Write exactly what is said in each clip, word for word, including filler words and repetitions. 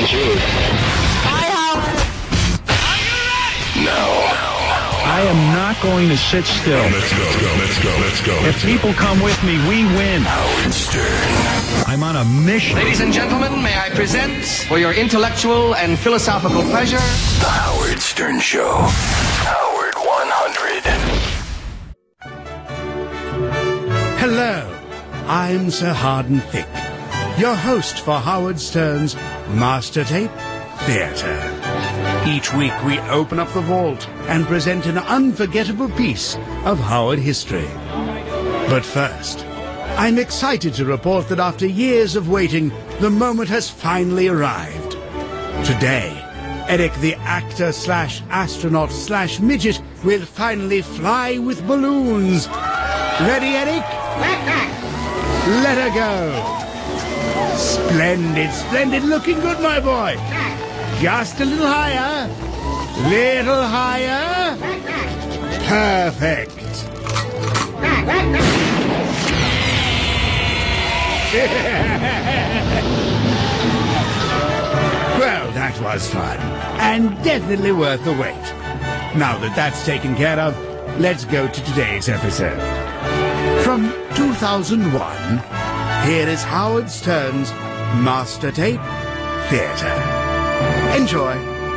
truth. Hi, Howard. Are you ready? Now. I am not going to sit still. Let's go, go, let's go, let's go. If people come with me, we win. Howard Stern. I'm on a mission. Ladies and gentlemen, may I present, for your intellectual and philosophical pleasure, The Howard Stern Show. Howard one hundred. Hello, I'm Sir Hardin Thick, your host for Howard Stern's Master Tape Theatre. Each week we open up the vault and present an unforgettable piece of Howard history. But first, I'm excited to report that after years of waiting, the moment has finally arrived. Today, Eric the actor slash astronaut slash midget will finally fly with balloons. Ready, Eric? Let her go. Splendid, splendid. Looking good, my boy. Just a little higher. Little higher. Perfect. Well, that was fun. And definitely worth the wait. Now that that's taken care of, let's go to today's episode. From two thousand one, here is Howard Stern's Master Tape Theatre. Enjoy.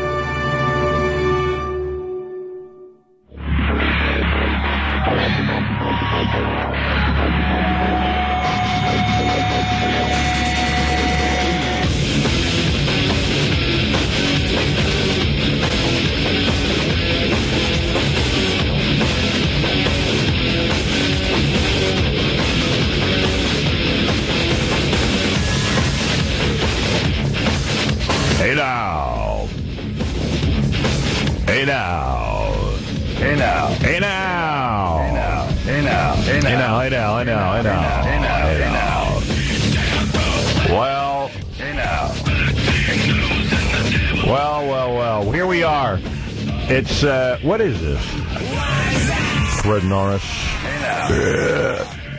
Hey now. Hey now. Hey now. Hey now. Hey now. Hey now. Hey now. Hey now. Hey now. Hey now. Hey now. Hey now. Well. Hey now. Well, well, well. Here we are. It's, uh, what is this? Fred Norris. Hey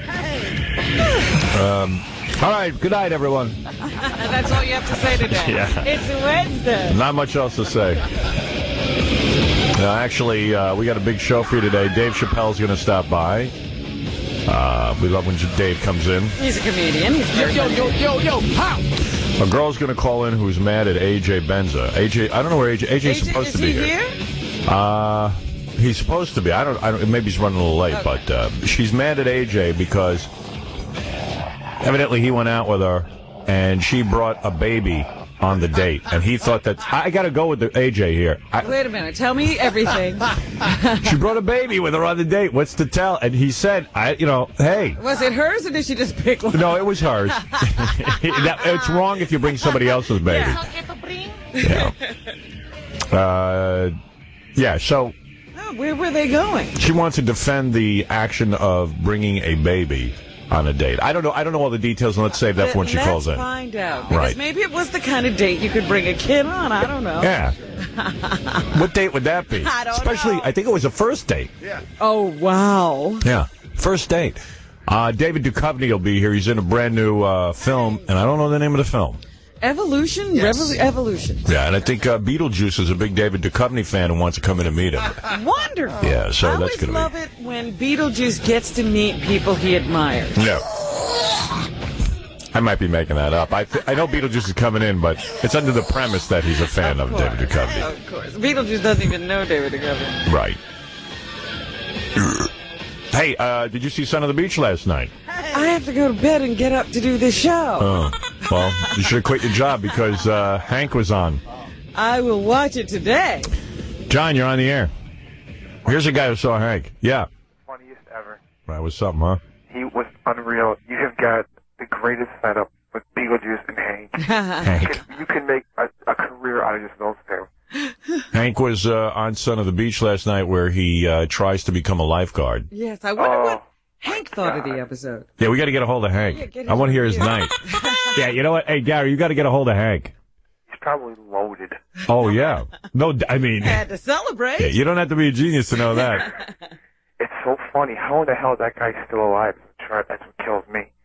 now. Um, all right. Good night, everyone. That's all you have to say today. Yeah. It's Wednesday. Not much else to say. Uh, actually, uh, we got a big show for you today. Dave Chappelle's going to stop by. Uh, we love when Dave comes in. He's a comedian. He's Yo, yo, yo, yo, yo, how? A girl's going to call in who's mad at A J Benza. A J, I don't know where A J. A J's A J, supposed is to be he here. here? Uh, he's supposed to be. I don't. I don't. Maybe he's running a little late, Okay. but uh, she's mad at A J because evidently he went out with her and she brought a baby on the date, and he thought that I got to go with the A J here. I, Wait a minute. Tell me everything. she brought a baby with her on the date. What's to tell? And he said, "I, you know, hey." Was it hers or did she just pick one? No, it was hers. That, it's wrong if you bring somebody else's baby. Yeah. Yeah. Uh, yeah. So. Oh, where were they going? She wants to defend the action of bringing a baby on a date. I don't know. I don't know all the details, and let's save that for when she Let's calls in. find out. Because Right. maybe it was the kind of date you could bring a kid on. I don't know. Yeah. What date would that be? I don't Especially, know. I think it was a first date. Oh, wow. Yeah, first date. Uh, David Duchovny will be here. He's in a brand new uh, film, and I don't know the name of the film. Evolution? Revolu- Evolution. Yeah, and I think uh, Beetlejuice is a big David Duchovny fan and wants to come in and meet him. Wonderful. Yeah, so I that's always gonna be- love it when Beetlejuice gets to meet people he admires. No. I might be making that up. I th- I know Beetlejuice is coming in, but it's under the premise that he's a fan of, David Duchovny. Of course. Beetlejuice doesn't even know David Duchovny. Right. Hey, uh, did you see Son of the Beach last night? I have to go to bed and get up to do this show. Oh, well, you should have quit your job because uh, Hank was on. I will watch it today. John, you're on the air. Here's a guy who saw Hank. Yeah. Funniest ever. That was something, huh? He was unreal. You have got the greatest setup with Beetlejuice and Hank. You Hank. can, you can make a, a career out of just those two. Hank was uh, on Son of the Beach last night where he uh, tries to become a lifeguard. Yes, I wonder Oh, what Hank thought of the episode. Yeah, we got to get a hold of Hank. Yeah, get I want to hear his his night. Yeah, you know what? Hey, Gary, you got to get a hold of Hank. He's probably loaded. Oh, yeah. No, d- I mean, Had to celebrate. yeah, you don't have to be a genius to know that. It's so funny. How in the hell that guy's still alive? That's what kills me.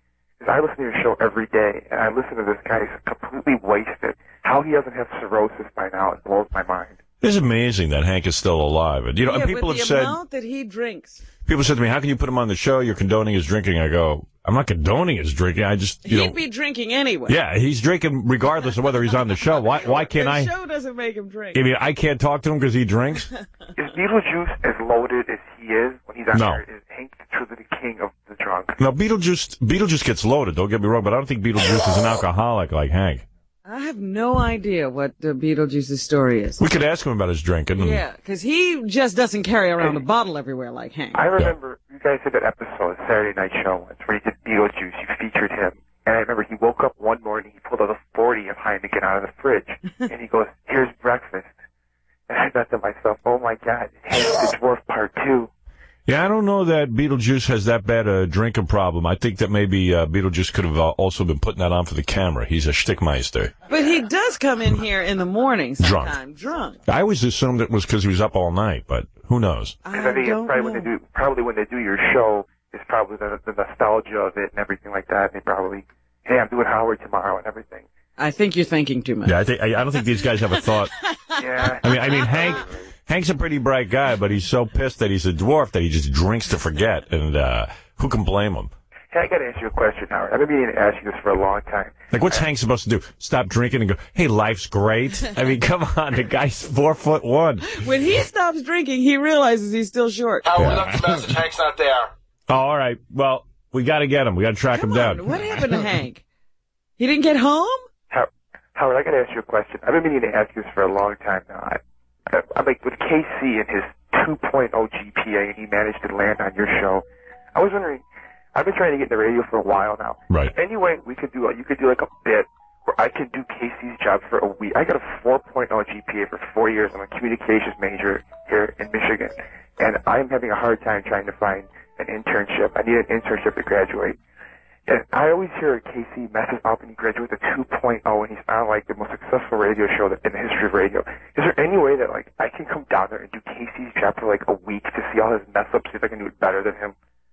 I listen to your show every day, and I listen to this guy who's completely wasted. How he doesn't have cirrhosis by now, it blows my mind. It's amazing that Hank is still alive. And, you know, yeah, and people with have the said... amount that he drinks. People said to me, how can you put him on the show? You're condoning his drinking. I go, I'm not condoning his drinking. I just, you He'd know... be drinking anyway. Yeah, he's drinking regardless of whether he's on the show. Why Why can't the I... The show doesn't make him drink. I mean, I can't talk to him because he drinks? Is Beetlejuice as loaded as he is when he's on No. there? Is Hank truly the king of the drunk? No, Beetlejuice, Beetlejuice gets loaded, don't get me wrong, but I don't think Beetlejuice is an alcoholic like Hank. I have no idea what uh, Beetlejuice's story is. We could ask him about his drinking. And... Yeah, because he just doesn't carry around a bottle everywhere like Hank. I remember you guys did that episode, Saturday Night Show once, where you did Beetlejuice. You featured him. And I remember he woke up one morning, he pulled out a forty of Heineken out of the fridge, and he goes, here's breakfast. And I thought to myself, oh my God, Hank the Dwarf Part two. Yeah, I don't know that Beetlejuice has that bad a drinking problem. I think that maybe uh, Beetlejuice could have uh, also been putting that on for the camera. He's a shtickmeister. But he does come in here in the morning sometime drunk. I always assumed it was because he was up all night, but who knows? I, I think it's don't probably know. when they do, probably when they do your show, it's probably the, the nostalgia of it and everything like that. They probably, hey, I'm doing Howard tomorrow and everything. I think you're thinking too much. Yeah, I think I, I don't think these guys have a thought. Yeah. I mean, I mean, Hank. Hank's a pretty bright guy, but he's so pissed that he's a dwarf that he just drinks to forget, and uh, who can blame him? Hey, I got to ask you a question, Howard. I've been meaning to ask you this for a long time. Like, what's Hank supposed to do? Stop drinking and go, hey, life's great? I mean, come on, the guy's four foot one. When he stops drinking, he realizes he's still short. Howard, Yeah. left the message. Hank's not there. Oh, all right. Well, we got to get him. We got to track Come him on, down. what happened to Hank? He didn't get home? How, Howard, I got to ask you a question. I've been meaning to ask you this for a long time now. I, I, I'm like, with K C and his two point oh G P A, and he managed to land on your show. I was wondering, I've been trying to get in the radio for a while now. Right. Anyway, we could do, you could do like a bit where I could do Casey's job for a week. I got a four point oh G P A for four years. I'm a communications major here in Michigan, and I'm having a hard time trying to find an internship. I need an internship to graduate. And I always hear Casey messes up and he graduates a two point oh and he's on like the most successful radio show that, in the history of radio. Is there any way that like I can come down there and do Casey's job for like a week to see all his mess ups, see if I can do it better than him?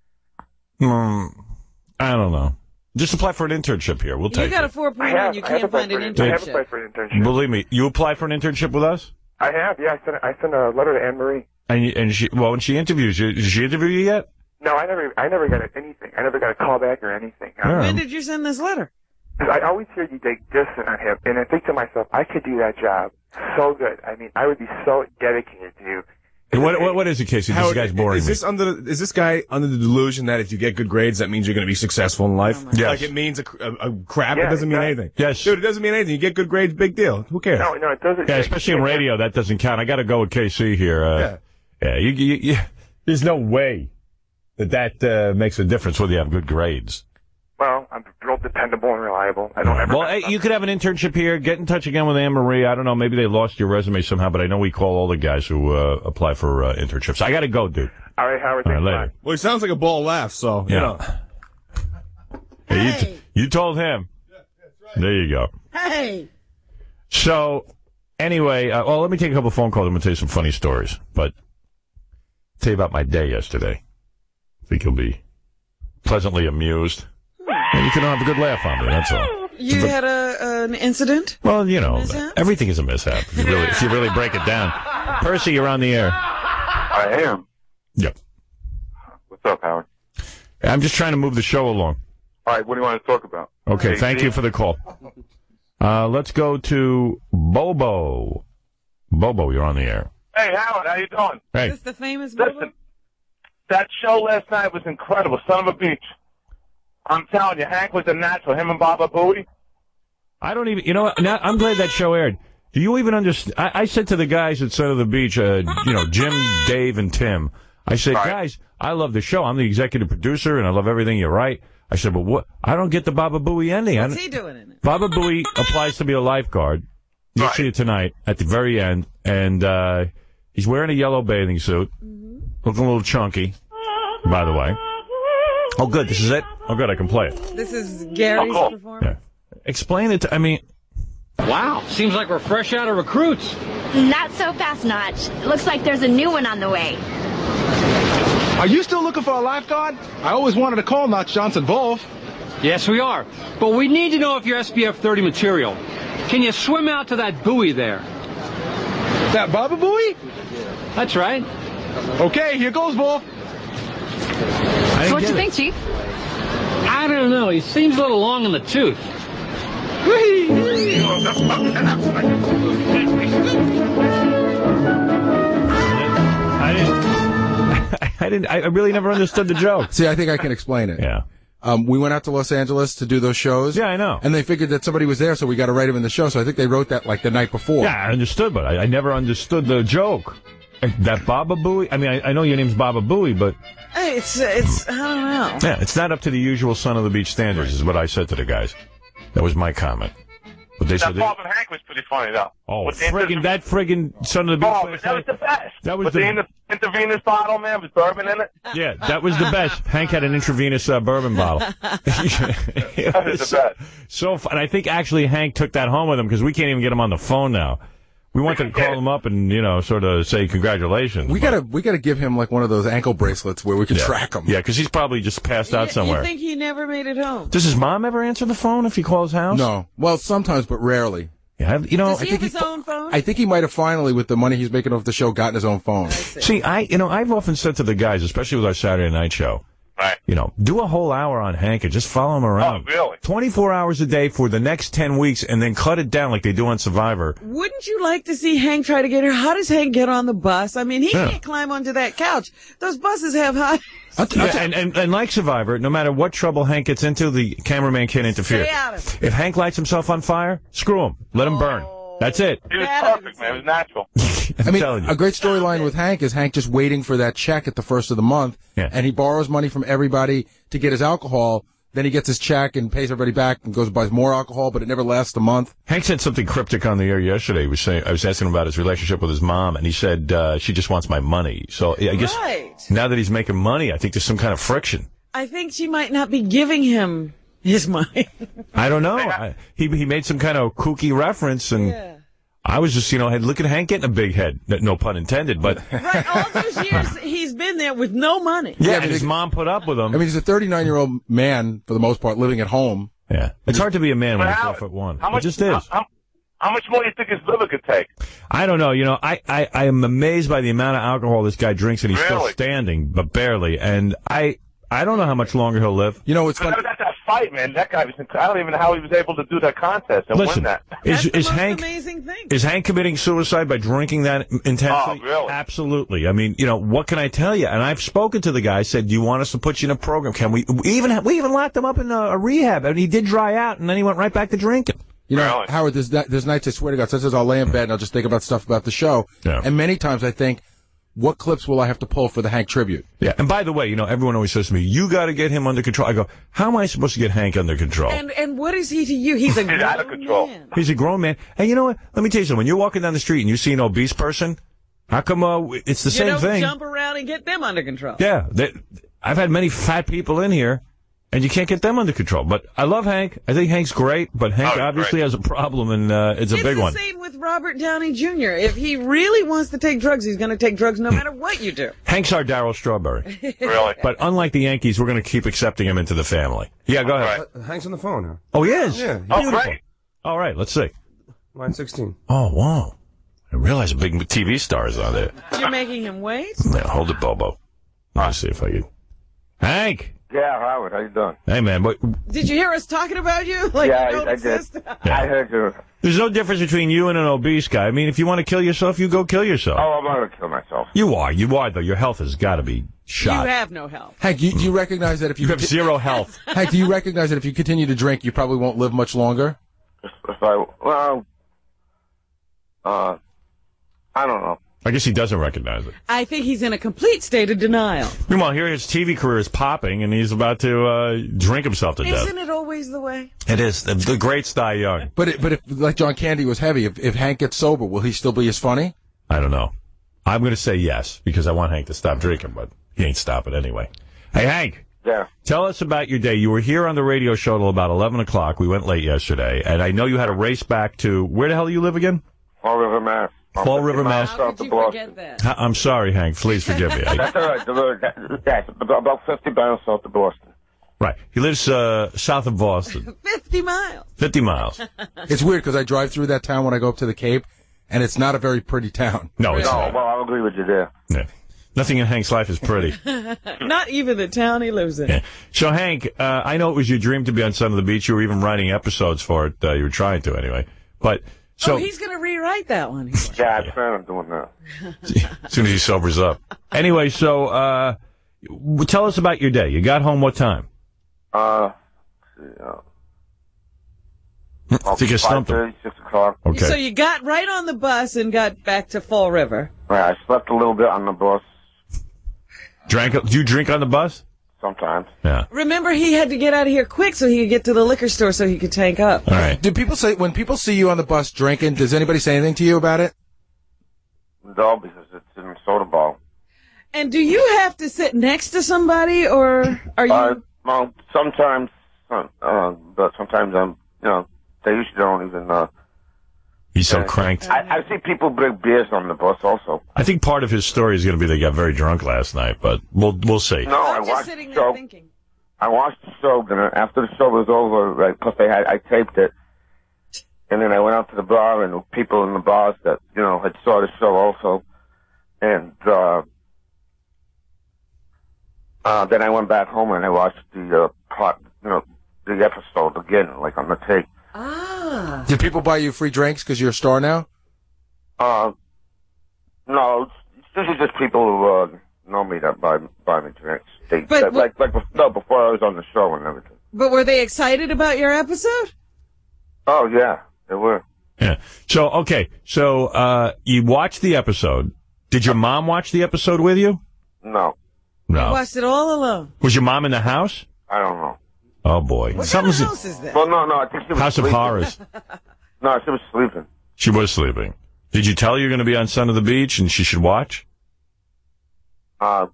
Hmm. I don't know. Just apply for an internship here. We'll take You got it. a four point I oh have, and you I have can't find applied an for I have internship. applied for an internship. Believe me, you applied for an internship with us? I have, yeah. I sent, I sent a letter to Anne Marie. And, you, and she, well, when she interviews you, did she interview you yet? No, I never, I never got anything. I never got a call back or anything. Yeah. When did you send this letter? I always hear you take this and on him, and I think to myself, I could do that job so good. I mean, I would be so dedicated to you. What, what, what is it, Casey? Howard, this guy's boring is me. this under is this guy under the delusion that if you get good grades, that means you're going to be successful in life? Oh Yes. Like it means a, a, a crap. Yeah, it doesn't mean exactly. anything. Yes. Dude, it doesn't mean anything. You get good grades, big deal. Who cares? No, no, it doesn't. Yeah, especially in radio, that doesn't count. I got to go with K C here. Uh, Yeah. Yeah, you, you, you, there's no way that that uh, makes a difference whether you have good grades. Well, I'm real dependable and reliable. I don't ever. Well, hey, you could have an internship here. Get in touch again with Anne Marie. I don't know. Maybe they lost your resume somehow, but I know we call all the guys who uh, apply for uh, internships. I got to go, dude. All right, Howard. All right, Thanks a later. lot. Well, he sounds like a ball laugh, so, you Yeah. know. Hey, you, t- you told him. There you go. Hey! So, anyway, uh, well, let me take a couple phone calls. I'm going to tell you some funny stories. But I'll tell you about my day yesterday. I think you'll be pleasantly amused. And you can have a good laugh on me, that's all. You had a an incident? Well, you know, Mishap? everything is a mishap if you really, if you really break it down. Percy, you're on the air. I am. Yep. What's up, Howard? I'm just trying to move the show along. All right, what do you want to talk about? Okay, Hey, thank see? you for the call. Uh, let's go to Bobo. Bobo, you're on the air. Hey, Howard, how you doing? Hey. Is this the famous Bobo? Listen, that show last night was incredible. Son of a beach. I'm telling you, Hank was a natural. Him and Baba Booey. I don't even, you know, what, now, I'm glad that show aired. Do you even understand? I, I said to the guys at Son of the Beach, uh, you know, Jim, Dave, and Tim, I said, Right. guys, I love the show. I'm the executive producer, and I love everything you write. I said, but what? I don't get the Baba Booey ending. I What's don't- he doing in it? Baba Booey applies to be a lifeguard. You'll Right. see it tonight at the very end, and uh, he's wearing a yellow bathing suit, looking a little chunky, by the way. Oh, good. This is it? Oh, good. I can play it. This is Gary's Oh, cool. performance? Yeah. Explain it to, I mean, Wow, seems like we're fresh out of recruits. Not so fast, Notch. Looks like there's a new one on the way. Are you still looking for a lifeguard? I always wanted to call Notch Johnson Wolf. Yes, we are. But we need to know if you're S P F thirty material. Can you swim out to that buoy there? That Baba buoy? That's right. Okay, here goes, Wolf. So what you think, Chief? I don't know. He seems a little long in the tooth. I didn't. I didn't. I really never understood the joke. See, I think I can explain it. Yeah. Um, we went out to Los Angeles to do those shows. Yeah, I know. And they figured that somebody was there, so we got to write him in the show. So I think they wrote that like the night before. Yeah, I understood, but I, I never understood the joke. That Baba Booey. I mean, I, I know your name's Baba Booey, but Hey, it's it's I don't know. yeah, it's not up to the usual Son of the Beach standards, is what I said to the guys. That was my comment. But they That said they, Bob and Hank was pretty funny, though. oh, With the friggin' inter- that friggin' Son of the Beach. Oh, but that was the best. That was With the- the, inter- intravenous bottle, man, with bourbon in it. Yeah, that was the best. Hank had an intravenous uh, bourbon bottle. It That was was the best. so fun. I think actually Hank took that home with him because we can't even get him on the phone now. We wanted to call him up and, you know, sort of say congratulations. We but- gotta, we gotta give him like one of those ankle bracelets where we can yeah. track him. Yeah, because he's probably just passed out You- somewhere. You think he never made it home? Does his mom ever answer the phone if he calls house? No. Well, sometimes, but rarely. Yeah, have- you know, Does he I have think his own phone? I think he might have finally, with the money he's making off the show, gotten his own phone. See, I, you know, I've often said to the guys, especially with our Saturday night show, Right. you know, do a whole hour on Hank and just follow him around. Oh, really? twenty-four hours a day for the next ten weeks and then cut it down like they do on Survivor. Wouldn't you like to see Hank try to get her? How does Hank get on the bus? I mean, he Yeah. can't climb onto that couch. Those buses have high. Yeah, and, and, and like Survivor, no matter what trouble Hank gets into, the cameraman can't interfere. Stay out of it. If Hank lights himself on fire, screw him. Let him burn. That's it. He was perfect, man. It was natural. I'm I mean, telling you. a great storyline with Hank is Hank just waiting for that check at the first of the month, Yeah. and he borrows money from everybody to get his alcohol. Then he gets his check and pays everybody back and goes and buys more alcohol, but it never lasts a month. Hank said something cryptic on the air yesterday. He was saying, I was asking him about his relationship with his mom, and he said uh, she just wants my money. So I guess Right. now that he's making money, I think there's some kind of friction. I think she might not be giving him his money. I don't know. I, he he made some kind of kooky reference, and Yeah. I was just, you know, hey, look at Hank getting a big head. No, no pun intended, but Right, all those years he's been there with no money. yeah, Yeah, and but his it- mom put up with him. I mean, he's a thirty-nine-year-old man, for the most part, living at home. yeah, it's hard to be a man when But you're how- four foot one. How It much, just is. How, how, how much more do you think his liver could take? I don't know. You know, I, I, I am amazed by the amount of alcohol this guy drinks, and he's still Really? standing, but barely. And I, I don't know how much longer he'll live. You know, it's But funny. that, that fight, man, that guy was incredible. I don't even know how he was able to do that contest and Listen, win that. is That's the is most Hank amazing thing. is Hank committing suicide by drinking that intensely? Oh, really? Absolutely. I mean, you know, what can I tell you? And I've spoken to the guy. Said, "Do you want us to put you in a program? Can we?" We even we even locked him up in a, a rehab, and he did dry out, and then he went right back to drinking. You know, Really? Howard, there's, there's nights I swear to God, sometimes I'll lay in bed and I'll just think about stuff about the show. Yeah. And many times I think, what clips will I have to pull for the Hank tribute? Yeah. And by the way, you know, everyone always says to me, "You got to get him under control." I go, "How am I supposed to get Hank under control?" And and what is he to you? He's a He's out of grown control. man. He's a grown man. And you know what? Let me tell you something. When you're walking down the street and you see an obese person, how come uh, it's the You same don't thing? jump around and get them under control. Yeah. They, I've had many fat people in here, and you can't get them under control. But I love Hank. I think Hank's great, but Hank Oh, he's obviously great. has a problem, and uh, it's a It's big the one. same with Robert Downey Junior If he really wants to take drugs, he's going to take drugs no matter what you do. Hank's our Darryl Strawberry. Really? But unlike the Yankees, we're going to keep accepting him into the family. Yeah, go ahead. Right. Hank's on the phone now. Oh, he is? Yeah. Oh, Beautiful. great. All right, let's see. Line sixteen. Oh, wow. I realize a big T V star is on there. You're making him wait? Yeah, hold it, Bobo. Let's see if I can. Hank! Yeah, Howard, how you doing? Hey, man, but Did you hear us talking about you? Like yeah, you don't I, I did. exist? I heard you. there's no difference between you and an obese guy. I mean, if you want to kill yourself, you go kill yourself. Oh, I'm going to kill myself. You are. You are, though. Your health has got to be You shot. have no help. Hank, you, do you recognize that if you, You have zero health. Hank, do you recognize that if you continue to drink, you probably won't live much longer? If, if I, well, uh, I don't know. I guess he doesn't recognize it. I think he's in a complete state of denial. Meanwhile, here his T V career is popping, and he's about to uh, drink himself to death. Isn't it always the way? It is. The, the greats die young. But it, but if, like John Candy was heavy, if, if Hank gets sober, will he still be as funny? I don't know. I'm going to say yes, because I want Hank to stop drinking, but he ain't stopping anyway. Hey, Hank. Yeah. Tell us about your day. You were here on the radio show till about eleven o'clock. We went late yesterday, and I know you had to race back to, where the hell do you live again? Fall River, Mass. Fall River, Mass. How could you forget that? I- I'm sorry, Hank. Please forgive me. I- That's all right. The- That's about fifty miles south of Boston. Right. He lives uh, south of Boston. Fifty miles. Fifty miles. It's weird because I drive through that town when I go up to the Cape, and it's not a very pretty town. No, it's No, not. well, I'll agree with you there. Yeah. Nothing in Hank's life is pretty. Not even the town he lives in. Yeah. So, Hank, uh, I know it was your dream to be on Son of the Beach. You were even writing episodes for it. Uh, you were trying to, anyway. But so oh, he's going to rewrite that one. Yeah, I plan on doing that. as soon as he sobers up. Anyway, so uh, w- tell us about your day. You got home what time? Uh, let's see, uh, I think I stumped him. six o'clock. Okay. So you got right on the bus and got back to Fall River. Right, I slept a little bit on the bus. Drank? Do you drink on the bus? Sometimes. Yeah. Remember, he had to get out of here quick so he could get to the liquor store so he could tank up. All right. Do people say, when people see you on the bus drinking, does anybody say anything to you about it? No, because it's in a soda bottle. And do you have to sit next to somebody, or are you... Uh, well, sometimes, uh, uh, but sometimes I'm, you know, they usually don't even, uh... He's so uh, cranked. I, I see people bring beers on the bus also. I think part of his story is going to be they got very drunk last night, but we'll we'll see. No, I watched the show. I watched the show, and after the show was over, right, plus they had, I taped it, and then I went out to the bar, and people in the bars that, you know, had saw the show also, and, uh, uh, then I went back home and I watched the, uh, part, you know, the episode again, like on the tape. Ah. Did people buy you free drinks because you're a star now? Uh, no, it's, it's usually just people who, uh, know me that buy, buy me drinks. They, But like, like, like, no, before I was on the show and everything. But were they excited about your episode? Oh, yeah, they were. Yeah. So, okay. So, uh, you watched the episode. Did your mom watch the episode with you? No. No. You watched it all alone. Was your mom in the house? I don't know. Oh, boy. What Something's kind of house is that? Well, no, no, I think she was House of sleeping. Horrors. No, she was sleeping. She was sleeping. Did you tell her you're going to be on Son of the Beach and she should watch? Uh,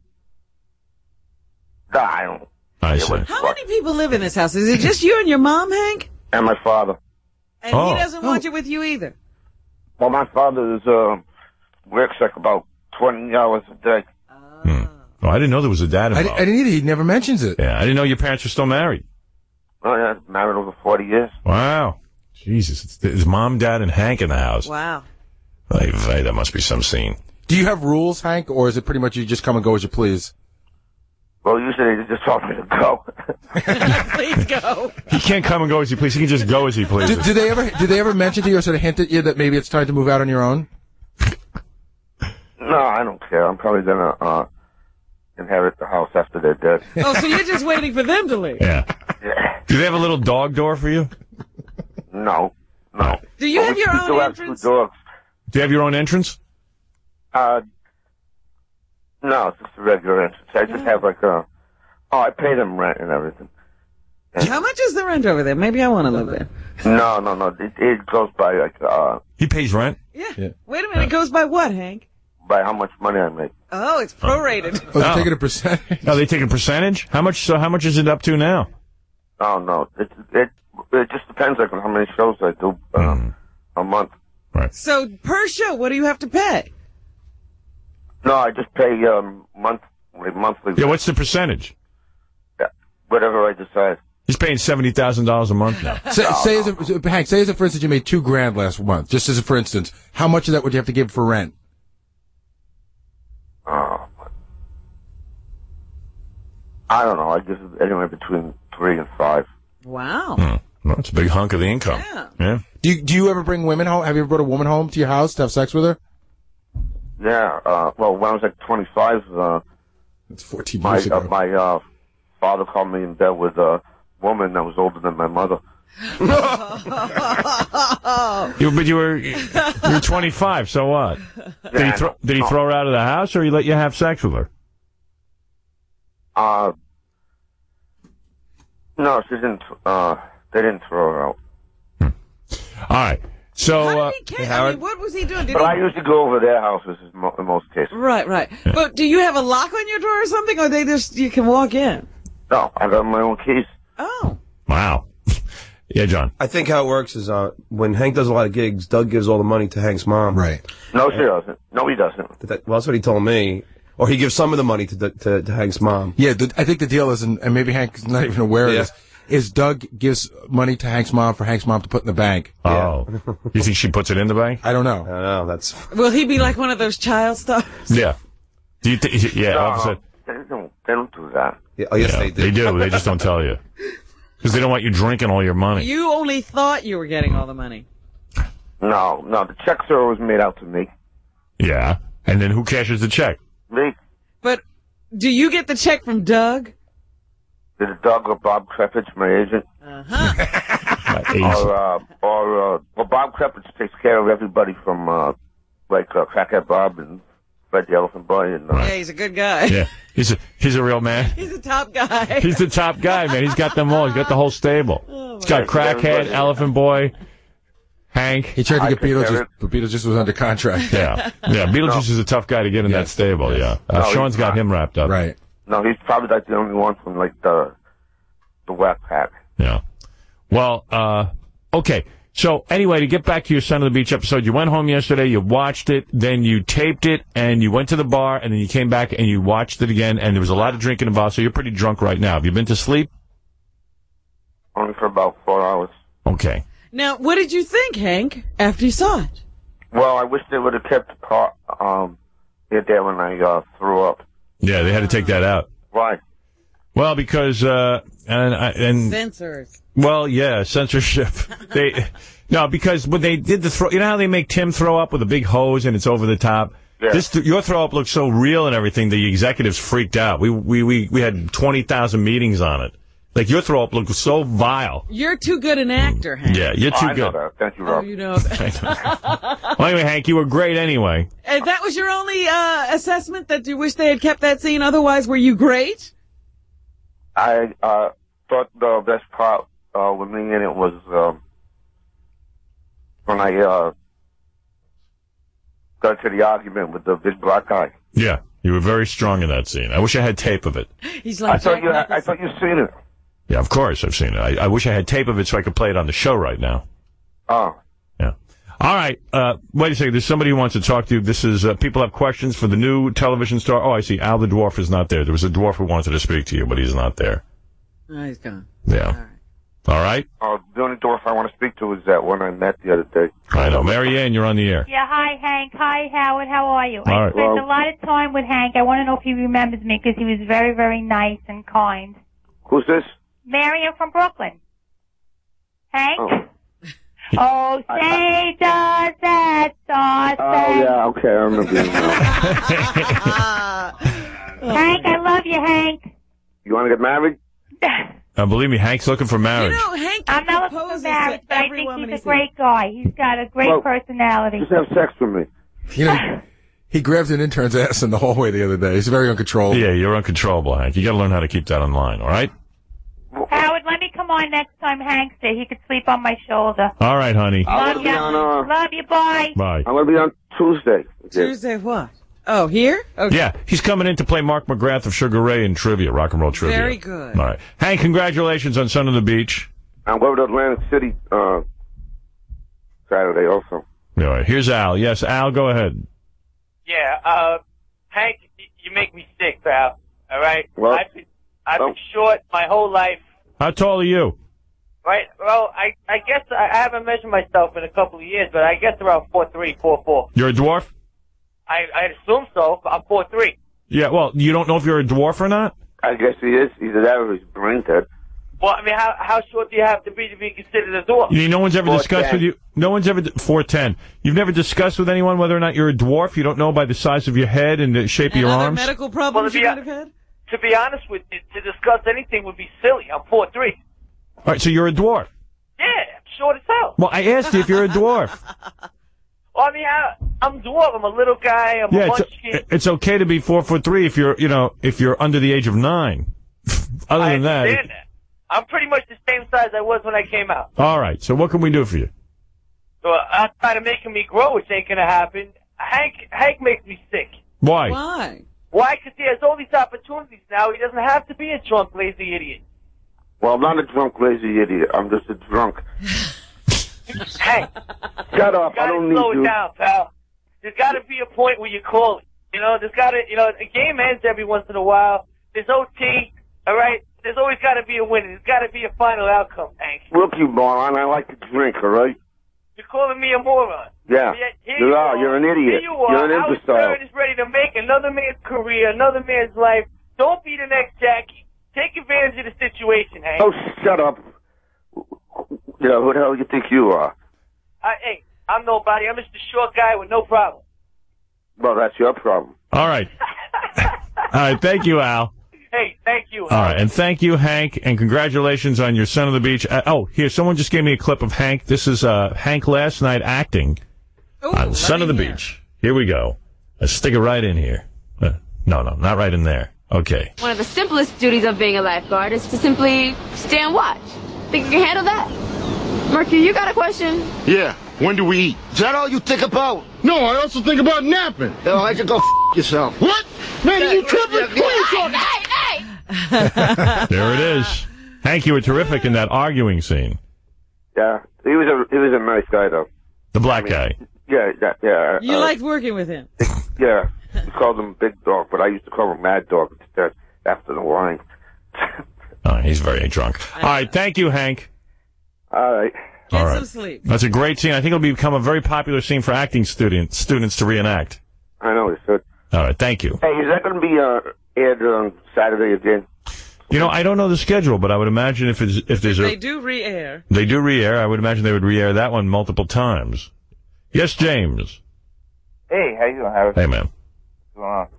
nah, I don't. I see. How many people live in this house? Is it just you and your mom, Hank? And my father. And Oh. he doesn't watch it with you either? Well, my father is, uh, works like about twenty hours a day. Oh, I didn't know there was a dad I, involved. I didn't either. He never mentions it. Yeah, I didn't know your parents were still married. Oh, yeah, married over forty years. Wow. Jesus. It's, is mom, dad, and Hank in the house? Wow. Ay, vey, that must be some scene. Do you have rules, Hank, or is it pretty much you just come and go as you please? Well, usually they just tell me to go. Please go. He can't come and go as he pleases. He can just go as he pleases. Do, do they ever do they ever mention to you or sort of hint at you that maybe it's time to move out on your own? No, I don't care. I'm probably gonna, uh, inherit the house after they're dead. Oh, so you're just waiting for them to leave? Yeah. Do they have a little dog door for you? No, no. Do you have your We own do have entrance? two dogs. Do you have your own entrance? Uh, no, it's just a regular entrance. I just have like a, oh, I pay them rent and everything. How much is the rent over there? Maybe I want to live there. No, no, no. It, it goes by like, uh, He pays rent? Yeah. Wait a minute. It goes by what, Hank? by how much money I make. Oh, it's prorated. Oh, they're taking a percentage? Oh, they take a percentage? How much, so how much is it up to now? Oh, no. It, it, it just depends like on how many shows I do, um, a month. Right. So per show, what do you have to pay? No, I just pay, um, month, like monthly. Yeah, what's the percentage? Yeah, whatever I decide. He's paying seventy thousand dollars a month now. Say, say as a, Hank, say as a, for instance, you made two grand last month. Just as a for instance, how much of that would you have to give for rent? Oh, I don't know. I guess it's anywhere between three and five. Wow. Hmm. Well, it's a big hunk of the income. Yeah. Yeah. Do you, do you ever bring women home? Have you ever brought a woman home to your house to have sex with her? Yeah. Uh, well, when I was like twenty-five, uh, that's fourteen my, years ago. uh, my uh, father called me in bed with a woman that was older than my mother. You, but you were you were twenty-five, so what? Did he, Yeah, throw, no, did he no. throw her out of the house, or he let you have sex with her? Uh, no, she didn't. Uh, they didn't throw her out. All right. So, How uh, did he care? I mean, what was he doing? Did But he... I usually go over their houses in, mo- in most cases. Right, right. But do you have a lock on your door or something, or they just you can walk in? No, I got my own keys. Oh. wow. Yeah, John. I think how it works is uh, when Hank does a lot of gigs, Doug gives all the money to Hank's mom. Right. No, she doesn't. No, he doesn't. That, well, that's what he told me. Or he gives some of the money to the, to, to Hank's mom. Yeah, the, I think the deal is, and, and maybe Hank's not even aware of Yeah. this, is Doug gives money to Hank's mom for Hank's mom to put in the bank. Oh. You think she puts it in the bank? I don't know. I don't know. That's. Will he be like one of those child stars? Yeah. Do you think? Yeah. No, Officer. they don't, they don't do that. Yeah, oh, yes, Yeah, they do. They do. They just don't tell you because they don't want you drinking all your money. You only thought you were getting all the money. No, no, the checks are always made out to me. Yeah. And then who cashes the check? Me. But do you get the check from Doug? Did Doug or Bob Krepich, my agent? Uh-huh. or, uh, or, uh, well, Bob Krepich takes care of everybody from, uh, like, uh, Crackhead Bob and Fred the Elephant Boy and, uh, Yeah, he's a good guy. Yeah. He's a he's a real man. He's the top guy. He's the top guy, man. He's got them all. He's got the whole stable. Oh, He's got Crackhead, Elephant Boy, Hank. He tried to get Beetlejuice, but Beetlejuice was under contract. Yeah. Yeah. Beetlejuice is a tough guy to get in that stable, yeah. Uh, No, Sean's he's got not. him wrapped up. Right. no, he's probably like the only one from, like, the, the Whack Pack. Yeah. Well, uh, okay. So anyway, to get back to your Son of the Beach episode, you went home yesterday, you watched it, then you taped it, and you went to the bar, and then you came back and you watched it again, and there was a lot of drinking involved, so you're pretty drunk right now. Have you been to sleep? Only for about four hours. Okay. Now, what did you think, Hank, after you saw it? Well, I wish they would have kept the part, um, it there when I, uh, threw up. Yeah, they had to take that out. Why? Well, because, uh, and, and, Censors. well, yeah, censorship. They, no, because when they did the throw, you know how they make Tim throw up with a big hose and it's over the top? Yeah. This, your throw up looked so real and everything, the executives freaked out. We, we, we, we had twenty thousand meetings on it. Like, your throw up looked so vile. You're too good an actor, Hank. Yeah, you're Oh, too I know good. that. Thank you, Oh, Rob. you know that. Well, anyway, Hank, you were great anyway. And that was your only uh, assessment, that you wish they had kept that scene? Otherwise, were you great? I, uh, thought the best part, uh, with me in it was, um, when I, uh, got to the argument with the big black guy. Yeah, you were very strong in that scene. I wish I had tape of it. He's like, I thought Jack you, had, I Nicholson. thought you seen it. Yeah, of course I've seen it. I, I wish I had tape of it so I could play it on the show right now. Oh. Yeah. All right. Uh, wait a second. There's somebody who wants to talk to you. This is, uh, people have questions for the new television star. Oh, I see. Al the Dwarf is not there. There was a dwarf who wanted to speak to you, but he's not there. Oh, he's gone. Yeah. All right. Uh, the only dwarf I want to speak to is that one I met the other day. I know. Mary Ann, you're on the air. Yeah, hi, Hank. Hi, Howard. How are you? All I right. spent Well- a lot of time with Hank. I want to know if he remembers me because he was very, very nice and kind. Who's this? Marion from Brooklyn. Hank? Oh. Oh, say does that star Oh, yeah, okay, I remember you now. Hank, I love you, Hank. You want to get married? Uh, believe me, Hank's looking for marriage. You know, Hank I'm not looking for proposes marriage, to but I every think woman he's he a great guy. He's got a great Well, personality. Just have sex with me. You know, he grabbed an intern's ass in the hallway the other day. He's very uncontrollable. Yeah, you're uncontrollable, Hank. You got to learn how to keep that in line, all right? Howard, let me come on next time Hank's there. He could sleep on my shoulder. All right, honey. I'm Love going to you. be on, uh, Love you, bye. Bye. I'm going to be on Tuesday. Tuesday what? Oh, here? Okay. Yeah, he's coming in to play Mark McGrath of Sugar Ray in trivia, rock and roll trivia. Very good. All right. Hank, congratulations on Son of the Beach. I'm going to Atlantic City, uh, Saturday also. All right. Here's Al. Yes, Al, go ahead. Yeah, uh, Hank, y- you make me sick, pal. All right? Well, I've been, I've well. been short my whole life. How tall are you? Right? Well, I, I guess I, I haven't measured myself in a couple of years, but I guess around four three, four four. You're a dwarf? I, I assume so. I'm four three. Yeah, well, you don't know if you're a dwarf or not? I guess he is. Either that or he's brain dead. Well, I mean, how how short do you have to be to be considered a dwarf? You mean, no one's ever four discussed ten. with you. No one's ever four ten. You've never discussed with anyone whether or not you're a dwarf. You don't know by the size of your head and the shape And of your other arms. medical Well, problems to you be, might have had? to be honest with you, to discuss anything would be silly. I'm four three. All right, so you're a dwarf. Yeah, I'm short as hell. Well, I asked you if you're a dwarf. Well, I mean, I, I'm a dwarf. I'm a little guy. I'm Yeah, a it's, munchkin. it's okay to be four foot three if you're, you know, if you're under the age of nine. Other I than that, understand that. I'm pretty much the same size I was when I came out. all right. So what can we do for you? So outside of making me grow, which ain't gonna happen, Hank Hank makes me sick. Why? Why? Why? Because he has all these opportunities now. He doesn't have to be a drunk, lazy idiot. Well, I'm not a drunk, lazy idiot. I'm just a drunk. Hank, Shut up. you I gotta don't need slow it you. down, pal. There's gotta be a point where you call it. You know, there's got to, you know, a game ends every once in a while. There's O T, all right? There's always got to be a winner. There's got to be a final outcome, Hank. Look, you moron, I like to drink, all right? You're calling me a moron. Yeah. Here You you are. You're an idiot. Here you are. You're an Howard imbecile. Stern is ready to make another man's career, another man's life. Don't be the next Jackie. Take advantage of the situation, Hank. Oh, shut up. You know, who the hell you think you are? I, hey, I'm nobody. I'm just a short guy with no problem. Well, that's your problem. All right. All right. Thank you, Al. Hey, thank you. All right. And thank you, Hank. And congratulations on your Son of the Beach. Uh, oh, here, someone just gave me a clip of Hank. This is uh, Hank last night acting Ooh, on Son of the hear. Beach. Here we go. Let's stick it right in here. Uh, no, no, not right in there. Okay. One of the simplest duties of being a lifeguard is to simply stay and watch. Think you can handle that? Murky, you got a question? Yeah. When do we eat? Is that all you think about? No, I also think about napping. Oh, I should go f*** yourself. What? Man, are you tripping? What are you talking about? Hey, hey! There it is. Hank, you were terrific in that arguing scene. Yeah. He was a he was a nice guy, though. The black guy. Yeah, yeah, yeah. You uh, liked working with him. Yeah. We called him Big Dog, but I used to call him Mad Dog instead after the wine. Oh, he's very drunk. All right. Thank you, Hank. All right. Get All right. some sleep. That's a great scene. I think it'll become a very popular scene for acting student, students to reenact. I know, it's good. All right. Thank you. Hey, is that going to be uh, aired on Saturday again? You know, I don't know the schedule, but I would imagine if it's, if there's They a do re-air. they do re-air, I would imagine they would re-air that one multiple times. Yes, James. Hey, how you doing, Howard? Hey, man. What's going on?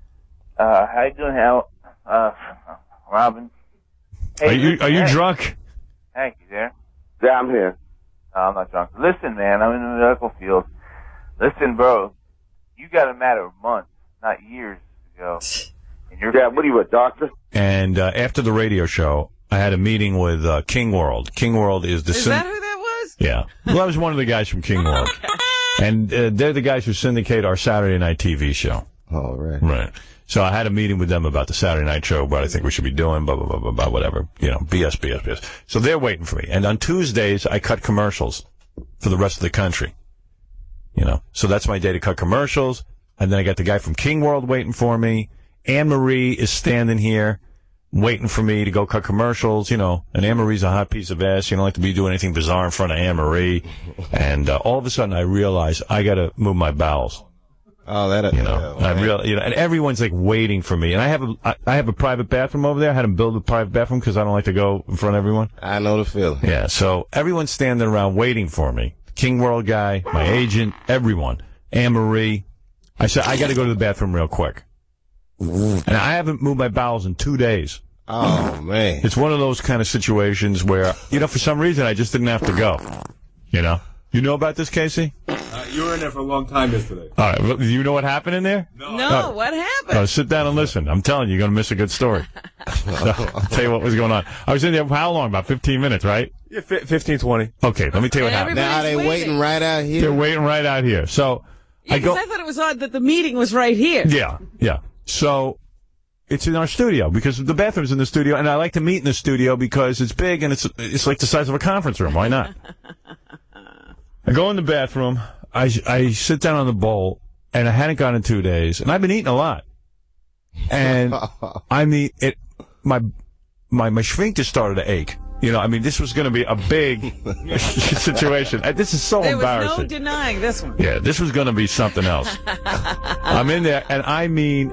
Uh, how you doing, Hal? Uh, Robin? Hey, Are you listen, are you Hank. drunk? Hank, you there? Yeah, I'm here. No, I'm not drunk. Listen, man, I'm in the medical field. Listen, bro, you got a matter of months, not years ago. And you're Yeah, what are you, a doctor? And uh, after the radio show, I had a meeting with uh, King World. King World is the Is syn- that who that was? Yeah. Well, I was one of the guys from King World. And uh, they're the guys who syndicate our Saturday night T V show. Oh, right. Right. So I had a meeting with them about the Saturday night show, what I think we should be doing, blah, blah, blah, blah, blah, whatever. You know, B S, B S, B S. So they're waiting for me. And on Tuesdays, I cut commercials for the rest of the country. You know, so that's my day to cut commercials. And then I got the guy from King World waiting for me. Anne Marie is standing here waiting for me to go cut commercials, you know. And Anne Marie's a hot piece of ass. You don't like to be doing anything bizarre in front of Anne Marie. And uh, all of a sudden I realize I got to move my bowels. Oh, that You know, yeah, I real, you know, and everyone's like waiting for me. And I have a, I, I have a private bathroom over there. I had them build a private bathroom because I don't like to go in front of everyone. I know the feeling. Yeah, so everyone's standing around waiting for me. King World guy, my agent, everyone. Anne Marie. I said, I got to go to the bathroom real quick. And I haven't moved my bowels in two days. Oh, man. It's one of those kind of situations where, you know, for some reason I just didn't have to go. You know? You know about this, Casey? Uh, you were in there for a long time yesterday. All right. well, Do you know what happened in there? No, No. what happened? Uh, sit down and listen. I'm telling you, you're going to miss a good story. So, I'll tell you what was going on. I was in there for how long? About fifteen minutes, right? Yeah, fi- fifteen, twenty. Okay, let me tell you what happened. Now they waiting. waiting right out here. They're waiting right out here. So Yeah, I go. because I thought it was odd that the meeting was right here. Yeah, yeah. So it's in our studio because the bathroom's in the studio, and I like to meet in the studio because it's big and it's it's like the size of a conference room. Why not? I go in the bathroom. I I sit down on the bowl, and I hadn't gone in two days, and I've been eating a lot. And I mean, it my my my sphincter started to ache. You know, I mean, this was going to be a big situation. And this is so There was embarrassing. no denying this one. Yeah, this was going to be something else. I'm in there, and I mean,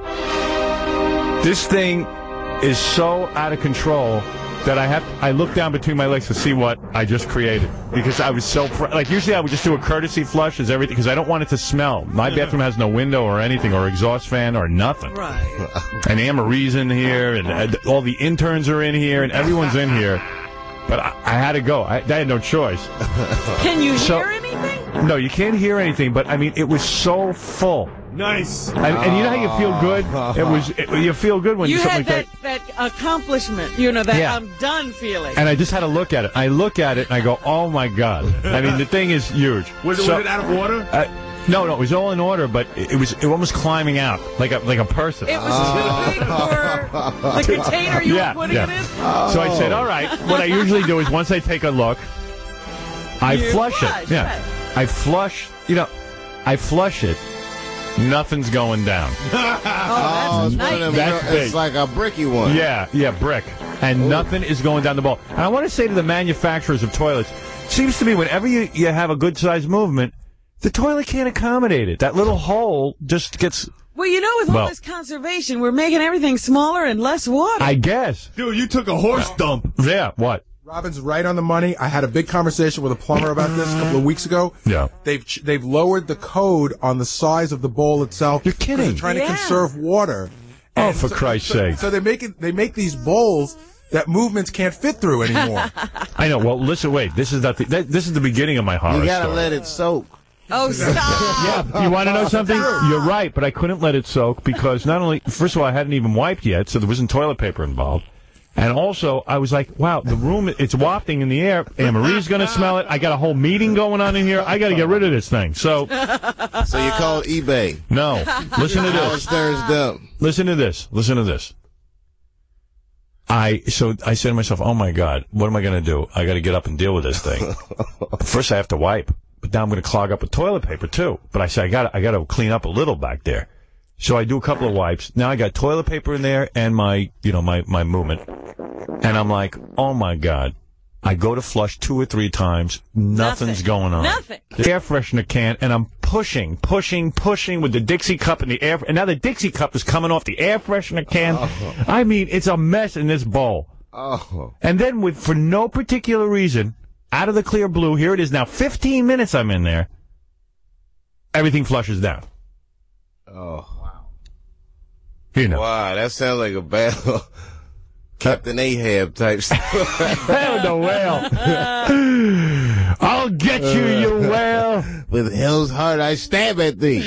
this thing is so out of control that I have. I look down between my legs to see what I just created because I was so fr- like. Usually, I would just do a courtesy flush as everything because I don't want it to smell. My bathroom has no window or anything or exhaust fan or nothing. Right. And Anne Marie's in here, and uh, all the interns are in here, and everyone's in here. But I, I had to go. I, I had no choice. Can you So- hear anything? No, you can't hear anything. But I mean, it was so full. Nice. And, and you know how you feel good? It was. It, you feel good when You something had like that, that accomplishment, you know, that Yeah. I'm done feeling. And I just had to look at it. I look at it and I go, "Oh my god!" I mean, the thing is huge. Was it, So- was it out of order? Uh, no, no, it was all in order, but it, it was it almost climbing out like a like a person. It was too big for the container you yeah, were putting yeah. it in? So I said, "All right." What I usually do is once I take a look, I You flush, flush, it. Yeah, right. I flush. You know, I flush it, Nothing's going down. Oh, it's, one of them, That's it's big. like a bricky one. Yeah, yeah, brick. And nothing is going down the bowl. And I want to say to the manufacturers of toilets, it seems to me whenever you, you have a good-sized movement, the toilet can't accommodate it. That little hole just gets... Well, you know, with all Well- this conservation, we're making everything smaller and less water. I guess. Dude, you took a horse dump. Yeah, what? Robin's right on the money. I had a big conversation with a plumber about this a couple of weeks ago. Yeah. They've ch- they've lowered the code on the size of the bowl itself. You're kidding. They're trying Yeah. to conserve water. Oh, And for so- Christ's so, sake. So they make it. They make these bowls that movements can't fit through anymore. I know. Well, listen, wait. This is not the, that, this is the beginning of my horror You gotta story. let it soak. Oh, stop. Yeah, you want to know something? You're right, but I couldn't let it soak because not only, first of all, I hadn't even wiped yet, so there wasn't toilet paper involved. And also, I was like, wow, the room, it's wafting in the air. Anne Marie's going to smell it. I got a whole meeting going on in here. I got to get rid of this thing. So, So you called eBay. no. Listen to Howard this. Stern's dump. Listen to this. Listen to this. I so I said to myself, oh my God, what am I going to do? I got to get up and deal with this thing. First, I have to wipe, but now I'm going to clog up with toilet paper too. But I said I got I got to clean up a little back there. So I do a couple of wipes. Now I got toilet paper in there and my you know my my movement, and I'm like, oh my God. I go to flush two or three times. Nothing's Nothing. going on. Nothing. The air freshener can, and I'm pushing, pushing, pushing with the Dixie cup in the air. And now the Dixie cup is coming off the air freshener can. Oh. I mean, it's a mess in this bowl. Oh. And then, with for no particular reason, out of the clear blue, here it is now. fifteen minutes I'm in there. Everything flushes down. Oh. Wow. You know. Wow, that sounds like a bad Captain Ahab type stuff. Hell the whale. I'll get you, you whale. With hell's heart I stab at thee.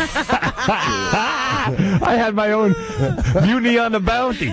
I had my own Mutiny on the Bounty.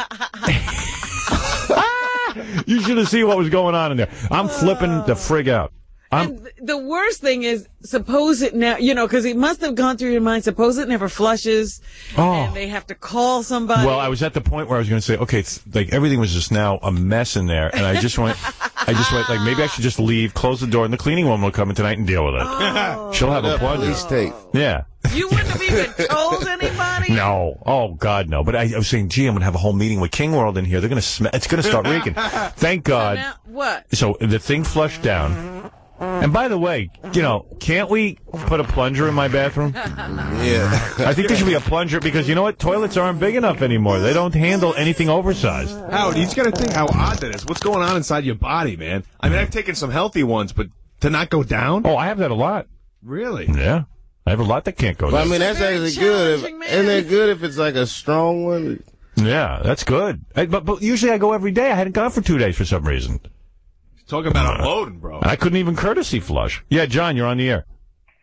You should have seen what was going on in there. I'm flipping the frig out. I'm, And th- the worst thing is, suppose it now, you know, because it must have gone through your mind, suppose it never flushes, Oh. and they have to call somebody. well, I was at the point where I was going to say, okay, it's, like everything was just now a mess in there, and I just went, I just went, like maybe I should just leave, close the door, and the cleaning woman will come in tonight and deal with it. Oh. She'll have a That plunger. police tape. Yeah. You wouldn't have even told anybody? No. Oh, God, no. But I, I was saying, gee, I'm going to have a whole meeting with King World in here. They're going to smell. It's going to start reeking. Thank So God. now, what? So the thing flushed down. And by the way, you know, can't we put a plunger in my bathroom? Yeah. I think there should be a plunger because you know what? Toilets aren't big enough anymore. They don't handle anything oversized. Howard, you just got to think how odd that is. What's going on inside your body, man? I mean, I've taken some healthy ones, but to not go down? Oh, I have that a lot. Really? Yeah. I have a lot that can't go Well, I down. mean, that's Very actually good. If, challenging, man. isn't that good if it's like a strong one? Yeah, that's good. I, but, but usually I go every day. I hadn't gone for two days for some reason. Talking about unloading, bro. And I couldn't even courtesy flush. Yeah, John, you're on the air.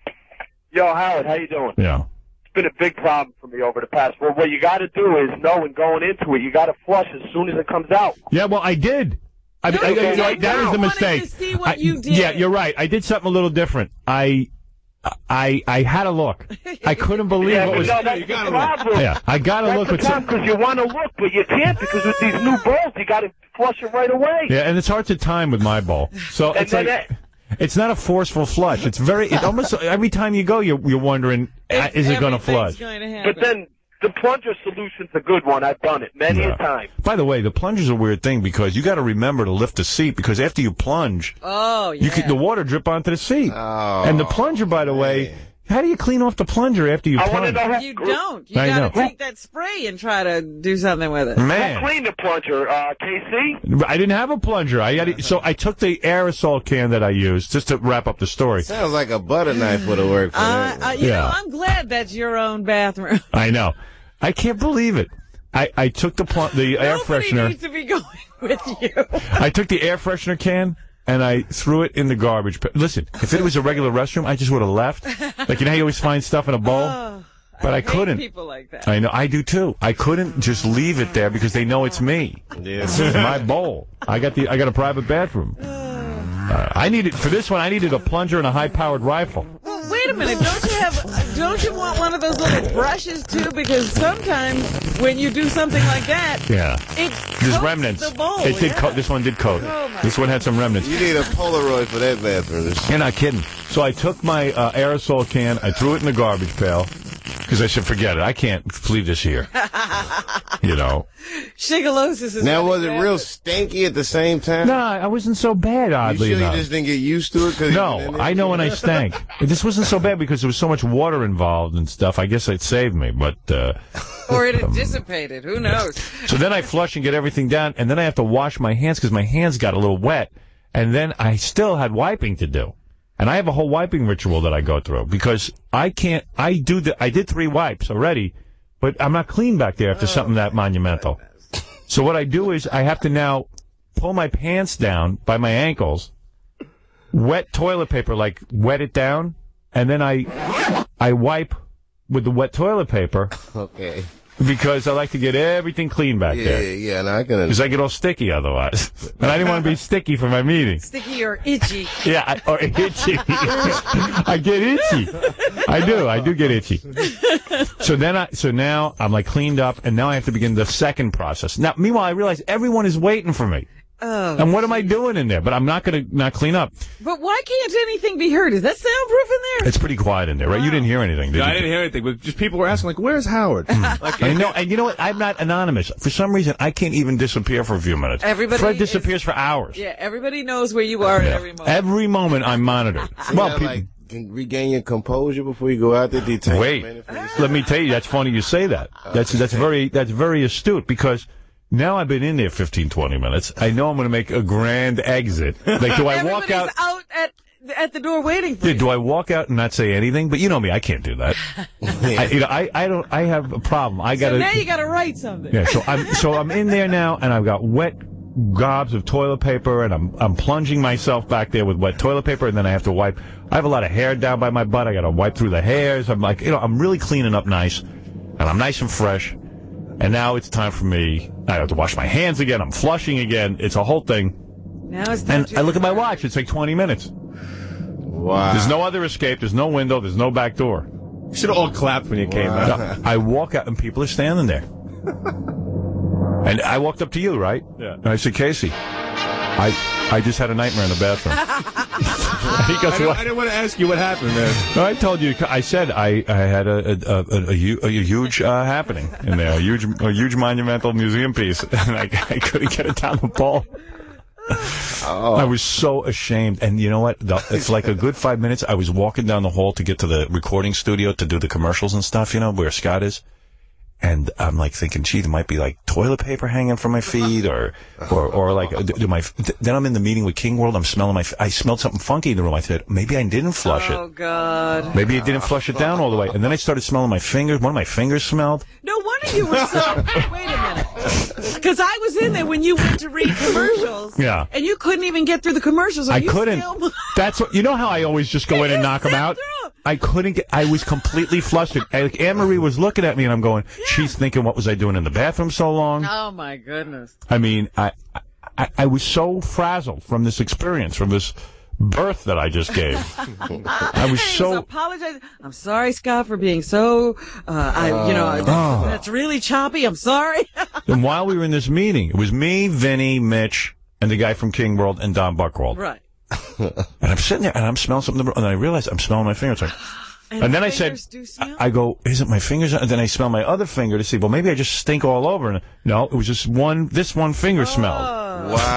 Yo, Howard, how you doing? Yeah. It's been a big problem for me over the past. Well, what you got to do is know and going into it, you got to flush as soon as it comes out. Yeah, well, I did. I, No, I, I, you I- didn't. that is I the wanted mistake. to see what I- you did. Yeah, you're right. I did something a little different. I, I, I had a look. I couldn't believe Yeah, what but was. no, that's the problem. Yeah, I got to That's look the with some. problem because you want to look, but you can't because with these new balls, you got to flush it right away. Yeah, and it's hard to time with my ball. So And it's then like. It's not a forceful flush. It's very. It almost every time you go, you're you're wondering, uh, is it going to flush? Going to happen. But then the plunger solution's a good one. I've done it many Yeah. a time. By the way, the plunger's a weird thing because you got to remember to lift the seat because after you plunge, Oh, yeah. you can, the water drip onto the seat. Oh, and the plunger, by the way, how do you clean off the plunger after you I want to plunge? know who You don't. You I got to know. take that spray and try to do something with it. Who Man, cleaned the plunger, uh, K C? I didn't have a plunger. I had to, so I took the aerosol can that I used just to wrap up the story. Sounds like a butter knife would have worked for Uh, that. uh, you Yeah. know, I'm glad that's your own bathroom. I know. I can't believe it. I, I took the pl- the air Nobody freshener. needs to be going with you. I took the air freshener can and I threw it in the garbage. But listen, if it was a regular restroom, I just would have left. Like, you know how you always find stuff in a bowl? Oh, but I, hate couldn't. people like that. I know, I do too. I couldn't just leave it there because they know it's me. Yes. It's my bowl. I got the I got a private bathroom. Uh, I needed for this one. I needed a plunger and a high-powered rifle. Well, wait a minute. Don't you have? uh, Don't you want one of those little brushes too? Because sometimes when you do something like that, Yeah. it There's coats remnants. The bowl, it did. yeah. Coat, this one did coat. Oh, my this one had some remnants. You need a Polaroid for that bathroom. You're not kidding. So I took my uh, aerosol can, I threw it in the garbage pail, Because I said, forget it. I can't leave this here. You know. Shigellosis is Now, was it bad. real stinky at the same time? No, I wasn't so bad, oddly You sure enough. you just didn't get used to it? 'Cause No, you- I know when I stank. This wasn't so bad because there was so much water involved and stuff. I guess it saved me, but... Uh, Or it had dissipated. Who knows? so then I flush and get everything down, and then I have to wash my hands because my hands got a little wet, and then I still had wiping to do. And I have a whole wiping ritual that I go through because I can't, I do the, I did three wipes already, but I'm not clean back there after oh, something that monumental. So what I do is I have to now pull my pants down by my ankles, wet toilet paper, like wet it down, and then I, I wipe with the wet toilet paper. Okay. Because I like to get everything clean back yeah, there. Yeah, yeah, and I can. Because I get all sticky otherwise. And I didn't want to be sticky for my meeting. Sticky or itchy. Yeah, I, or itchy. I get itchy. I do. I do get itchy. So then I, so now I'm like cleaned up, and now I have to begin the second process. Now, meanwhile, I realize everyone is waiting for me. Oh, and what am I doing in there? But I'm not going to not clean up. But why can't anything be heard? Is that soundproof in there? It's pretty quiet in there, right? Wow. You didn't hear anything, did no, you? I didn't hear anything, but just people were asking, like, where's Howard? like, I know, and you know what? I'm not anonymous. For some reason, I can't even disappear for a few minutes. Everybody Fred disappears is, for hours. Yeah, everybody knows where you are yeah. at every moment. Every moment I'm monitored. So well, you gotta, people, like, can regain your composure before you go out there. Do you take wait, let me tell you, that's funny you say that. That's that's very that's very astute because. Now I've been in there fifteen, twenty minutes. I know I'm going to make a grand exit. Like, do I walk out? out at at the door waiting for yeah, you. Do I walk out and not say anything? But you know me, I can't do that. I, you know, I, I don't. I have a problem. I got to. So now you got to write something. Yeah. So I'm so I'm in there now, and I've got wet gobs of toilet paper, and I'm I'm plunging myself back there with wet toilet paper, and then I have to wipe. I have a lot of hair down by my butt. I got to wipe through the hairs. I'm like, you know, I'm really cleaning up nice, and I'm nice and fresh. And now it's time for me. I have to wash my hands again. I'm flushing again. It's a whole thing. Now it's time and to I look at my watch. It's like twenty minutes. Wow. There's no other escape. There's no window. There's no back door. You should have all clapped when you wow. came out. I walk out and people are standing there. And I walked up to you, right? Yeah. And I said, Casey, I I just had a nightmare in the bathroom. He goes, I, didn't, I didn't want to ask you what happened, man. No, I told you. I said I, I had a a, a, a, a huge uh, happening in there, a huge a huge monumental museum piece, and I, I couldn't get it down the pole. Oh. I was so ashamed, and you know what? The, it's like a good five minutes. I was walking down the hall to get to the recording studio to do the commercials and stuff. You know where Scott is. And I'm like thinking, gee, there might be like toilet paper hanging from my feet, or, or, or like, do my. Then I'm in the meeting with King World. I'm smelling my. I smelled something funky in the room. I said, maybe I didn't flush oh, it. Oh God. Maybe I didn't flush it down all the way. And then I started smelling my fingers. One of my fingers smelled. No wonder you were so. Wait a minute. Because I was in there when you went to read commercials. Yeah. And you couldn't even get through the commercials. Are I you couldn't. Still... That's what you know. How I always just go in and knock them out. Through. I couldn't get. I was completely flustered. Like Anne Marie was looking at me, and I'm going. Yeah. She's thinking, what was I doing in the bathroom so long? Oh my goodness! I mean, I, I, I was so frazzled from this experience, from this birth that I just gave. I was so. Apologize. I'm sorry, Scott, for being so. Uh, I, you know, oh. that's really choppy. I'm sorry. And while we were in this meeting, it was me, Vinny, Mitch, and the guy from King World, and Don Buchwald. Right. And I'm sitting there, and I'm smelling something, and I realized I'm smelling my fingers. Like, and, and then I said, I go, is it my fingers? And then I smell my other finger to see, well, maybe I just stink all over. And no, it was just one, this one finger oh. smelled.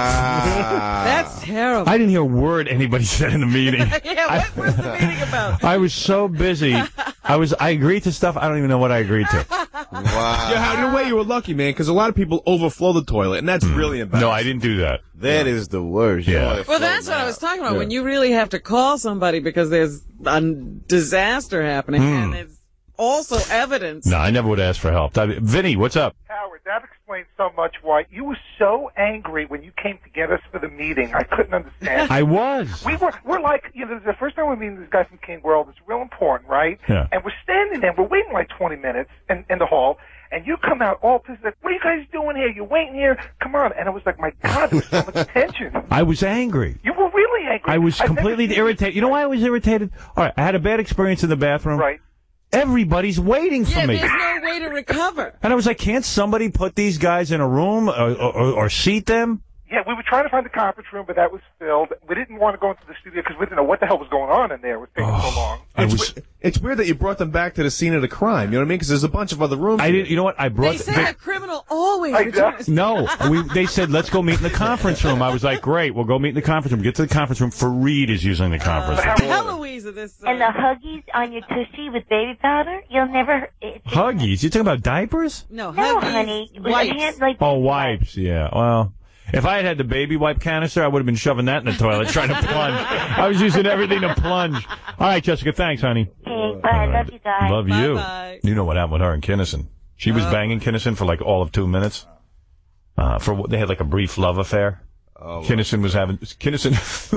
Wow. That's terrible. I didn't hear a word anybody said in the meeting. Yeah, what was the meeting about? I was so busy. I was, I agreed to stuff. I don't even know what I agreed to. Wow. Yeah, in a way, you were lucky, man, because a lot of people overflow the toilet, and that's mm. really embarrassing. No, I didn't do that. That yeah. is the worst. Yeah. Well, that's what I was talking about. Yeah. When you really have to call somebody because there's a disaster happening, mm. and it's also evidence. No, I never would ask for help. Vinny, what's up? Howard, that explains so much why you were so angry when you came to get us for the meeting. I couldn't understand. I was. We were, we're like, you know, this is the first time we're meeting this guy from King World. It's real important, right? Yeah. And we're standing there, we're waiting like twenty minutes in, in the hall, and you come out all pissed, like, what are you guys doing here? You're waiting here? Come on. And I was like, my God, there was so much tension. I was angry. You were really angry. I was I've completely irritated. You know why I was irritated? All right, I had a bad experience in the bathroom. Right. Everybody's waiting for yeah, me. There's no way to recover. And I was like, can't somebody put these guys in a room or, or, or seat them? Yeah, we were trying to find the conference room, but that was filled. We didn't want to go into the studio because we didn't know what the hell was going on in there. It was taking Oh, so long. I It's, was. we- it's weird that you brought them back to the scene of the crime. You know what I mean? Because there's a bunch of other rooms. I didn't. You know what? I brought. They say a criminal always I returns. No, we, they said, let's go meet in the conference room. I was like, great, we'll go meet in the conference room. Get to the conference room. Fareed is using the conference room. Eloise of this. Uh, And the Huggies on your tushy with baby powder, you'll never. It's just, Huggies? You talking about diapers? no, no, Huggies, honey. With wipes. a hand, like, Oh, wipes, yeah. Well, if I had had the baby wipe canister, I would have been shoving that in the toilet trying to plunge. I was using everything to plunge. All right, Jessica, thanks, honey. Okay, bye. Love you guys. Love you. Bye-bye. You know what happened with her and Kinnison. She was Oh. banging Kinnison for like all of two minutes. Uh, for They had like a brief love affair. Oh, Kinnison was having... Kinnison...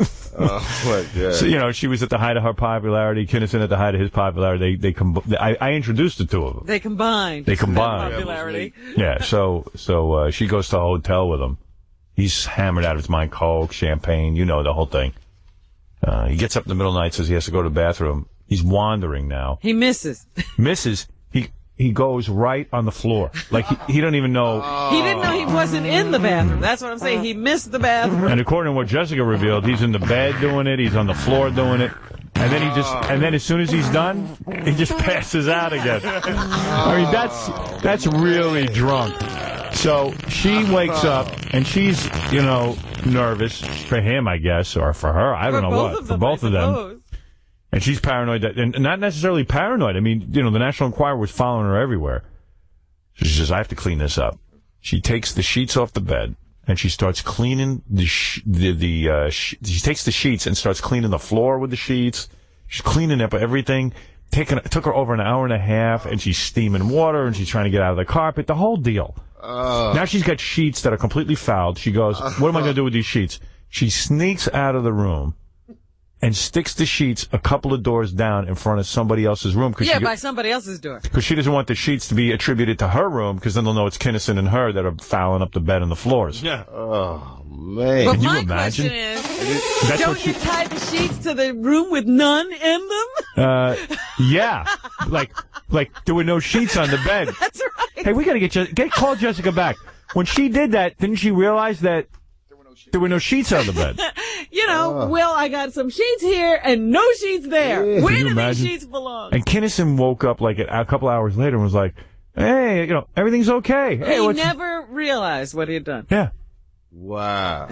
oh, my God. So, you know, she was at the height of her popularity. Kinnison at the height of his popularity. They, they com- I, I introduced the two of them. They combined. They combined. Popularity. Yeah, so so uh, she goes to a hotel with him. He's hammered out of his mind, coke, champagne, you know, the whole thing. Uh, he gets up in the middle of the night, says he has to go to the bathroom. He's wandering now. He misses. Misses. He he goes right on the floor. Like, he, he don't even know. He didn't know he wasn't in the bathroom. That's what I'm saying. He missed the bathroom. And according to what Jessica revealed, he's in the bed doing it. He's on the floor doing it. And then he just, and then as soon as he's done, he just passes out again. I mean, that's, that's really drunk. So she wakes up and she's, you know, nervous for him, I guess, or for her. I don't For know both what. of For them, both I of them. suppose. And she's paranoid that, and not necessarily paranoid. I mean, you know, the National Enquirer was following her everywhere. So she says, I have to clean this up. She takes the sheets off the bed and she starts cleaning the, sh- the, the, uh, sh- she takes the sheets and starts cleaning the floor with the sheets. She's cleaning up everything. Taking, it took her over an hour and a half and she's steaming water and she's trying to get out of the carpet, the whole deal. Uh, Now she's got sheets that are completely fouled. She goes, what am I going to do with these sheets? She sneaks out of the room and sticks the sheets a couple of doors down in front of somebody else's room. Cause Yeah, she, by somebody else's door. Because she doesn't want the sheets to be attributed to her room, because then they'll know it's Kinnison and her that are fouling up the bed and the floors. Yeah. Oh, man. But Can you my imagine? question is, That's don't what she- you tie the sheets to the room with none in them? Uh, yeah. Like, like there were no sheets on the bed. That's right. Hey, we gotta get, Je- get, call Jessica back. When she did that, didn't she realize that there were no sheets on the bed? You know, well, I got some sheets here and no sheets there. Yeah. Where Can you do imagine? these sheets belong? And Kinnison woke up like a, a couple hours later and was like, hey, you know, everything's okay. Hey, he what's... never realized what he had done. Yeah. Wow.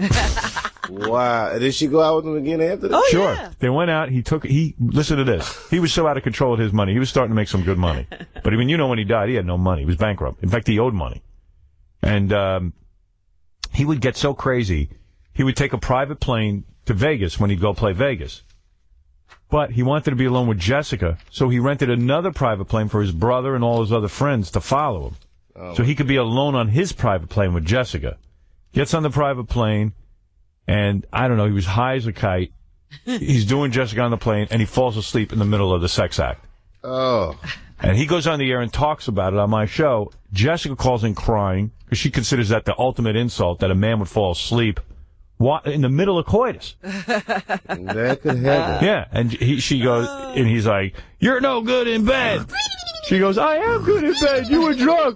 Wow. Did she go out with him again after that? Oh, Sure. yeah. They went out. He took, he, listen to this. He was so out of control with his money. He was starting to make some good money. But I mean, you know, when he died, he had no money. He was bankrupt. In fact, he owed money. And, um, he would get so crazy. He would take a private plane to Vegas when he'd go play Vegas. But he wanted to be alone with Jessica, so he rented another private plane for his brother and all his other friends to follow him. Oh. So he could be alone on his private plane with Jessica. Gets on the private plane, and I don't know, he was high as a kite. He's doing Jessica on the plane, and he falls asleep in the middle of the sex act. Oh. And he goes on the air and talks about it on my show. Jessica calls in crying, because she considers that the ultimate insult, that a man would fall asleep wa- in the middle of coitus. That could happen. Yeah, and he, she goes, and he's like, you're no good in bed. She goes, I am good in bed. You were drunk.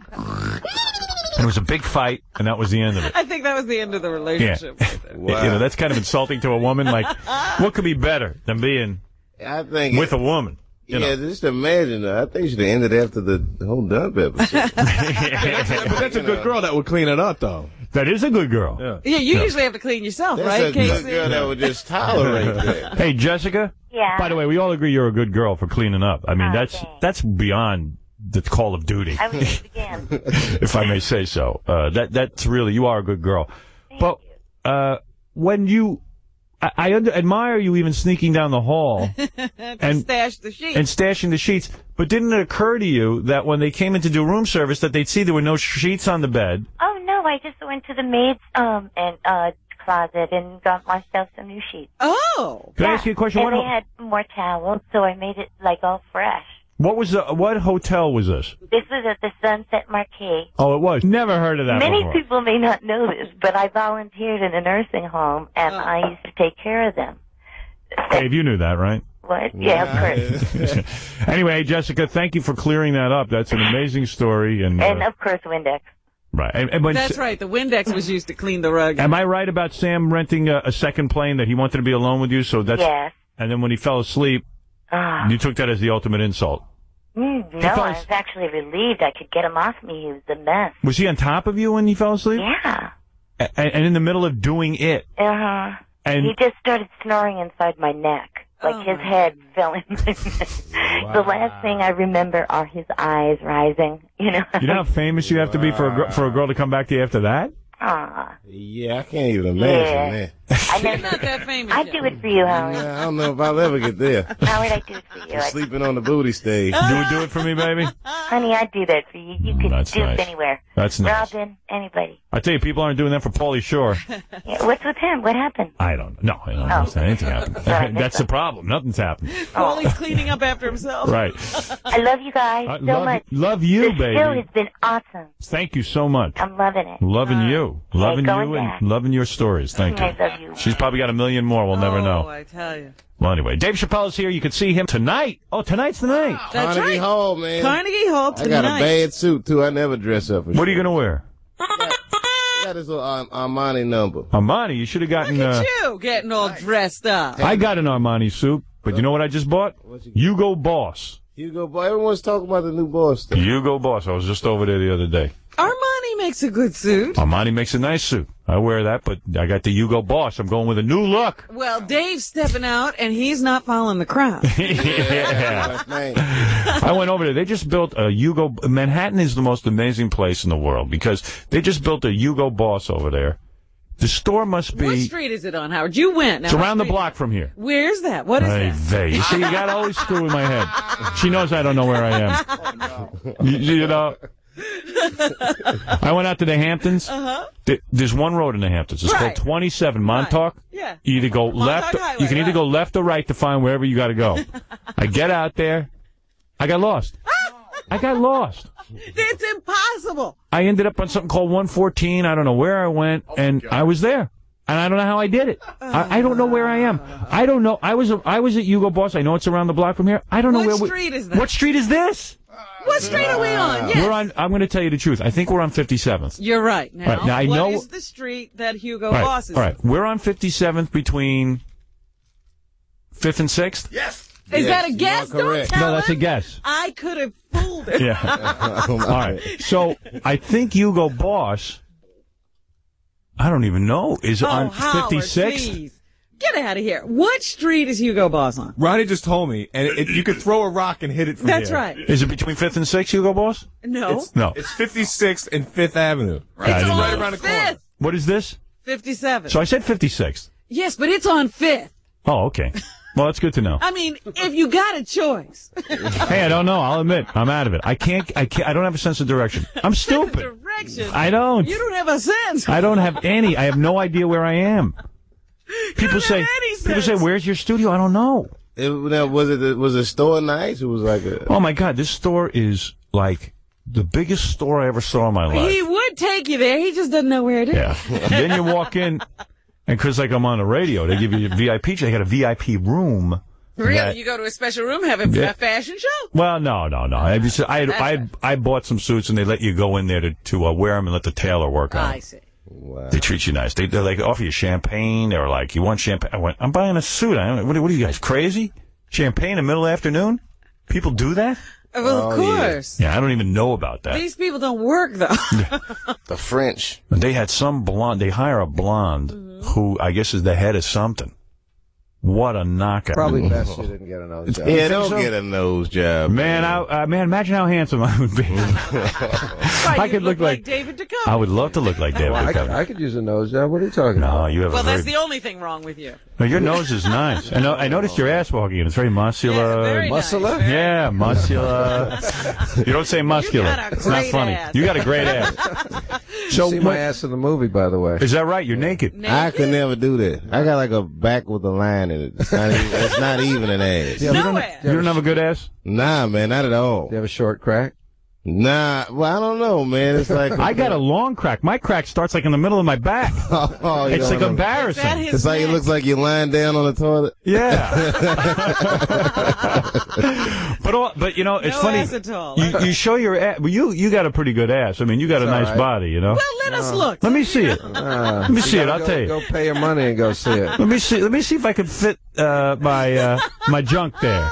And it was a big fight, and that was the end of it. I think that was the end of the Yeah. relationship. You know, that's kind of insulting to a woman. Like, what could be better than being I think with a woman? You yeah, know. just imagine. Uh, I think she should have ended after the, the whole dump episode. But that's a good girl that would clean it up, though. That is a good girl. Yeah. Yeah, you Yeah. usually have to clean yourself, That's right, a Casey? good girl that would just tolerate that. Hey, Jessica. Yeah. By the way, we all agree you're a good girl for cleaning up. I mean, Oh, that's thanks. that's beyond the call of duty, I was again. if I may say so. Uh, that that's really, you are a good girl. But uh, when you, I, I under, admire you even sneaking down the hall to and stash the sheets. and stashing the sheets. But didn't it occur to you that when they came in to do room service, that they'd see there were no sheets on the bed? Oh no, I just went to the maid's um and uh closet and got myself some new sheets. Oh. Can I ask you a question? And What, they had more towels, so I made it like all fresh. what was the, what hotel was this? This was at the Sunset Marquis. Oh, it was. Never heard of that Many before. people may not know this, but I volunteered in a nursing home, and I used to take care of them. Dave, you knew that, right? What? Yeah, of course. Anyway, Jessica, thank you for clearing that up. That's an amazing story. And, uh, And of course, Windex. Right. And, and when That's right. The Windex was used to clean the rug. Am I right about Sam renting a, a second plane that he wanted to be alone with you? So that's. Yes. And then when he fell asleep, Ah. you took that as the ultimate insult. Mm, no, He fell I as- was actually relieved I could get him off me. He was a mess. Was he on top of you when he fell asleep? Yeah. A- and in the middle of doing it. Uh-huh. And He just started snoring inside my neck. Like his head fell in my neck. The last thing I remember are his eyes rising. You know? you know how famous you have to be for a, gr- for a girl to come back to you after that? Aw. Yeah, I can't even imagine Yeah. that. I know. Not that famous. I'd do it for you, Howard. Yeah, I don't know if I'll ever get there. Howard, I'd do it for you. I'd- Sleeping on the booty stage. Do it, do it for me, baby. Honey, I'd do that for you. You could That's do nice. it anywhere. That's nice. Robin, anybody. I tell you, people aren't doing that for Pauly Shore. Yeah, what's with him? What happened? I don't know. No, I don't Oh. understand. Anything happened. Sorry, That's the problem. Nothing's happened. Well, he's cleaning up after himself. Right. I love you guys I so love, much. love you, the baby. show has been awesome. Thank you so much. I'm loving it. Loving you. Loving going you and back. loving your stories. Thank you. I love you. She's probably got a million more. We'll never Oh, know. I tell you. Well, anyway, Dave Chappelle's here. You can see him tonight. Oh, tonight's the night. That's Carnegie right. Hall, man. Carnegie Hall I tonight. got a bad suit, too. I never dress up for What are you going to wear? Got his little Ar- Armani number. Armani. You should have gotten. Look at Uh, you getting all dressed up. I got an Armani suit, but you know what I just bought? Hugo Boss. Hugo Boss. Everyone's talking about the new Boss stuff. Hugo Boss. I was just over there the other day. Armani makes a good suit. Armani makes a nice suit. I wear that, but I got the Hugo Boss. I'm going with a new look. Well, Dave's stepping out, and he's not following the crowd. Yeah. I went over there. They just built a Hugo. Manhattan is the most amazing place in the world because they just built a Hugo Boss over there. The store must be. What street is it on, Howard? You went. Now, It's what around the street- block from here. Where's that? What is Hey, that? they. You see, you got to always screw with my head. She knows I don't know where I am. you, you know. I went out to the Hamptons. Uh-huh. Th- There's one road in the Hamptons. It's Right. called twenty-seven Montauk. Yeah. You either go Montauk left. Highway, you can either right. go left or right to find wherever you got to go. I get out there. I got lost. I got lost. It's impossible. I ended up on something called one fourteen. I don't know where I went, and I was there. And I don't know how I did it. I, I don't know where I am. I don't know. I was I was at Hugo Boss. I know it's around the block from here. I don't know What where. we- street is that? What street is this? What street are we on? Yes. We're on. I'm going to tell you the truth. I think we're on fifty-seventh. You're right. Now, Right, now I what know- is the street that Hugo All right, Boss is all right. We're on fifty-seventh between fifth and sixth. Yes. Is Yes, that a you are guess? Don't correct. tell No, that's a him. guess. I could have fooled him. Yeah. All right. So I think Hugo Boss. I don't even know. Is Oh, on Howard, fifty-sixth. please. Get out of here. What street is Hugo Boss on? Ronnie just told me, and it, you could throw a rock and hit it from That's here. right. Is it between fifth and sixth, Hugo Boss? No. It's, No. It's fifty-sixth and fifth Avenue. I It's didn't right know. around the corner. Fifth. What is this? fifty-seven. So I said fifty-sixth. Yes, but it's on Fifth. Oh, okay. Well, that's good to know. I mean, if you got a choice. Hey, I don't know. I'll admit, I'm out of it. I can't. I can't. I don't have a sense of direction. I'm stupid. Direction. I don't. You don't have a sense. I don't have any. I have no idea where I am. People say. have any People say, sense. "Where's your studio?" I don't know. It, now, was it the, was the store nice? It was like a. Oh my God, this store is like the biggest store I ever saw in my life. He would take you there. He just doesn't know where it is. Yeah. Then you walk in, and because like I'm on the radio, they give you a V I P. They got a V I P room. Really? that- You go to a special room, have a, Yeah. a fashion show? Well, no, no, no. I just, I, I, I bought some suits, and they let you go in there to to uh, wear them and let the tailor work on I them. see. Wow. They treat you nice. They they like offer you champagne. They were like, "You want champagne?" I went, "I'm buying a suit." I what, what are you guys crazy? Champagne in the middle of the afternoon? People do that? Well, of Oh, yeah. course. Yeah, I don't even know about that. These people don't work, though. The French. They had some blonde. They hire a blonde who I guess is the head of something. What a knockout! Probably best you didn't get a nose job. Yeah, don't get a nose job. Man, I, uh, man, imagine how handsome I would be. Right, I you could look like, David Duchovny. I would love to look like David Well, I, could, Duchovny. I could use a nose job. What are you talking No, about? you have Well, a very. that's the only thing wrong with you. No, your nose is nice. I know. I noticed your ass walking in. It's very muscular. Yeah, very Muscular? nice. Yeah, muscular. You don't say muscular. You got a It's not great funny. ass. You got a great ass. So, See what- my ass in the movie, by the way. is that right? You're naked. I could never do that. I got like a back with a line in it. It's not even, it's not even an ass. Yeah, No you don't, ass. You don't have a good ass? Nah, man, not at all. Do you have a short crack? Nah, well, I don't know, man. It's like I got a long crack. My crack starts like in the middle of my back. Oh, you it's don't like know. embarrassing. It's like it looks like you're lying down on the toilet. Yeah. but all, but you know, it's No funny. ass at all. You, you show your ass. Well, you you got a pretty good ass. I mean, you got It's a all nice right. body. You know. Well, let us look. Let me see it. Uh, Let me see it. gotta I'll go, tell you. Go pay your money and go see it. Let me see. Let me see if I can fit uh, my uh, my junk there.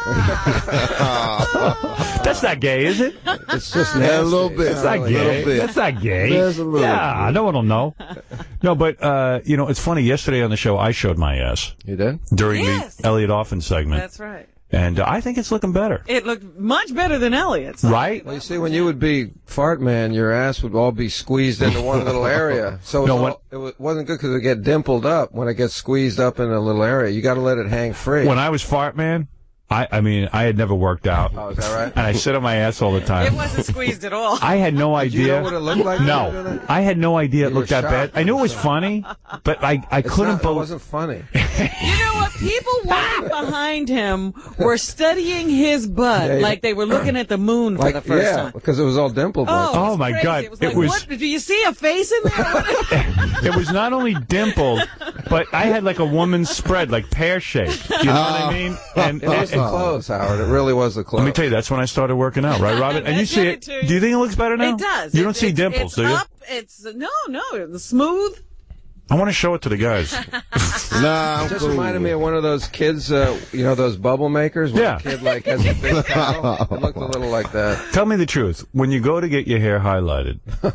That's not gay, is it? It's just Yeah, nasty. a little bit. That's not A gay. little bit. That's not gay. There's a little yeah, bit. no one will know. No, but uh, you know, it's funny. Yesterday on the show, I showed my ass You did? during Yes. the Elliot Offen segment, That's right. and uh, I think it's looking better. It looked much better than Elliot's. Right? Well, you see, when you would be fart man, your ass would all be squeezed into one little area. So it, No, was what- all, it wa- wasn't good because it would get dimpled up. When it gets squeezed up in a little area, you got to let it hang free. When I was fart man, I, I mean, I had never worked out, Oh, is that right? and I sit on my ass all the It time. wasn't squeezed at all. I had no Did you idea. know what it looked like when you were doing No, it? I had no idea it You looked were that bad. shocked. I knew it was funny, but I, I It's couldn't not, it believe. wasn't funny. You know what? People walking behind him were studying his butt Yeah, yeah. like they were looking at the moon for Like, the first yeah, time. because it was all dimpled. Oh, like- it was Oh, my crazy. God. It was It like, was- what? Do you see a face in there? What- It was not only dimpled, but I had like a woman's spread, like pear shaped. You know what I mean? And, It was and- the clothes, Howard. It really was the clothes. let me tell you, that's when I started working out, right, Robin? And you I see did it. it to you. Do you think it looks better now? It does. You It- don't see it's- dimples, it's do you? Up, it's no, no. It's smooth. I want to show it to the guys. Nah, I'm It just cool. reminded me of one of those kids, uh, you know, those bubble makers. Where Yeah. the kid like has a big cow. It looked a little like that. Tell me the truth. When you go to get your hair highlighted,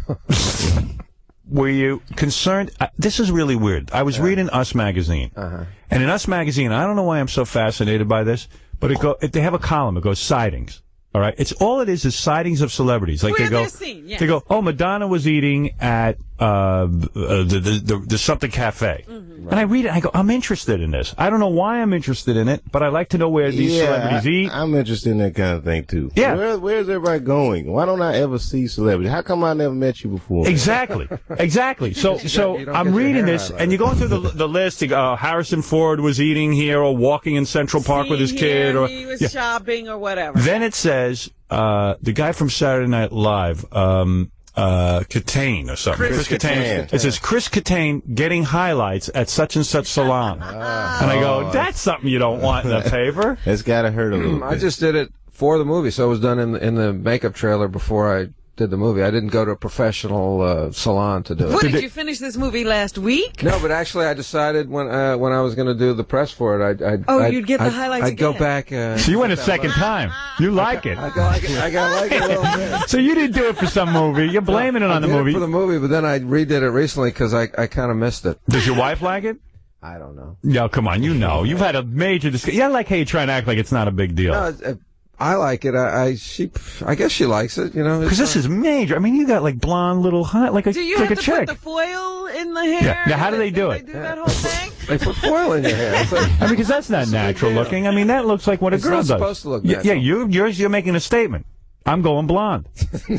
were you concerned? Uh, this is really weird. I was reading Us Magazine. Uh-huh. And in Us Magazine, I don't know why I'm so fascinated by this, but it go, it, they have a column. It goes sightings. All right. It's all it is is sightings of celebrities. Like Where they go, they're seen, yes. they go, oh, Madonna was eating at uh, uh the, the the the something cafe. Mm-hmm. And I read it. I go, I'm interested in this. I don't know why I'm interested in it, but I like to know where these yeah, celebrities I, eat. I'm interested in that kind of thing too. Yeah. Where, where's everybody going? Why don't I ever see celebrities? How come I never met you before? Exactly, exactly. So, so you don't I'm get your reading hair this, highlighted. and you go through the the list. You go, uh, Harrison Ford was eating here, or walking in Central Park with his Seen kid, here, or he was yeah. shopping or whatever. Then it says uh, the guy from Saturday Night Live, um, uh, Katane or something. Chris Kattan. It says Chris Katane getting highlights at such and such salon, Ah. and I go, that's something you don't want in the paper. It's gotta hurt a little bit. I just did it for the movie, so it was done in the, in the makeup trailer before I did the movie. I didn't go to a professional uh, salon to do it. What, did you finish this movie last week? No, but actually, I decided when uh, when I was going to do the press for it, I'd, I'd Oh, I'd, you'd get the I'd, highlights I'd go again. back. Uh, So you went a second time. You like it. I got like it. I got like it a little bit. So you didn't do it for some movie. You're blaming it I on the did it movie. for the movie, but then I redid it recently because I I kind of missed it. Does your wife like it? I don't know. No, come on. You know. You've had a major discussion. Yeah, I like how you try and act like it's not a big deal. No, it, I like it. I, I she I guess she likes it. You know, Because this is major. I mean, you got like blonde little hot, like a Do you like have a to chick. put the foil in the hair? Yeah. Now, how do they do it? They do that whole thing? they put foil in your hair. It's like- I mean, because that's not natural looking. I mean, that looks like what a It's girl not does. supposed to look Y- Yeah, natural. you, you're you're making a statement. I'm going blonde.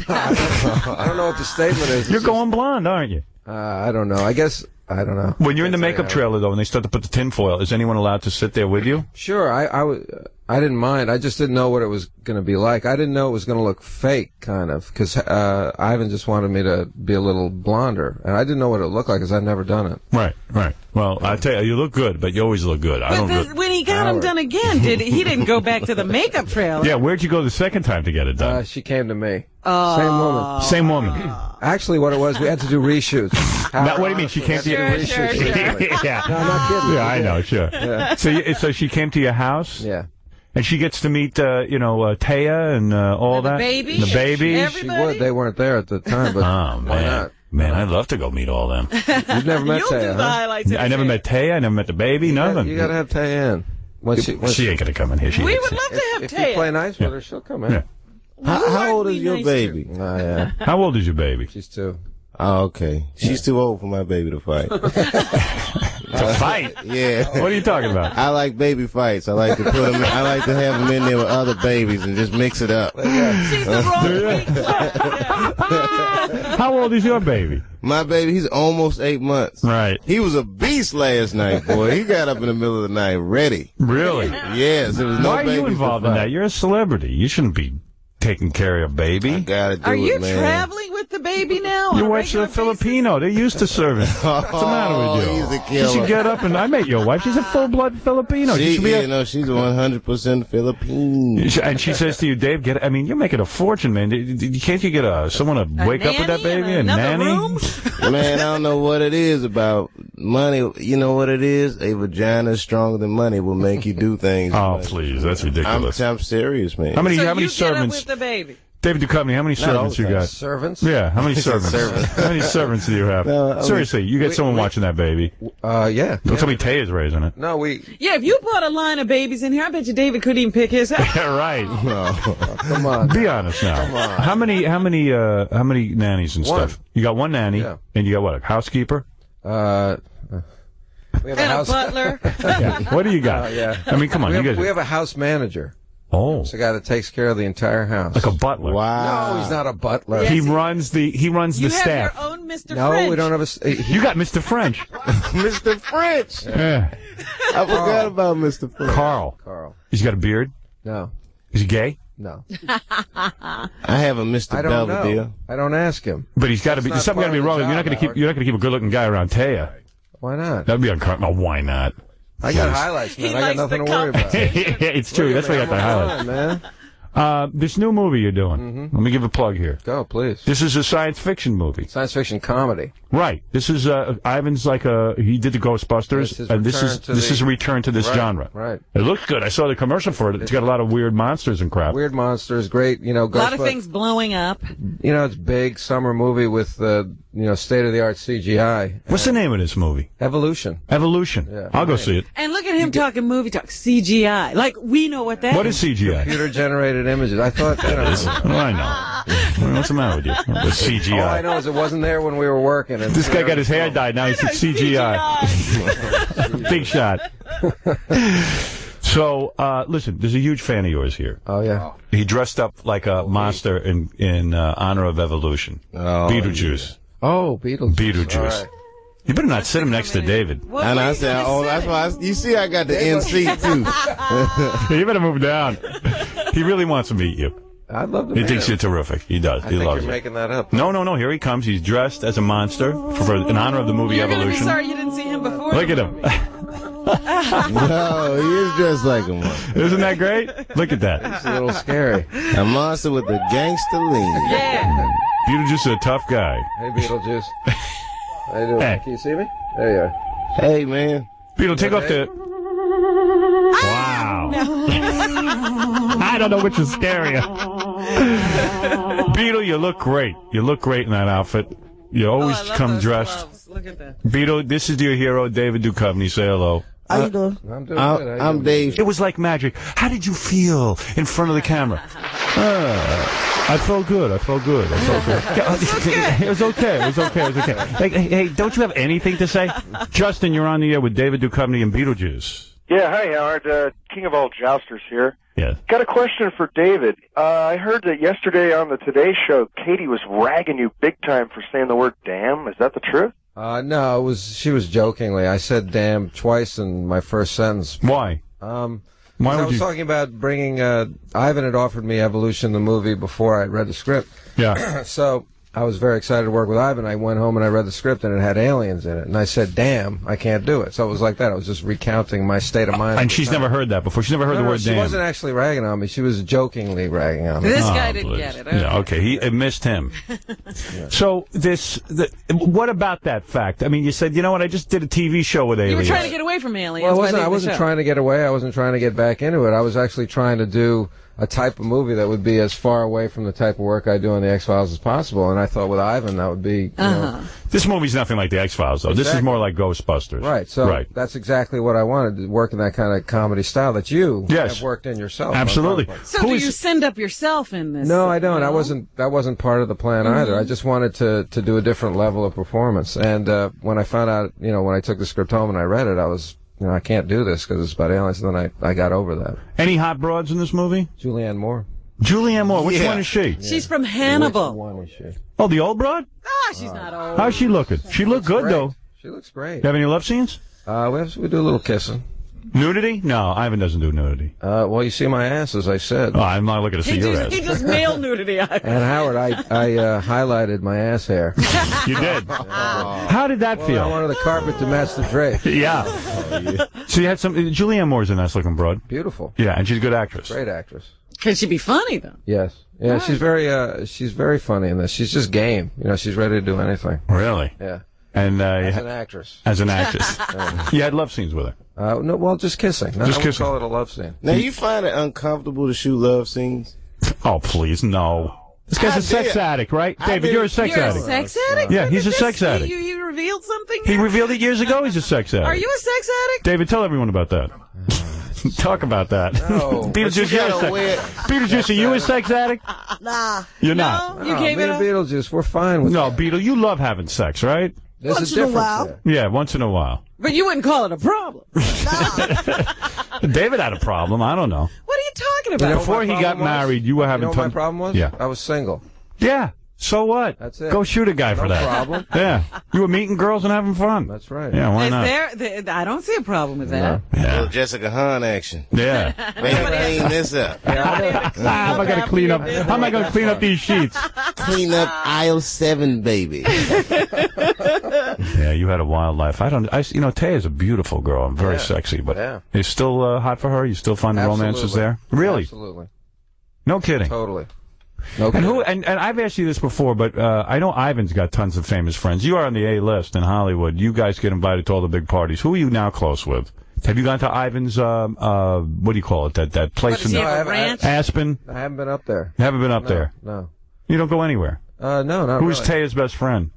I don't know what the statement is. You're It's going blonde, aren't you? just- uh, I don't know. I guess I don't know. When you're in the Can't say makeup I- trailer, though, and they start to put the tinfoil, is anyone allowed to sit there with you? Sure, I I was. I didn't mind. I just didn't know what it was going to be like. I didn't know it was going to look fake, kind of, because uh, Ivan just wanted me to be a little blonder, and I didn't know what it looked like because I'd never done it. Right, right. Well, I tell you, you look good, but you always look good. I But don't. the, Look... when he got him Howard. done again, did he didn't go back to the makeup trailer? Yeah, where'd you go the second time to get it done? Uh, she came to me. Oh. Same woman. Same woman. Actually, what it was, we had to do reshoots. Now, what do you mean? She came to We you? had to do Sure, reshoots sure, sure. recently. Yeah. No, I'm not kidding. Yeah, I We know, did. sure. Yeah. So, you, so she came to your house? Yeah. And she gets to meet, uh, you know, uh, Taya and uh, all And the that? baby? And the baby? Every- She Everybody? would. They weren't there at the time, but Oh, why man. not? Man, I'd love to go meet all them. You've never met You'll do Taya, the huh? highlights. I never met Taya. I never met the baby. Nothing. You got to have Taya in. When she, when She ain't going to come in here. She We hates would it. love to have if Taya. you play nice with Yeah. her, she'll come in. Yeah. How, how old Be is your nice baby? Oh, yeah. How old is your baby? She's two. Oh, okay. She's too old for my baby to fight. To fight? Yeah. What are you talking about? I like baby fights. I like to put them. In, I like to have them in there with other babies and just mix it up. She's the wrong weight class. Yeah. How old is your baby? My baby, he's almost eight months. Right. He was a beast last night, boy. He got up in the middle of the night ready. Really? Yes, there was no Why are babies you to involved in fight. that? You're a celebrity. You shouldn't be taking care of a baby. I gotta do Are you it, man. traveling with the baby now? Your on a wife's a regular Filipino. They're used to serving. What's the matter with you? He's a You killer. should get up and I met your wife. She's a full-blood Filipino. She, She, should be a- you know, she's one hundred percent Filipino. and she says to you, Dave, get. I mean, you're making a fortune, man. Can't you get a someone to wake up with that baby? A nanny? Man, I don't know what it is about money. You know what it is? A vagina stronger than money will make you do things. Oh, please, that's ridiculous. I'm, I'm serious, man. How many? So how many you get up servants? with the baby. David Duchovny, how many Not all servants the you time. got? Servants? Yeah, how many He said servants? servants. How many servants do you have? No, I mean, Seriously, you get we- someone we- watching that baby. Uh, yeah. Don't tell me Taya's raising it. No, we. Yeah, if you brought a line of babies in here, I bet you David couldn't even pick his out. Yeah, right. Come on. Be honest now. Come on. How many? How many? Uh, how many nannies and One. stuff? You got one nanny, Yeah. and you got what? A housekeeper? Uh, we have And a house butler. Yeah. What do you got? Uh, yeah. I mean, come on, we you have, guys. we have a house manager. Oh, It's a guy that takes care of the entire house. like a butler. Wow. No, he's not a butler. He runs the. He runs You the have staff. your own Mister No, French. we don't have a. s- He, You got Mister French. Mister French. Yeah. I forgot about Mister French. Carl. Carl. He's got a beard. No, Is he gay? no. I have a Mister I don't Belvedere. know. I don't ask him. But he's got to be. That's not Something got to be part of wrong. the You're not going job, to keep. Howard. You're not going to keep a good-looking guy around Taya. Why not? That'd be uncomfortable. Oh, why not? I got Jeez. highlights, man. He I got likes nothing the to worry about. competition. Yeah, it's true. Look That's at why I me, got the I'm highlights. on, man. Uh, this new movie you're doing. Mm-hmm. Let me give a plug here. Go, please. This is a science fiction movie. Science fiction comedy. Right. This is uh, Ivan's like a he did the Ghostbusters, This is and this return is to this the- is a return to this Right, genre. right. It looks good. I saw the commercial for it. It's got a lot of weird monsters and crap. Weird monsters, great, you know, A lot of Ghostbusters. things blowing up. You know, it's big summer movie with, uh, you know, state-of-the-art C G I. What's the name of this movie? Evolution. Evolution. Yeah. I'll go see it. And look at him talking movie talk. C G I. Like, we know what that What is C G I? Computer-generated images. I thought, you know, What do I know? What's the matter with you? The C G I. all I know is it wasn't there when we were working. And This guy got his hair dyed. Now he's C G I. Big shot. So, uh, listen, there's a huge fan of yours here. Oh, yeah. He dressed up like a monster in in uh, honor of evolution. Oh, Beetlejuice. Oh, Beetlejuice. Beetlejuice. All right. You better not sit him next to David. What And were I you said, gonna oh, say? that's why. I, you see, I got the N C too. You better move down. He really wants to meet you. I'd love to He meet thinks him. you're terrific. He does. I he think loves you're it. making that up. No, no, no. Here he comes. He's dressed as a monster for, for in honor of the movie You're going to be Evolution. sorry you didn't see him before. Look the at him. movie. No, he is dressed like a monster. Isn't that great? Look at that. It's a little scary. A monster with the gangster lean. Yeah. Beetlejuice is a tough guy. Hey, Beetlejuice. How you doing? Hey. Can you see me? There you are. Hey, man. Beetle, take off the... Wow. I don't know which is scarier. Beetle, you look great. You look great in that outfit. You always Oh, I love come those dressed. gloves. Look at that. Beetle, this is your hero, David Duchovny. Say hello. How you doing? I'm doing I'm, good. How you I'm doing? Dave. It was like magic. How did you feel in front of the camera? Uh, I felt good. I felt good. I felt good. It was okay. It was okay. It was okay. Hey, hey, hey, don't you have anything to say? Justin, you're on the air with David Duchovny and Beetlejuice. Yeah, hi, Howard. Uh, King of all jousters here. Yeah. Got a question for David. Uh, I heard that yesterday on the Today Show, Katie was ragging you big time for saying the word damn. Is that the truth? Uh, no, it was, she was jokingly. I said damn twice in my first sentence. Why? Um, Why I would was you? talking about bringing, uh, Ivan had offered me Evolution, the movie, before I read the script. Yeah. So I was very excited to work with Ivan. I went home and I read the script and it had aliens in it. And I said, damn, I can't do it. So it was like that. I was just recounting my state of mind. And she's never heard that before. She's never heard No, the no, word she damn. wasn't actually ragging on me. She was jokingly ragging on me. This Oh, guy didn't please. get it. Okay. Yeah, okay. He it missed him. So this, the, what about that fact? I mean, you said, you know what? I just did a T V show with You were aliens. trying to get away from aliens. Well, I by wasn't, I leaving the wasn't show. trying to get away. I wasn't trying to get back into it. I was actually trying to do a type of movie that would be as far away from the type of work I do on the X-Files as possible. And I thought with Ivan, that would be, you Uh-huh. know, This movie's nothing like the X-Files, though. This is Exactly. more like Ghostbusters. right. So right. that's exactly what I wanted, to work in that kind of comedy style that you Yes. have worked in yourself. Absolutely. So Who do is- you send up yourself in this? No, I don't. I No? wasn't. That wasn't part of the plan either. Mm-hmm. I just wanted to to do a different level of performance. And uh, when I found out, you know, when I took the script home and I read it, I was, you know, I can't do this because it's about aliens. And then I I got over that. Any hot broads in this movie? Julianne Moore. Julianne Moore. Which Yeah. one is she? She's from Hannibal. Which one is she? Oh, the old broad? Ah, she's not old. How's she looking? She looked good, Great. though. She looks great. You have any love scenes? Uh, we have we do a little kissing. Nudity? No, Ivan doesn't do nudity. Uh, well, you see my ass, as I said. Oh, I'm not looking to see He your just, ass. he just male nudity. And Howard, I I uh, highlighted my ass hair. You did? How did that well, feel? I wanted the carpet to match the drape. Yeah. So you had some. Julianne Moore's a nice looking broad. Beautiful. Yeah, and she's a good actress. Great actress. Can she be funny though? Yes. Yeah, Right. she's very uh, she's very funny in this. She's just game. You know, she's ready to do anything. Really? Yeah. And uh, As you an ha- actress. As an actress. Yeah. You had love scenes with her. Uh, no, well, just kissing. No, Just I would kissing. call it a love scene. Now, you find it uncomfortable to shoot love scenes? Oh, please, no. This guy's I a sex did. addict, right? I David, did. you're a sex You're addict. a sex addict? Yeah, he's a This- sex addict. You, you revealed something? He revealed it years ago he's a sex addict. Are you a sex addict? David, tell everyone about that. Talk about that. No. Beetlejuice, you're a gotta sex wear- Beetlejuice, are you a sex addict? Nah. You're No, not. you No, gave me it and up. Beetlejuice, we're fine with No, that. Beetle, you love having sex, right? There's Once a in a difference while. there. Yeah, once in a while. But you wouldn't call it a problem. David had a problem. I don't know. What are you talking You about? know what Before my he got problem was? married, you were You having know what my ton- problem was? Yeah. I was single. Yeah. So what? That's it. Go shoot a guy for No that. problem. Yeah. You were meeting girls and having fun. That's right. Yeah, why Is not? there, there? I don't see a problem with that. Little Jessica Hahn action. Yeah. Maybe clean this up. Ah, how am I going to clean up? How am I going to clean up these sheets? Clean up aisle seven, baby. Yeah, you had a wild life. I don't. I, you know, Taya's a beautiful girl and very Yeah. sexy. But Yeah. you still uh, hot for her? You still find the romances Absolutely. there? Really? Absolutely. No kidding. Totally. No And kidding. who? And, and I've asked you this before, but uh, I know Ivan's got tons of famous friends. You are on the A list in Hollywood. You guys get invited to all the big parties. Who are you now close with? Have you gone to Ivan's? Um, uh, what do you call it? That that place What, does in he the, have a ranch? Aspen. I haven't been up there. You haven't been up No, there. No. You don't go anywhere. Uh, no, not Who's really. Taya's best friend?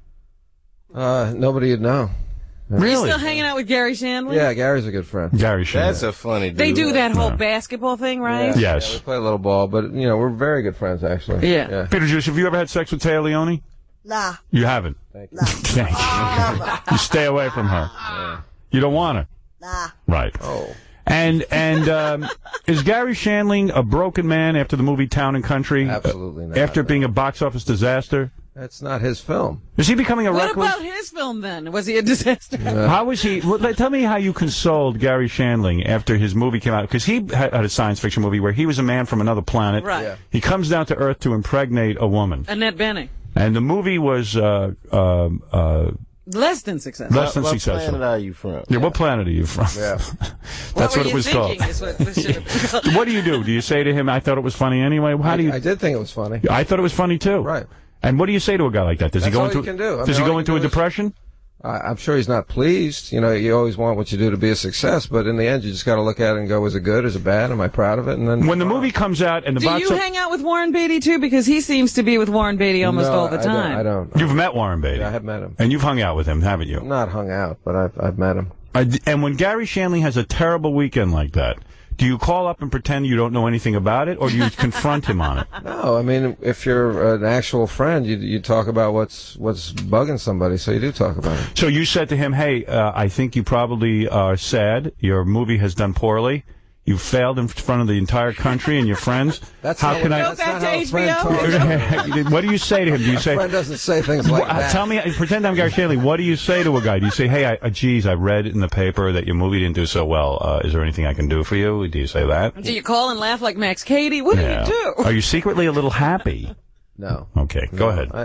Uh, nobody you'd know. You Really? still hanging out with Gary Shandling? Yeah, Gary's a good friend. Gary Shandling. That's a funny dude. They do that whole Yeah. basketball thing, right? Yeah, Yes. yeah, we play a little ball, but, you know, we're very good friends, actually. Yeah. Yeah. Peter Juice, have you ever had sex with Taya Leone? Nah. You haven't. Thank you. Thank you. You stay away from her. You don't want her. Nah. Right. Oh. And and um, is Gary Shandling a broken man after the movie Town and Country? Absolutely not. After being a box office disaster? That's not his film. Is he becoming a What recluse? about his film then? Was he a disaster? How was he? Well, let- tell me how you consoled Gary Shandling after his movie came out, because he had had a science fiction movie where he was a man from another planet. Right. Yeah. He comes down to Earth to impregnate a woman, Annette Bening. and the movie was uh, um, uh, Less than successful. less than What successful. planet are you from? Yeah, what planet are you from? Yeah. That's were what, it you was called. thinking is what this should have been called. What do you do? Do you say to him, "I thought it was funny anyway"? How do you? I, I did think it was funny. I thought it was funny too. Right. And what do you say to a guy like that? Does That's he go all into? you can do. I does mean, he all go you into a can do is- depression? I, I'm sure he's not pleased. You know, you always want what you do to be a success, but in the end, you just got to look at it and go, is it good? Is it bad? Am I proud of it? And then When the movie comes out and the Do box you of- hang out with Warren Beatty too? Because he seems to be with Warren Beatty almost No, all the I don't- time. I don't. You've met Warren Beatty. Yeah, I have met him. And you've hung out with him, haven't you? Not hung out, but I've I've met him. Uh, d- and when Gary Shandling has a terrible weekend like that, do you call up and pretend you don't know anything about it, or do you confront him on it? No, I mean, if you're an actual friend, you you talk about what's what's bugging somebody, so you do talk about it. So you said to him, hey, uh, I think you probably are sad. Your movie has done poorly. You failed in front of the entire country and your friends. That's how not can what- I? that's not how a friend talks. What do you say to him? Do you A say? friend doesn't say things like Wha- that. Tell me, pretend I'm Gary Shandling. What do you say to a guy? Do you say, hey, I, uh, geez, I read in the paper that your movie didn't do so well. Uh, is there anything I can do for you? Do you say that? Do you call and laugh like Max Cady? What Yeah. do you do? Are you secretly a little happy? No. Okay, go ahead. I,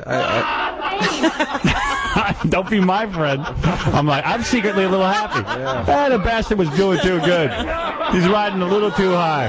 I, I, Don't be my friend. I'm like, I'm secretly a little happy. Ah, the bastard was doing too good. He's riding a little too high.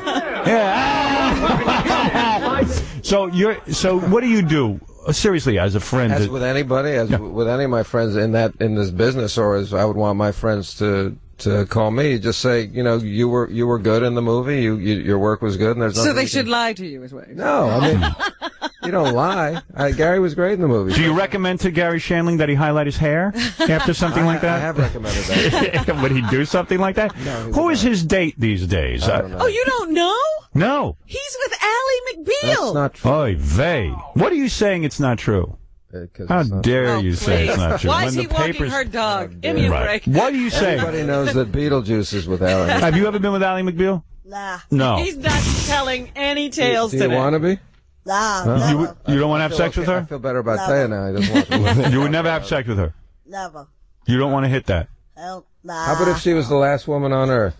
Yeah. so you're. So what do you do? Uh, Seriously, as a friend. as that- with anybody, as w with any of my friends in that in this business, or as I would want my friends to to call me, just say, you know, you were you were good in the movie. You, you your work was good, and there's So nothing they you should can- lie to you as well. No, I mean, you don't lie. I, Gary was great in the movie. do you recommend to Gary Shandling that he highlight his hair after something I, like that? I have recommended that. Would he do something like that? No, he's Who a is his date these days? I Uh, don't know. Oh, you don't know? no. He's with Ally McBeal. That's not true. Oy vey. What are you saying? It's not true. Uh, 'cause How it's not dare Oh, you say it's please. not true? Why When is the he walking papers- her dog? Give me a Right. break. What do you say? Everybody knows that Beetlejuice is with Alan. Have you ever been with Ally McBeal? Nah. No. He's not telling any tales Do you today. want to be? Nah. Huh? Never. You, would- you don't want to have I feel sex with okay- I her? feel better about Never. Taya now. He doesn't want to. You would never have sex with her. Never. You don't want to hit that. Hell. How about if she was the last woman on Earth?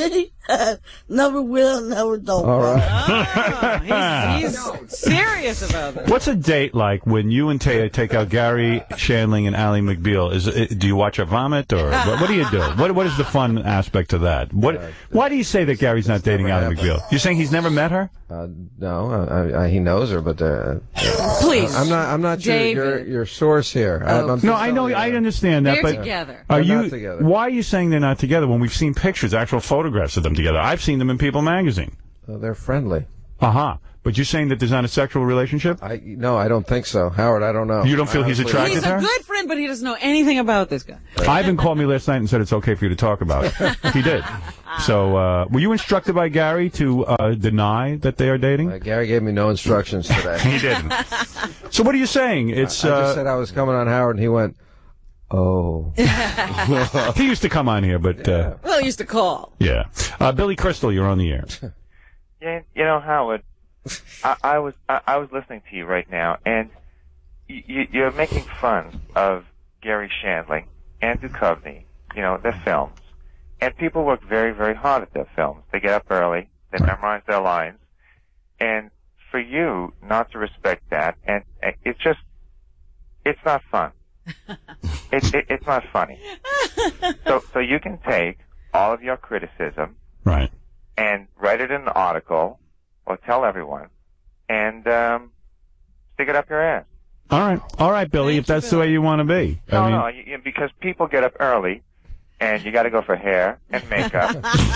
Never will, never don't. All right. Oh, he's, he's serious about this. What's a date like when you and Taya take out Gary Shandling and Ally McBeal? Is it, do you watch her vomit, or what, what do you do? What What is the fun aspect to that? What Why do you say that Gary's not dating Ally McBeal? You're saying he's never met her? Uh, no, I, I, he knows her, but uh, please, I'm not. I'm not your, your your source here. Oh. I'm No, I know. I understand that, They're but together. are They're you? not together. Why are you saying they're not together when we've seen pictures, actual photographs of them together? I've seen them in People magazine. Uh, they're friendly. Uh huh. But you're saying that there's not a sexual relationship? I no, I don't think so, Howard. I don't know. You don't feel he's attracted He's to a her? good friend, but he doesn't know anything about this guy. Ivan called me last night and said it's okay for you to talk about it. He did. So, uh, were you instructed by Gary to uh, deny that they are dating? Uh, Gary gave me no instructions today. He didn't. So what are you saying? It's. I, I uh, just said I was coming on Howard, and he went, "Oh." He used to come on here, but uh, Well, he used to call. yeah. Uh, Billy Crystal, you're on the air. Yeah, you know, Howard, I, I was I, I was listening to you right now, and you, you're making fun of Gary Shandling and Duchovny, you know, their films. And people work very, very hard at their films. They get up early, they memorize their lines, and for you not to respect that, and uh, it's just, it's not fun. it, it, it's not funny. So, so you can take all of your criticism, right, and write it in an article, or tell everyone, and um, stick it up your ass. All right, all right, Billy. If that's the way you want to be, No, I mean, no, you, you, because people get up early, and you got to go for hair and makeup,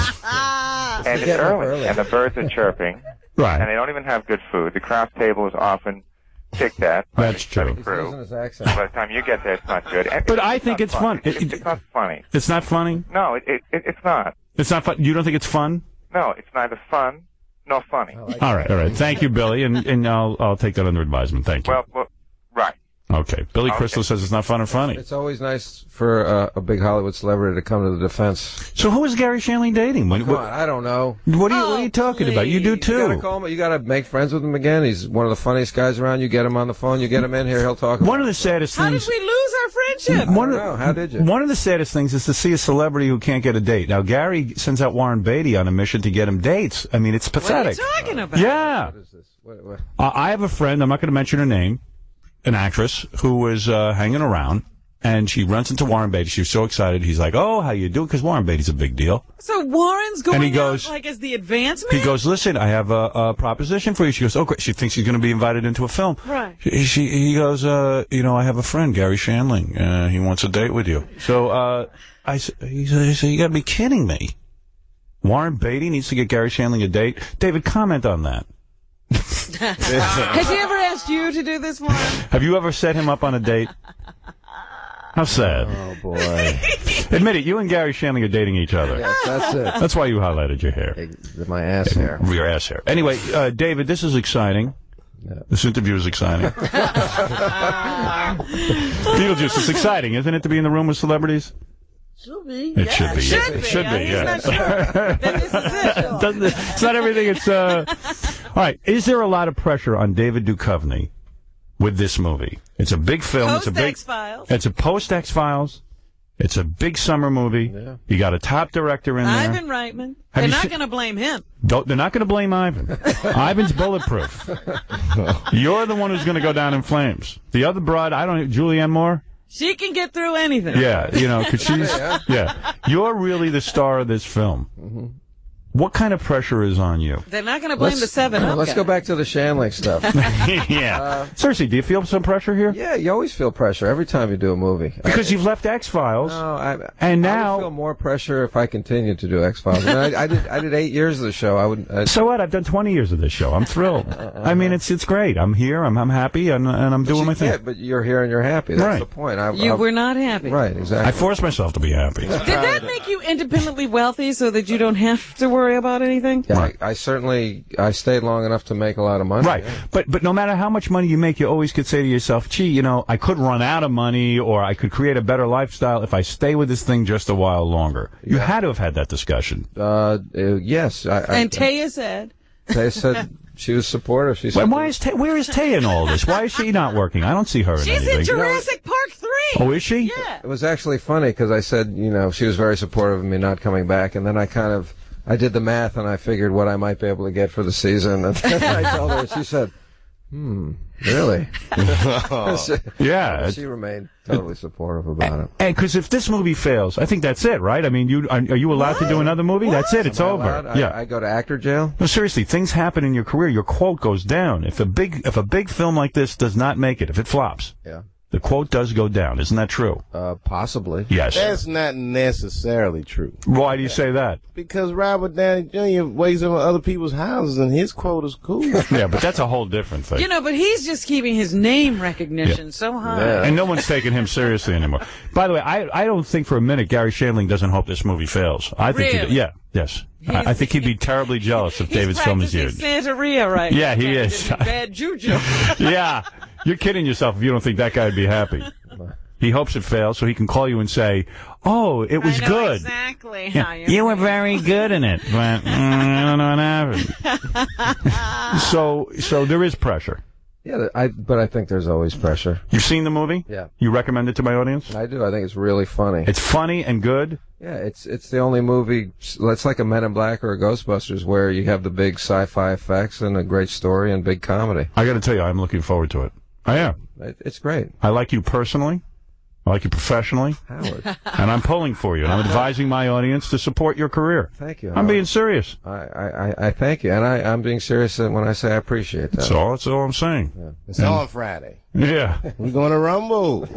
and it's Get up early, early. and the birds are chirping, right, and they don't even have good food. The craft table is often picked at by That's the true. crew. His accent. By the time you get there, it's not good. And But it's I think not it's fun. It's, It- it's not funny. it's not funny. No, it, it, it it's not. It's not fun. You don't think it's fun? No, it's neither fun nor funny. All right, all right. Thank you, Billy, and and I'll I'll take that under advisement. Thank you. Well, well, right. Okay, Billy Okay. Crystal says it's not fun or funny. It's always nice for uh, a big Hollywood celebrity to come to the defense. So who is Gary Shandling dating? When, Come what, on, I don't know. what are you what are you talking about? You do You gotta too. call him. You gotta make friends with him again. He's one of the funniest guys around. You get him on the phone. You get him in here. He'll talk. One about of the it. saddest How did things. we lose our friendship? One of, I don't know. How did you? One of the saddest things is to see a celebrity who can't get a date. Now, Gary sends out Warren Beatty on a mission to get him dates. I mean, it's What are you pathetic. talking about? Yeah. What is this? What, what? Uh, I have a friend, I'm not going to mention her name, an actress, who was uh, hanging around, and she runs into Warren Beatty. She was so excited. He's like, oh, how you doing? Because Warren Beatty's a big deal. So Warren's going And he out, goes- like as the advancement? He goes, listen, I have a, a proposition for you. She goes, oh, great. She thinks she's going to be invited into a film. Right. She, she, he goes, uh, you know, I have a friend, Gary Shandling. Uh, he wants a date with you. So, uh, I, s- he said, he said, you got to be kidding me. Warren Beatty needs to get Gary Shandling a date. David, comment on that. Has he ever asked you to do this for him? Have you ever set him up on a date? How sad. Oh boy. Admit it, you and Gary Shandling are dating each other. Yes, that's it. That's why you highlighted your hair. Ex- My ass hair. Your ass hair. Anyway, uh, David, this is exciting. This interview is exciting. Beetlejuice, it's exciting, isn't it, to be in the room with celebrities? Should be. It yeah. should be. Should It be. should be, He's yeah. not sure. Then this is it. Doesn't it- it's not everything. It's uh. All right. Is there a lot of pressure on David Duchovny with this movie? It's a big film. it's a Post big. X-Files. It's a post X Files. It's a big summer movie. Yeah. You got a top director in there. Ivan Reitman. Have They're you not se- going to blame him. Don't, they're not going to blame Ivan. Ivan's bulletproof. You're the one who's going to go down in flames. The other broad, I don't. Julianne Moore. She can get through anything. Yeah, you know, 'cause she's yeah. You're really the star of this film. Mm-hmm. What kind of pressure is on you? They're not going to blame the seven up Let's guy. go back to the Shandling stuff. yeah. Uh, Seriously, do you feel some pressure here? Yeah, you always feel pressure every time you do a movie. Because you've left X Files. No, I, and I now would feel more pressure if I continued to do X Files. I, mean, I, I did. I did eight years of the show. I would. I, So what? I've done twenty years of this show. I'm thrilled. I mean, it's it's great. I'm here. I'm I'm happy, and and I'm doing you, my thing. yeah, but you're here and you're happy. That's Right. the point. I, You I, were not happy. right. Exactly. I forced myself to be happy. Did that make you independently wealthy so that you don't have to worry about anything? Yeah, I, I certainly I stayed long enough to make a lot of money. Right. yeah. But but no matter how much money you make, you always could say to yourself, gee, you know, I could run out of money or I could create a better lifestyle if I stay with this thing just a while longer. You had to have had that discussion. Uh, uh, yes. I, I, And Taya said. Taya said she was supportive. She said, Well, why is Ta- where is Taya in all this? Why is she not working? I don't see her in She's anything. in Jurassic Park three. great. Oh, is she? Yeah. It was actually funny because I said, you know, she was very supportive of me not coming back, and then I kind of, I did the math and I figured what I might be able to get for the season, and then I told her, and she said, "Hmm, really?" she, Yeah. she remained totally supportive about it. And because if this movie fails, I think that's it, right? I mean, you are, are you allowed to do another movie? That's it. It's Am I over. allowed? I, Yeah. I go to actor jail. No, seriously, things happen in your career. Your quote goes down. If a big if a big film like this does not make it, if it flops, Yeah. the quote does go down. Isn't that true? Uh, possibly. Yes. That's not necessarily true. Why do you say that? Because Robert Downey Junior weighs over other people's houses, and his quote is cool. Yeah, but that's a whole different thing. You know, but he's just keeping his name recognition Yeah. so high. And no one's taking him seriously anymore. By the way, I I don't think for a minute Gary Shandling doesn't hope this movie fails. I think, Really? he, yeah, yes, I, I think he'd be terribly jealous if David's film is huge. Santeria right Yeah, now. he Trying to is. give me Bad juju. Yeah, you're kidding yourself if you don't think that guy would be happy. He hopes it fails so he can call you and say, "Oh, it was I know good. exactly Yeah, how you you were very good in it, but mm, I don't know what happened." so, so there is pressure. Yeah, I, but I think there's always pressure. You've seen the movie? Yeah. You recommend it to my audience? I do. I think it's really funny. It's funny and good? Yeah, it's it's the only movie, it's like a Men in Black or a Ghostbusters where you have the big sci-fi effects and a great story and big comedy. I got to tell you, I'm looking forward to it. I am. It, it's great. I like you personally. I like you professionally. Howard. And I'm pulling for you. And I'm advising my audience to support your career. Thank you, I'm Howard. being serious. I, I, I- I thank you, and I, I'm being serious when I say I appreciate that. That's all, that's all I'm saying. It's on Friday. Yeah. We're going to Rumble. and,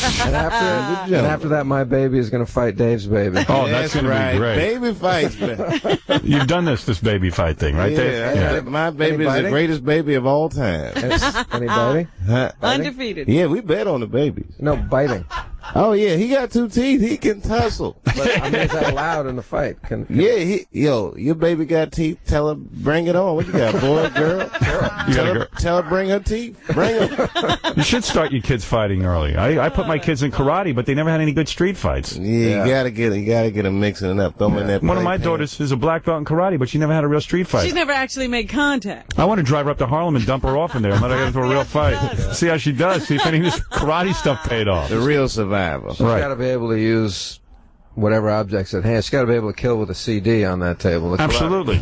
after, and after that, my baby is going to fight Dave's baby. Oh, that's, going right. to be great. Baby fights, man. You've done this, this baby fight thing, right, yeah, Dave? I- My baby is the greatest baby of all time. Any biting? Huh? Undefeated. Yeah, we bet on the babies. No, biting. Oh, yeah, he got two teeth. He can tussle. But, I mean, is that allowed in the fight? Can, can Yeah, he, yo, your baby got teeth. Tell her, bring it on. What you got, boy, girl? You tell, got a her, girl. tell her, bring her teeth. Bring them. You should start your kids fighting early. I, I put my kids in karate, but they never had any good street fights. Yeah, you gotta get it. You gotta get them mixing it up. Throw them in that. One of my playpen. daughters is a black belt in karate, but she never had a real street fight. She's never actually made contact. I want to drive her up to Harlem and dump her off in there and let her get into a real fight. See how she does. See if any of this karate stuff paid off. The real survivor. She's got to be able to use whatever objects at hand. She's got to be able to kill with a C D on that table. The Absolutely.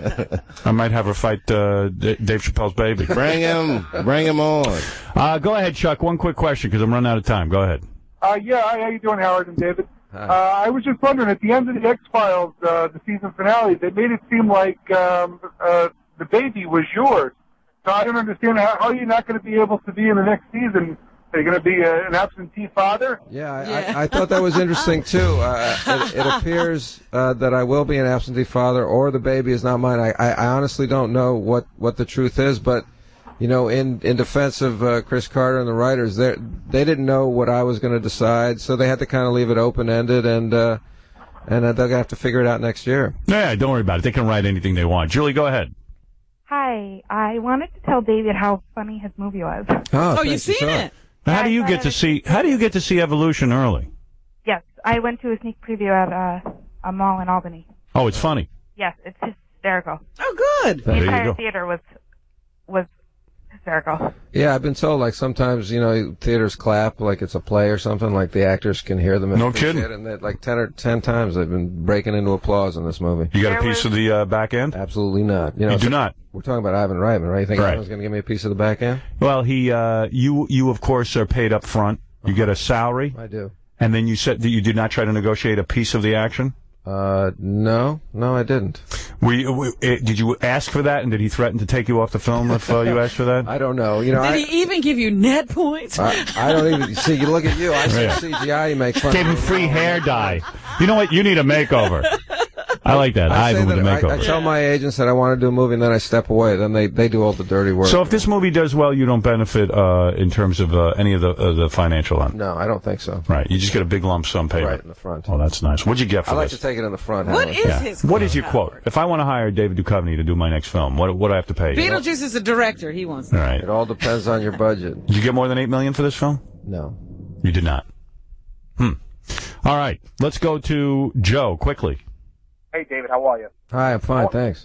I might have her fight uh, D- Dave Chappelle's baby. Bring him. Bring him on. Uh, go ahead, Chuck. One quick question because I'm running out of time. Go ahead. Uh, yeah, hi, how you doing, Howard and David? Uh, I was just wondering, at the end of the X-Files, uh, the season finale, they made it seem like um, uh, the baby was yours. So I don't understand, how, how are you not going to be able to be in the next season? Are you going to be a, an absentee father? Yeah, I, I, I thought that was interesting, too. Uh, it, it appears uh, that I will be an absentee father, or the baby is not mine. I, I, I honestly don't know what, what the truth is, but, you know, in, in defense of uh, Chris Carter and the writers, they they didn't know what I was going to decide, so they had to kind of leave it open-ended, and uh, and uh, they'll have to figure it out next year. Yeah, don't worry about it. They can write anything they want. Julie, go ahead. Hi, I wanted to tell David how funny his movie was. Oh, Oh, you've seen it? How Yeah, do I you thought get it to was- see? How do you get to see Evolution early? Yes, I went to a sneak preview at uh, a mall in Albany. Oh, it's funny. Yes, it's hysterical. Oh, good. The There you entire go. theater was was hysterical. Yeah, I've been told, like, sometimes, you know, theaters clap like it's a play or something, like the actors can hear them. No appreciate kidding. it, And that, like ten or ten times they've been breaking into applause in this movie. You got a There piece was- of the uh, back end? Absolutely not. You know, You do so- not. We're talking about Ivan Reitman, right? You think Right. Ivan's going to give me a piece of the back end? Well, he, uh, you, you of course are paid up front. You get a salary, I do. and then you said that you did not try to negotiate a piece of the action. Uh, no, no, I didn't. Were you, w- eh, did you ask for that, and did he threaten to take you off the film if uh, you asked for that? I don't know. You know, Did I, he even give you net points? I, I don't even see. You look at you. I see Yeah. C G I. You make fun. Gave of him me. free hair dye. You know what? You need a makeover. I like that. I, say Ivan with a that I, makeover. I tell my agents that I want to do a movie, and then I step away. Then they, they do all the dirty work. So if this movie does well, you don't benefit uh, in terms of uh, any of the uh, the financial end. no, I don't think so. Right. You just get a big lump sum payment. Right in the front. Oh, that's nice. What'd you get for I like this? to take it in the front. What Howard. is Yeah. his What is your quote, quote? If I want to hire David Duchovny to do my next film, what what do I have to pay you? Beetlejuice is a director. He wants All that. right. It all depends on your budget. Did you get more than eight million for this film? No. You did not. Hmm. All right. Let's go to Joe quickly. Hey, David, how are you? Hi, I'm fine, thanks.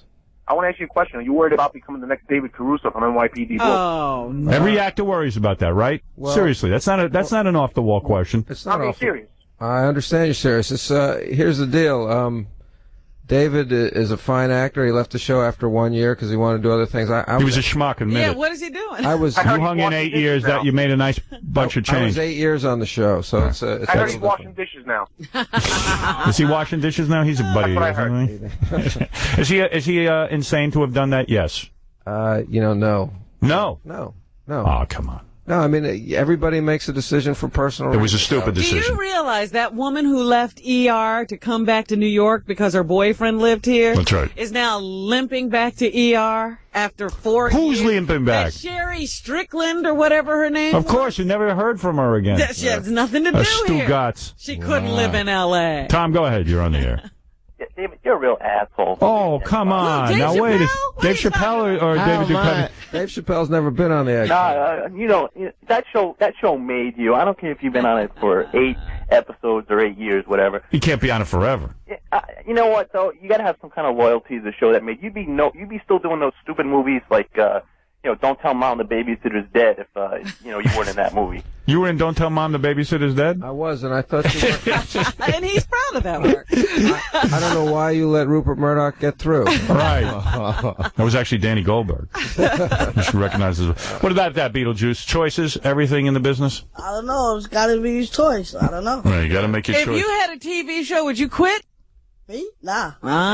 I want to ask you a question. Are you worried about becoming the next David Caruso from N Y P D? Oh, no. Every actor worries about that, right? Well- Seriously, that's not a that's not an off the wall question. It's not I'm being off- serious. I understand you're serious. It's, uh, here's the deal. Um, David i- is a fine actor. He left the show after one year because he wanted to do other things. I, I He was a schmuck, admit Yeah, it. what is he doing? I was. You hung in eight years. That you made a nice bunch of I was change. eight years on the show, so it's a. It's I a heard he's little washing dishes now. Is he washing dishes now? He's a buddy of That's what I yours, isn't he? Is he is he uh, insane to have done that? Yes. Uh, you know, no, No. no, no. Oh, come on. No, I mean everybody makes a decision for personal. It was a reasons. stupid Do decision. you realize that woman who left E R to come back to New York because her boyfriend lived here That's right. is now limping back to E R after four Who's years? limping back? That Sherry Strickland or whatever her name Of was. course, you never heard from her again. That she has nothing to Uh, do Stu here. Gotts. She couldn't live in L A Tom, go ahead. You're on the air. David, you're a real asshole. Oh, come on. Dave now, wait. a- Dave Chappelle or, or David Duchovny? Dave Chappelle's never been on the X. Nah, uh, you know, you know, that show, that show made you. I don't care if you've been on it for eight episodes or eight years, whatever. He can't be on it forever. Uh, you know what, though? You gotta have some kind of loyalty to the show that made you be no, you be still doing those stupid movies like, uh, you know, Don't Tell Mom the Babysitter's Dead if, uh, you know, you weren't in that movie. You were in Don't Tell Mom the Babysitter's Dead? I was, and I thought you were. And he's proud of that work. I, I don't know why you let Rupert Murdoch get through. Right. That was actually Danny Goldberg. You should recognize this. What about that, Beetlejuice? Choices? Everything in the business? I don't know. It's got to be his choice. I don't know. Right, you got to make your If choice. you had a T V show, would you quit? Me? Nah.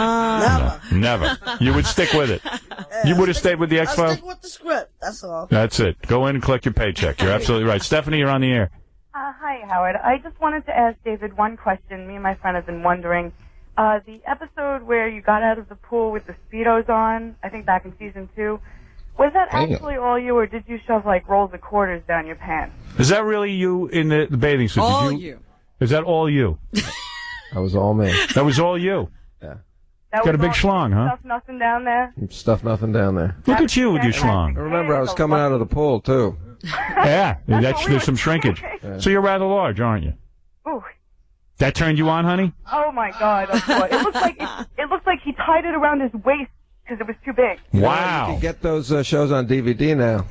Ah. Never. Never. You would stick with it. You would have stayed with the I'll X-Files? stick with the script. That's all. That's it. Go in and collect your paycheck. You're absolutely right. Stephanie, you're on the air. Uh, hi, Howard. I just wanted to ask David one question. Me and my friend have been wondering. Uh, the episode where you got out of the pool with the Speedos on, I think back in season two, was that Damn. actually all you, or did you shove, like, rolls of quarters down your pants? Is that really you in the, the bathing suit? Did All you, you. Is that all you? That was all me. That was all you? Yeah. That Got a was big all- schlong, huh? Stuff nothing down there? Stuff nothing down there. Look at you with your schlong. I remember I was coming out of the pool, too. Yeah, that's, there's some shrinkage. So you're rather large, aren't you? Ooh. That turned you on, honey? Oh, my God. Oh, boy. It looks like, it, it looks like he tied it around his waist because it was too big. Wow. You can get those uh, shows on D V D now.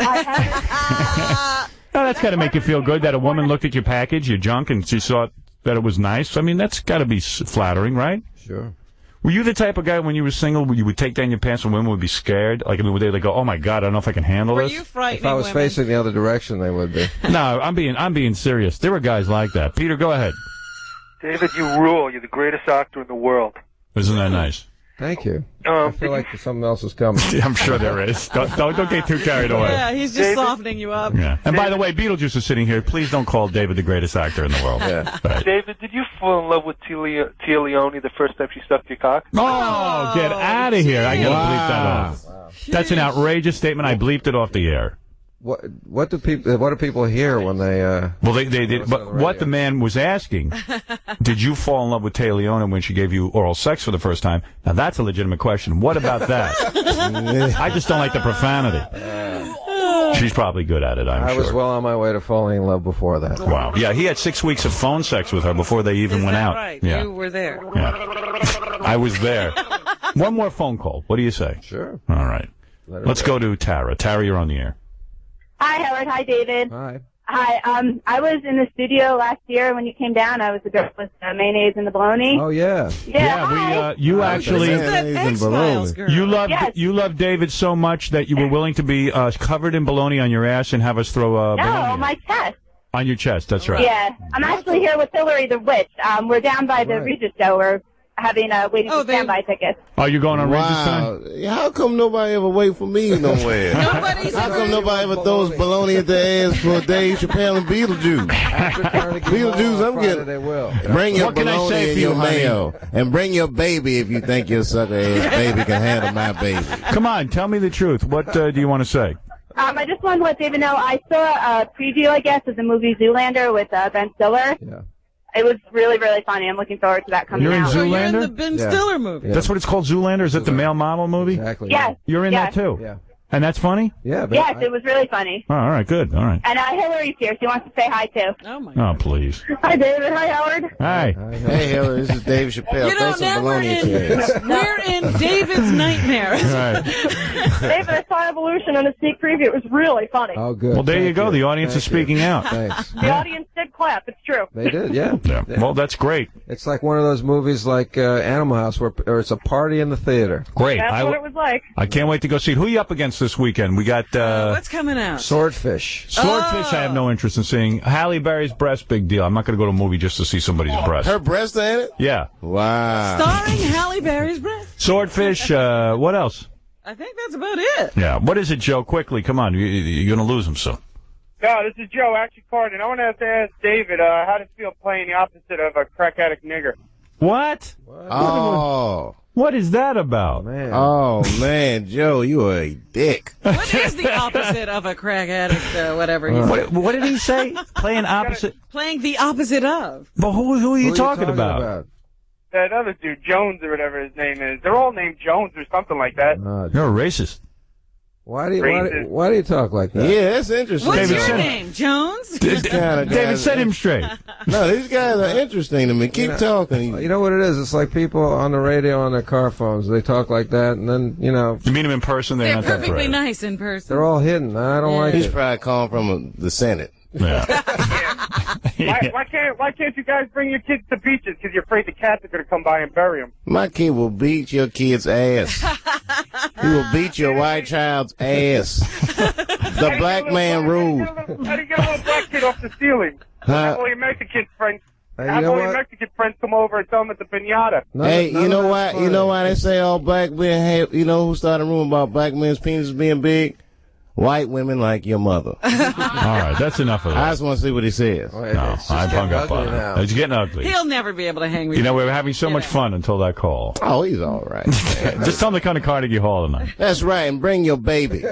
No, that's got to make you feel good that a woman looked at your package, your junk, and she saw that it was nice. I mean, that's got to be s- flattering, right? Sure. Were you the type of guy when you were single where you would take down your pants and women would be scared? Like, I mean, would they like go, "Oh my God, I don't know if I can handle Were this"? you frightening If I was women? facing the other direction, they would be. No, I'm being I'm being serious. There were guys like that. Peter, go ahead. David, you rule. You're the greatest actor in the world. Isn't that nice? Thank you. Um, I feel like something else is coming. I'm sure there is. Don't, don't, don't get too carried away. Yeah, he's just David? softening you up. Yeah. And by the way, Beetlejuice is sitting here. Please don't call David the greatest actor in the world. Yeah. Right. David, did you fall in love with Tia, Le- Tia Leone the first time she sucked your cock? Oh, get out of here. I got to Wow. bleep that off. That's an outrageous statement. I bleeped it off the air. What What do people What do people hear when they? Uh, Well, they, they did. But what the man was asking, did you fall in love with Tia Leone when she gave you oral sex for the first time? Now, that's a legitimate question. What about that? I just don't like the profanity. She's probably good at it, I'm I sure. was well on my way to falling in love before that. Wow. Yeah, he had six weeks of phone sex with her before they even Is went that out. right? Yeah. You were there. Yeah. I was there. One more phone call. What do you say? Sure. All right. Let's go to Tara. Tara, you're on the air. Hi, Howard. Hi, David. Hi. Hi. Um, I was in the studio last year when you came down. I was the girl with the mayonnaise and the bologna. Oh yeah. Yeah. we. hi. Uh, you actually. Who's that X-Files girl? You loved Yes. you loved David so much that you were willing to be uh, covered in bologna on your ass and have us throw uh, No, bologna my chest. on your chest. That's right. Yeah. I'm actually here with Hillary the Witch. Um, we're down by the Regis show. We're having uh, waiting Oh, for standby tickets. Are you going on Regis Wow. tonight? How come nobody ever wait for me nowhere? Nobody's How ever- come nobody ever throws bologna at their ass for Dave Chappelle and Beetlejuice? Beetlejuice, I'm getting. They will. Bring your What can I bologna say and for your you, honey? mayo, and bring your baby if you think your sucker ass baby can handle my baby. Come on, tell me the truth. What uh, do you want to say? Um, I just wanted to let David know I saw a preview, I guess, of the movie Zoolander with uh, Ben Stiller. Yeah. It was really, really funny. I'm looking forward to that coming You're in out. So you're in Zoolander? the Ben Yeah. Stiller movie. Yeah. That's what it's called, Zoolander? Is that the male model movie? Exactly. Yes. You're in Yes. that too? Yeah. And that's funny? Yeah. But Yes, I- it was really funny. Oh, all right, good. All right. And uh, Hillary's here. She wants to say hi too. Oh my. Oh, please. Hi, David. Hi, Howard. Hi. Hey, Hillary, this is Dave Chappelle. You know, Throw some now we're bologna at your in, ass. we're in David's nightmare. Right. David, I saw Evolution in a sneak preview. It was really funny. Oh, good. Well, there Thank you go. The audience is Thank you. speaking out. Thanks. The audience did clap. It's true. They did, yeah. Yeah. Well, that's great. It's like one of those movies like uh, Animal House where, where it's a party in the theater. Great. That's I, what it was like. I can't wait to go see it. Who are you up against this weekend? We got uh, What's coming out? Swordfish. Swordfish. I have no interest in seeing. Halle Berry's breast, big deal. I'm not going to go to a movie just to see somebody's breast. Her breasts are in it? Yeah. Wow. Starring Halle Berry's breast. Swordfish. Uh, what else? I think that's about it. Yeah. What is it, Joe? Quickly, come on. You, you're going to lose him soon. No, this is Joe, actually Carden. I want to have to ask David, uh, how does it feel playing the opposite of a crack addict nigger? What? Oh. What is that about? Man. Oh, man, Joe, you are a dick. What is the opposite of a crack addict, uh, whatever he said? What, what did he say? Playing opposite? Playing the opposite of. But who, who are you Who talking, are you talking about? about? That other dude, Jones or whatever his name is. They're all named Jones or something like that. Uh, You're a racist. why do you why, do- why do you talk like that? Yeah, that's interesting. What's David your said- name, Jones? These kind of David, guys set are- him straight. No, these guys are interesting to me. Keep You know- talking. You know what it is? It's like people on the radio on their car phones. They talk like that, and then, you know, You meet him in person, they're, They're not that perfectly bright. nice in person. they're all hidden. I don't Yeah. like He's it. probably calling from uh, the Senate. Yeah. Why, why can't Why can't you guys bring your kids to beaches? Because you're afraid the cats are going to come by and bury them. My kid will beat your kid's ass. He will beat your white child's ass. The black man rule. How do you get a little black kid off the ceiling? Huh? Have all your Mexican friends. Hey, you Have know all your what? Mexican friends come over and tell them it's a pinata. None- Hey, none you of know that's why? funny. You know why they say all black men have? You know who started a rumor about black men's penises being big? White women like your mother. All right, that's enough of I that. just want to see what he says. Oh, yeah, No, it's just I've hung getting up on ugly it. now. It's getting ugly. He'll never be able to hang with You know, we were having so much fun until that call. Oh, he's all right. Just tell him to come to Carnegie Hall tonight. That's right, and bring your baby.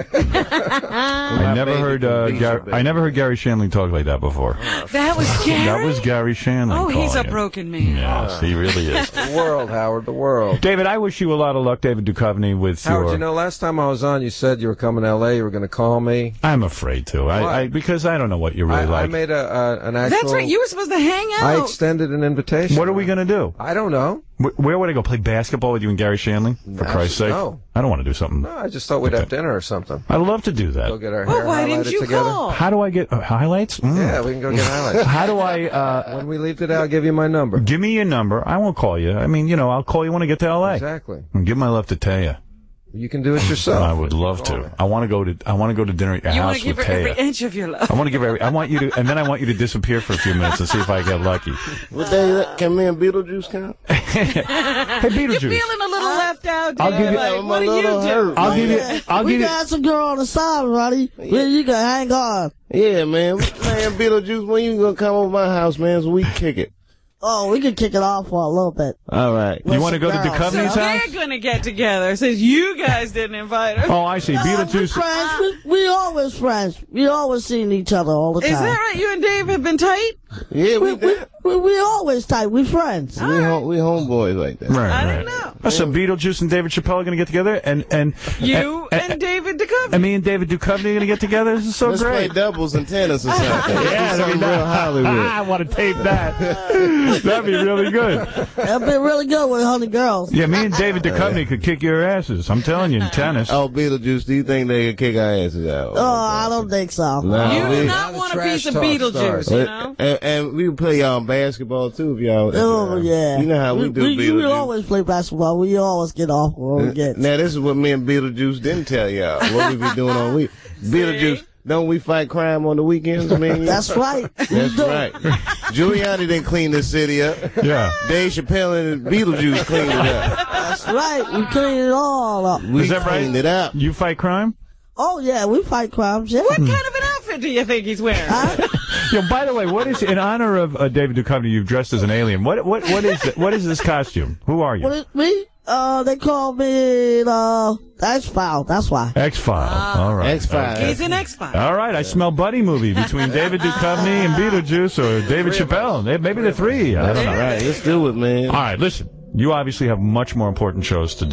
I never baby heard can uh, beat your Gary, baby. I never heard Gary Shandling talk like that before. That was Gary? That was Gary Shandling. Oh, he's a calling it. broken man. Yes, he really is. The world, Howard, the world. David, I wish you a lot of luck, David Duchovny, with Howard, your. you know, last time I was on, you said you were coming to L A. You were going to call me. I'm afraid to. I, Why? I because I don't know what you really I, like. I made a uh, an actual. That's right. You were supposed to hang I out. extended an invitation. What are we going to do? I don't know. Wh- Where would I go? Play basketball with you and Gary Shandling? For No, Christ's sake. no. I don't want to do something. No, I just thought we'd have dinner or something. I'd love to do that. Go get our Well, hair why didn't highlighted you together. call? How do I get uh, highlights? Mm. Yeah, we can go get highlights. How do I? Uh, When we leave today, I'll give you my number. give me your number. I won't call you. I mean, you know, I'll call you when I get to L A. Exactly. And give my love to Taya. You can do it yourself. I would love to. I want to go to. I want to go to dinner at your You want house to give with her every Taya. inch of your love. I want to give every. I want you to, and then I want you to disappear for a few minutes and see if I get lucky. What day? Can me and Beetlejuice count? Hey, Beetlejuice. You're feeling a little left out, I'll David. give you- Like, I'm what a do you little do? hurt. I'll give you. Yeah, I'll we give you. got some girl on the side, buddy. Yeah. You can hang on. Yeah, man. Man, Beetlejuice, when you gonna come over my house, man, so we can kick it? Oh, we can kick it off for a little bit. All right. You want to go to Girls. Duchovny's So house? they're going to get together since you guys didn't invite her. Oh, I see. Uh, we Beetlejuice. friends. We, we always friends. We always seeing each other all the time. Is that right? You and Dave have been tight? Yeah, we We, we, we, we always tight. We friends. we, home, we homeboys like that. Right, I right. didn't know. Oh, so Beetlejuice and David Chappelle are going to get together, and and You and, and David Duchovny. and me and David Duchovny are going to get together. This is so Let's play great. doubles and tennis or something. Yeah, Do that'd something be real nice. Hollywood. I want to tape that. That'd be really good. That'd be really good with honey girls. Yeah, me and David Duchovny could kick your asses. I'm telling you, in tennis. Oh, Beetlejuice, do you think they can kick our asses out? Oh, I don't think so. Nah, You we- do not want a piece of Beetlejuice, you know? And, and we play y'all basketball too, if y'all. Oh, yeah. You know how we, do we, we, we Beetlejuice. always play basketball. We always get off when we get. Now this is what me and Beetlejuice didn't tell y'all. What we be doing on week. Beetlejuice, don't we fight crime on the weekends, man? That's right. We That's do. right. Giuliani didn't clean this city up. Yeah. Dave Chappelle and Beetlejuice cleaned it up. That's right. We clean it all up. We Is that right? cleaned it up. You fight crime? Oh, yeah. We fight crimes. Yeah. What kind of an outfit do you think he's wearing? Yo, by the way, what is in honor of uh, David Duchovny? You've dressed as an alien. What what what is it? What is this costume? Who are you? What is me? Uh, they call me, uh, X-File. That's why. X File. All right. X-File. He's an X-File. All right. I smell buddy movie between David Duchovny and Beetlejuice, or David Chappelle. They- Maybe the three. I don't know. All right, let's do it, man. All right. Listen. You obviously have much more important shows to do.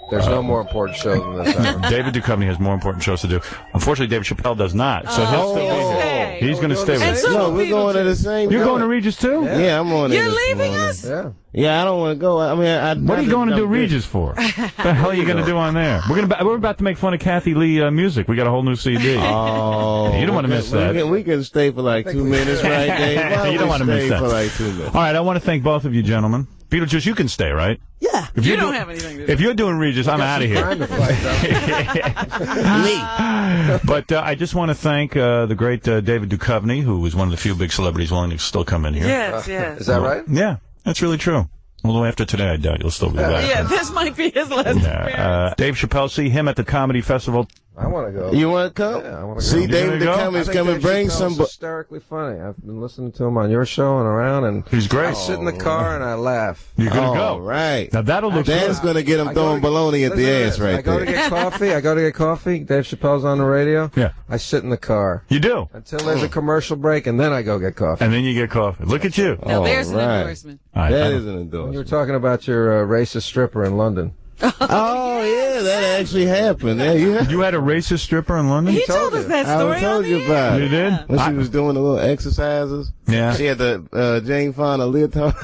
There's Uh, no more important show than this hour. David Duchovny has more important shows to do. Unfortunately, David Chappelle does not. So he'll Oh, still he'll be here. stay. He's going to stay with And us. so No, will we're going to the same. You're joint. going to Regis too? Yeah, yeah I'm on it. You're this leaving morning. us? Yeah. Yeah, I don't want to go. I mean, I. What are you going to do Regis for? What the hell are you going to do on there? We're going to we're about to make fun of Kathy Lee uh, music. We got a whole new C D. Oh, You don't want to miss we that. Can, we can stay for like two minutes, right, Dave? Why You don't we want to miss stay that. for like two minutes. All right, I want to thank both of you gentlemen. Beetlejuice, you can stay, right? Yeah. If You you're don't do- have anything to do. If you're doing Regis, I'm out of here. But uh, I just want to thank uh, the great uh, David Duchovny, who was one of the few big celebrities willing to still come in here. Yes, yes. Is that right? Yeah, that's really true. Although after today, I doubt you'll still be back. Yeah, this might be his last Yeah, appearance. uh, Dave Chappelle, see him at the Comedy Festival. I want to go. You want to come? Yeah, I want to See, go. David You gonna go? Duchovny's I think coming. Dave Bring Chappelle's some. hysterically funny. I've been listening to him on your show and around, and He's great. I sit in the car and I laugh. You're going to All go. right. Now, that'll look Dan's good. going to get him I go throwing to- baloney at the Listen to ass this. right I go there. to get coffee. I go to get coffee. Dave Chappelle's on the radio. Yeah. I sit in the car You do. until there's a commercial break, and then I go get coffee. And then you get coffee. Look at you. Now, there's an All right. endorsement. All right, That I- is an When you were endorsement. talking about your uh, racist stripper in London. Oh, yeah, that actually happened. Yeah, you You had a racist stripper in London? He told us that story I told on you the about You it. did? When I- she was doing the little exercises. Yeah. She had the uh, Jane Fonda leotard.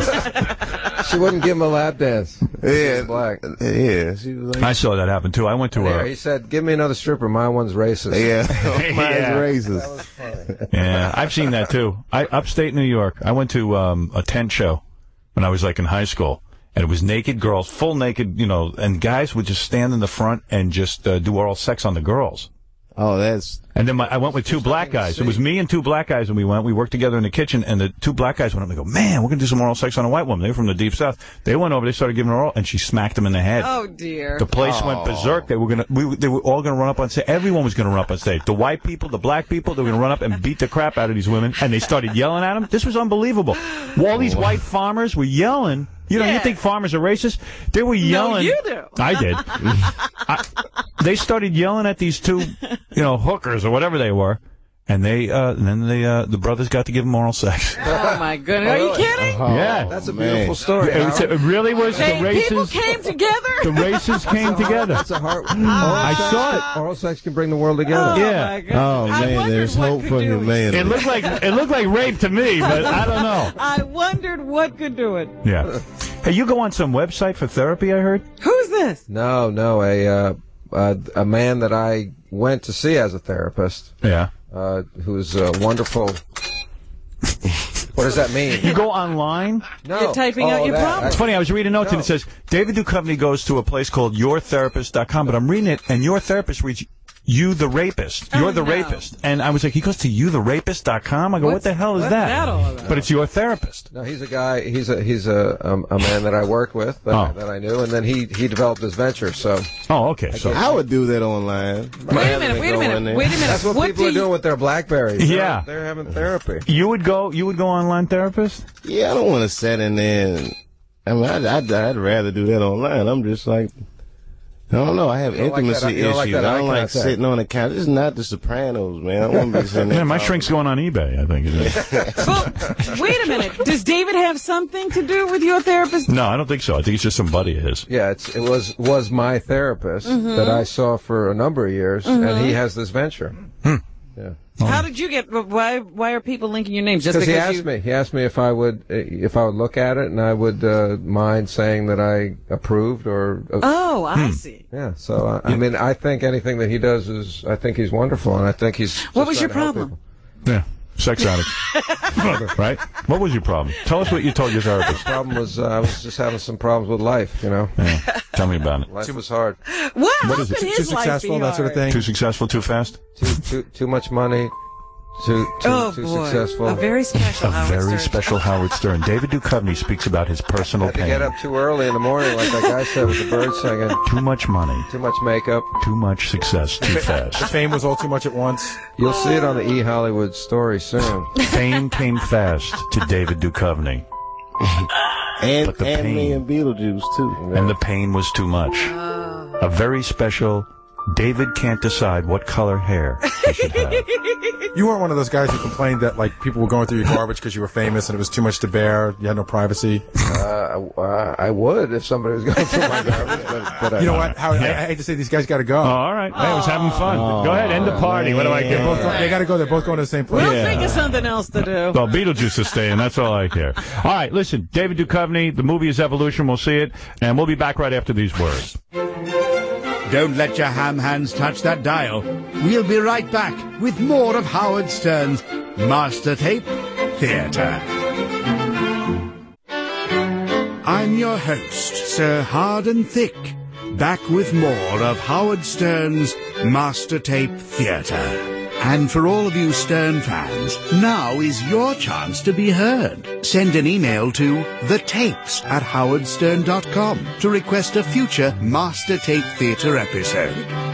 She wouldn't give him a lap dance. yeah. Black. Yeah, she was like, I saw that happen, too. I went to There, a... he said, "Give me another stripper. My one's racist." yeah, mine's Yeah. racist. Yeah, I've seen that, too. I Upstate New York, I went to um, a tent show when I was, like, in high school. And it was naked girls, full naked, you know, and guys would just stand in the front and just uh, do oral sex on the girls. Oh, that's... And then my, I went with two black guys. It was me and two black guys, and we went. We worked together in the kitchen, and the two black guys went up and go, "Man, we're gonna do some oral sex on a white woman." They were from the deep south. They went over. They started giving her oral, and she smacked them in the head. Oh, dear. The place Oh. went berserk. They were gonna. We, they were all gonna run up on stage. Everyone was gonna run up on stage. The white people, the black people, they were gonna run up and beat the crap out of these women. And they started yelling at them. This was unbelievable. All these white farmers were yelling. You know, Yeah. you think farmers are racist? They were yelling. you do. I did. I, they started yelling at these two, you know, hookers or whatever they were, and they, uh, and then they, uh, the brothers got to give them oral sex. Oh, my goodness. Are you kidding? Oh, Yeah. That's a man. beautiful story. It, was, Howard. it really was. They, the races. people came together? The races came together. That's a heart. I saw it. Oral sex can bring the world together. Oh, Yeah. my goodness. Oh, I man, wondered there's what hope could for do it. humanity. It looked like it looked like rape to me, but I don't know. I wondered what could do it. Yeah. Hey, you go on some website for therapy, I heard? Who's this? No, no, a uh, uh, a man that I went to see as a therapist, Yeah. uh, who's uh, wonderful. What does that mean? You go online? No. You're typing out Oh, your that. problem. It's funny, I was reading notes No. and it says, David Duchovny goes to a place called your therapist dot com, but I'm reading it, and your therapist reads you the rapist. You're Oh, the no. rapist. And I was like, he goes to you the rapist dot com? I go, what What's- the hell is what's that? that all about? But it's your therapist. No, he's a guy. He's a he's a um, a man that I worked with that, Oh. that I knew, and then he he developed this venture. So Oh, okay. So I would do that online. Wait a minute, wait a minute, wait a minute. that's what, What people do are you- doing with their Blackberries. They're- Yeah. they're having therapy. you would go you would go online therapist? Yeah, I don't want to sit in there and... I mean, I'd, I'd, I'd rather do that online. I'm just like... I don't know. I have You don't like intimacy that- you don't like issues. that I eye don't like contact. sitting on the couch. This is not The Sopranos, man. I want to be sitting there. Man, my shrink's going on eBay, I think. Isn't it? Well, wait a minute. Does David have something to do with your therapist? No, I don't think so. I think it's just some buddy of his. Yeah, it's, it was was my therapist Mhm. that I saw for a number of years, Mhm. and he has this venture. Yeah. How did you get? Why? Why are people linking your names? Just Because because he asked you? me, he asked me if I would, uh, if I would look at it, and I would uh, mind saying that I approved or. Uh, Oh, I see. Yeah. So uh, I mean, I think anything that he does is, I think he's wonderful, and I think he's. What just was your trying to help problem? Yeah. Sex addict. Right? What was your problem? Tell us what you told your therapist. The problem was uh, I was just having some problems with life, you know. Yeah. Tell me about it. Life was hard. What? What How is it? could Too his life successful, be that sort of hard? thing? Too successful, too fast? Too too too much money. Too too, Oh too boy, successful. a very special A Howard very Stern. special Howard Stern. David Duchovny speaks about his personal Had to pain. get up too early in the morning, like that guy said with the birds singing. Too much money. Too much makeup. Too much success, too The fast. fame was all too much at once. You'll see it on the E! Hollywood story soon. Fame came fast to David Duchovny. And, But the and me pain. and Beetlejuice, too. And the pain was too much. A very special David can't decide what color hair he should have. You weren't one of those guys who complained that like people were going through your garbage because you were famous and it was too much to bear. You had no privacy. Uh, I, I would if somebody was going through my garbage. But, but you know I, what? Howard, I, I hate to say these guys got to go. Oh, all right. Hey, I was having fun. Oh, go ahead, end the party. What do I They're get? both go- they got to go. They're both going to the same place. We'll think of something else to do. Well, Beetlejuice is staying. That's all I care. All right, listen. David Duchovny. The movie is Evolution. We'll see it, and we'll be back right after these words. Don't let your ham hands touch that dial. We'll be right back with more of Howard Stern's Master Tape Theatre. I'm your host, Sir Hard and Thick, back with more of Howard Stern's Master Tape Theatre. And for all of you Stern fans, now is your chance to be heard. Send an email to thetapes at howard stern dot com to request a future Master Tape Theatre episode.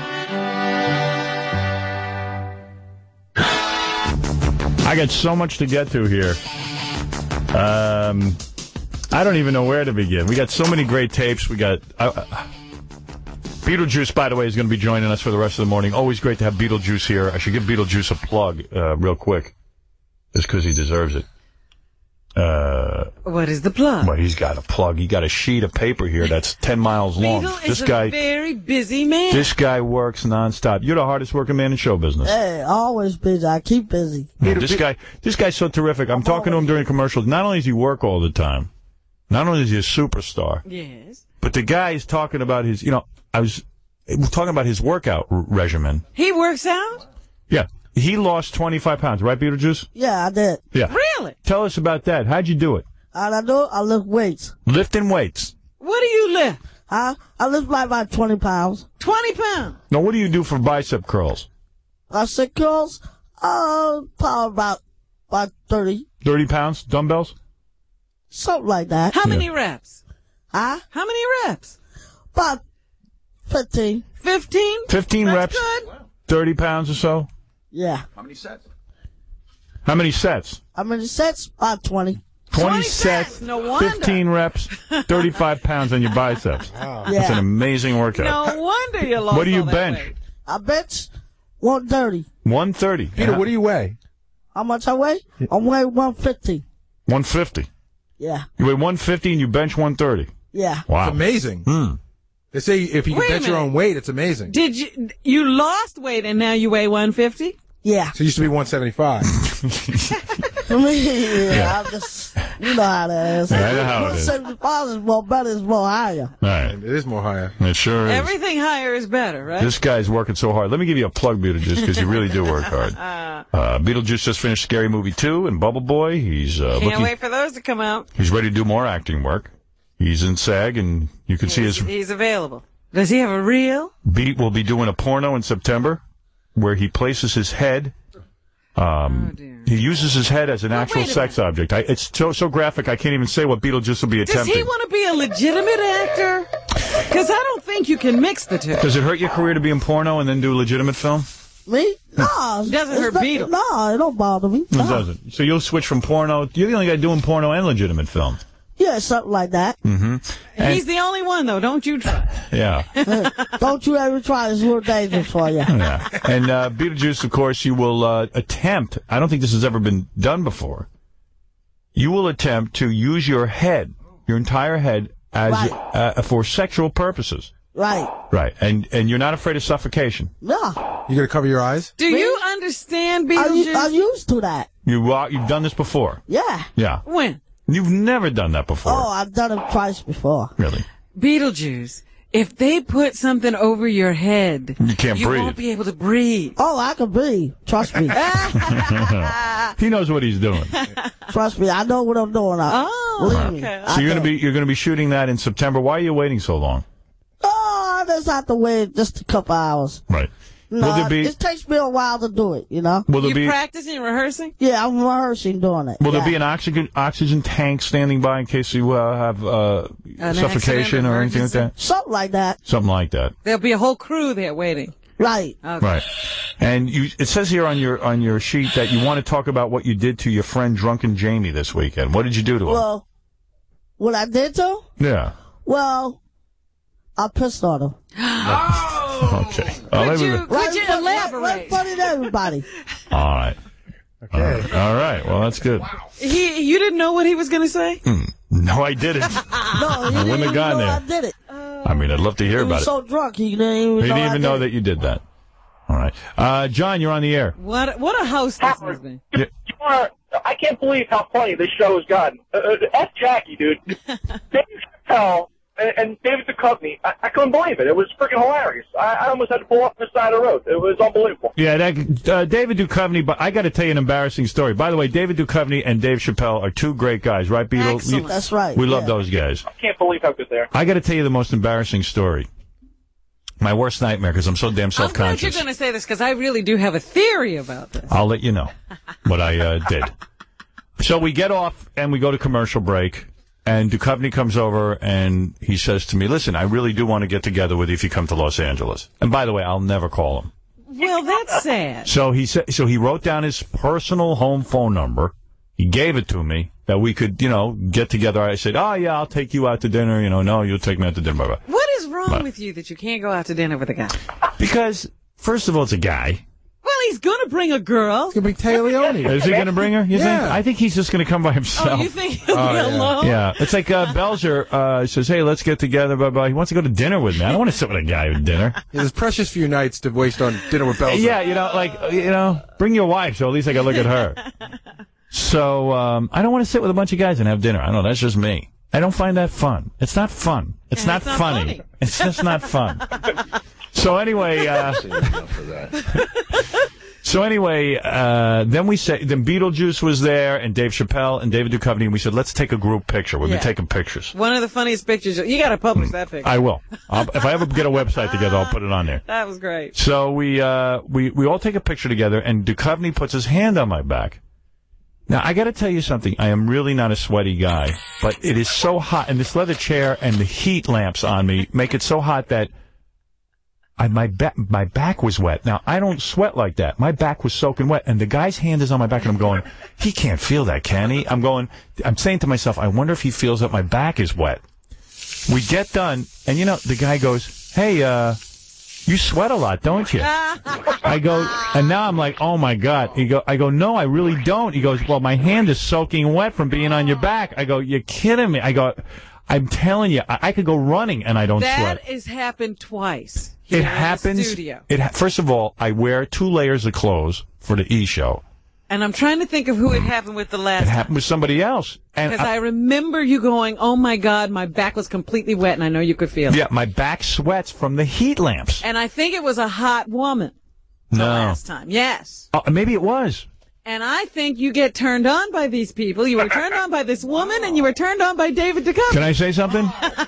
I got so much to get to here. Um, I don't even know where to begin. We got so many great tapes. We got... Uh, Beetlejuice, by the way, is going to be joining us for the rest of the morning. Always great to have Beetlejuice here. I should give Beetlejuice a plug uh, real quick, just because he deserves it. Uh, what is the plug? Well, he's got a plug. He got a sheet of paper here that's ten miles long. Beetle this is a guy, very busy man. This guy works nonstop. You're the hardest working man in show business. Hey, always busy. I keep busy. Yeah, this guy, this guy's so terrific. I'm talking to him during commercials. Not only does he work all the time, not only is he a superstar, yes, but the guy is talking about his, you know, I was we're talking about his workout r- regimen. He works out? Yeah. He lost twenty-five pounds, right, Beetlejuice? Yeah, I did. Yeah. Really? Tell us about that. How'd you do it? All I do, I lift weights. Lifting weights. What do you lift? Huh? I lift like about twenty pounds. twenty pounds? Now, what do you do for bicep curls? Bicep curls? Uh, probably about, about thirty. thirty pounds? Dumbbells? Something like that. How many reps? Huh? How many reps? About fifteen. fifteen? fifteen That's reps? good. thirty pounds or so? Yeah. How many sets? How many sets? How many sets? About twenty. twenty sets, no wonder. fifteen reps, thirty-five pounds on your biceps. Wow. That's Yeah. an amazing workout. No wonder you lost What do you all that bench? weight. I bench one thirty. one thirty. Peter, what do you weigh? How much I weigh? I weigh one fifty. one fifty. Yeah. You weigh one fifty and you bench one thirty. Yeah. Wow. It's amazing. Hmm. They say if you can Wait a bench your minute. own weight, it's amazing. Did you, you lost weight and now you weigh one fifty? Yeah. So it used to be one seventy-five. yeah, Yeah. I'm just, you know how that is. Yeah, I know how it is. one seventy-five is more better, it's more higher. All right. It is more higher. It sure is. Everything higher is better, right? This guy's working so hard. Let me give you a plug, Beetlejuice, because you really do work hard. Uh, Beetlejuice just finished Scary Movie two and Bubble Boy. He's uh, Can't looking, wait for those to come out. he's ready to do more acting work. He's in SAG, and you can see his He's available. Does he have a reel? Beat will be doing a porno in September where he places his head. Um, he uses his head as an actual wait a sex object. I, it's so so graphic, I can't even say what Beetlejuice will be Does attempting. he want to be a legitimate actor? Because I don't think you can mix the two. Does it hurt your career to be in porno and then do legitimate film? Me? No. Doesn't it's hurt not- Beetle. No, it don't bother me. It No. doesn't. So you'll switch from porno. You're the only guy doing porno and legitimate film. Yeah, something like that. Mm-hmm. And, He's the only one, though. Don't you try. yeah. Don't you ever try. It's real dangerous for you. Yeah. And uh, Beetlejuice, of course, you will uh, attempt, I don't think this has ever been done before, you will attempt to use your head, your entire head, as Right. uh, for sexual purposes. Right. Right. And and you're not afraid of suffocation. No. You gonna cover your eyes? Do you understand, I, Beetlejuice? I'm used to that. You, uh, you've done this before. Yeah. Yeah. When? You've never done that before. Oh, I've done it twice before. Really? Beetlejuice, if they put something over your head, You can't you breathe. won't be able to breathe. Oh, I can breathe. Trust me. He knows what he's doing. Trust me. I know what I'm doing. I, Oh, believe me. okay. So I you're gonna know. be you're gonna be shooting that in September. Why are you waiting so long? Oh, I just have to wait just a couple hours. Right. No, Will there be it takes me a while to do it, you know? will there You be practicing, rehearsing? Yeah, I'm rehearsing doing it. will yeah. there be an oxygen oxygen tank standing by in case you uh, have uh, An suffocation accident, or anything like emergency? that? Something like that. Something like that. There'll be a whole crew there waiting. Right. Okay. Right. And you it says here on your on your sheet that you want to talk about what you did to your friend Drunken Jamie this weekend. What did you do to him? Well, what I did to him? Yeah. Well, I pissed on him. Oh, Okay. Oh, Could maybe you, the- could you elaborate? What's funny to everybody? All right. Okay. All right. All right. Well, that's good. He, you didn't know what he was going to say? Hmm. No, I didn't. No, he I didn't wouldn't have even gone know there. I did it. I mean, I'd love to hear He about was it. so drunk he didn't even He know didn't I even did know it. that you did that. All right. Uh, John, you're on the air. What what a host this has been. Yeah. You are, I can't believe how funny this show has gotten. Uh, uh, F. Jackie, dude. Dave Chappelle and, and David Duchovny, I, I couldn't believe it. It was freaking hilarious. I, I almost had to pull up the side of the road. It was unbelievable. Yeah, that, uh, David Duchovny, but I got to tell you an embarrassing story. By the way, David Duchovny and Dave Chappelle are two great guys, right, Beetle? Excellent. You- That's right. We yeah. love those guys. I can't believe how good they are. I got to tell you the most embarrassing story. My worst nightmare, because I'm so damn I'm glad you're self-conscious. going to say this because I really do have a theory about this. I'll let you know what I uh, did. So we get off and we go to commercial break, and Duchovny comes over and he says to me, listen, I really do want to get together with you if you come to Los Angeles. And by the way, I'll never call him. Well, that's sad. So he said, so he wrote down his personal home phone number. He gave it to me that we could, you know, get together. I said, oh, yeah, I'll take you out to dinner. You know, no, you'll take me out to dinner. Blah, blah. What is wrong But- with you that you can't go out to dinner with a guy? Because, first of all, it's a guy. Well, he's going to bring a girl. He's going to bring Taya Leone. Is he going to bring her, you Yeah. think? I think he's just going to come by himself. Oh, you think he'll Oh, be yeah. alone? Yeah, it's like uh, Belzer uh, says, hey, let's get together, blah, blah. He wants to go to dinner with me. I don't want to sit with a guy at dinner. Yeah, there's precious few nights to waste on dinner with Belzer. Yeah, you know, like, you know, bring your wife, so at least I can look at her. So, um, I don't want to sit with a bunch of guys and have dinner. I know, that's just me. I don't find that fun. It's not fun. It's And not, it's not funny. funny. It's just not fun. So anyway, uh, so anyway, uh, then we say, then Beetlejuice was there, and Dave Chappelle, and David Duchovny, and we said, let's take a group picture. We've Yeah. been taking pictures. One of the funniest pictures. You got to publish that picture. I will. I'll, if I ever get a website together, I'll put it on there. That was great. So we, uh, we, we all take a picture together, and Duchovny puts his hand on my back. Now, I gotta tell you something. I am really not a sweaty guy, but it is so hot, and this leather chair and the heat lamps on me make it so hot that I, my back, my back was wet. Now, I don't sweat like that. My back was soaking wet, and the guy's hand is on my back, and I'm going, he can't feel that, can he? I'm going, I'm saying to myself, I wonder if he feels that my back is wet. We get done, and you know, the guy goes, hey, uh, you sweat a lot, don't you? I go, and now I'm like, oh my God. He go, I go, no, I really don't. He goes, well, my hand is soaking wet from being on your back. I go, you're kidding me. I go, I'm telling you, I, I could go running and I don't That sweat. has happened twice. here It in the happens. studio. It ha- first of all, I wear two layers of clothes for the E show. And I'm trying to think of who it happened with the last It time. happened with somebody else. And Because I, I remember you going, oh my God, my back was completely wet, and I know you could feel it. yeah, my back sweats from the heat lamps. And I think it was a hot woman the No. last time. Yes. Oh, maybe it was. And I think you get turned on by these people. You were turned on by this woman, and you were turned on by David Duchovny. Can I say something?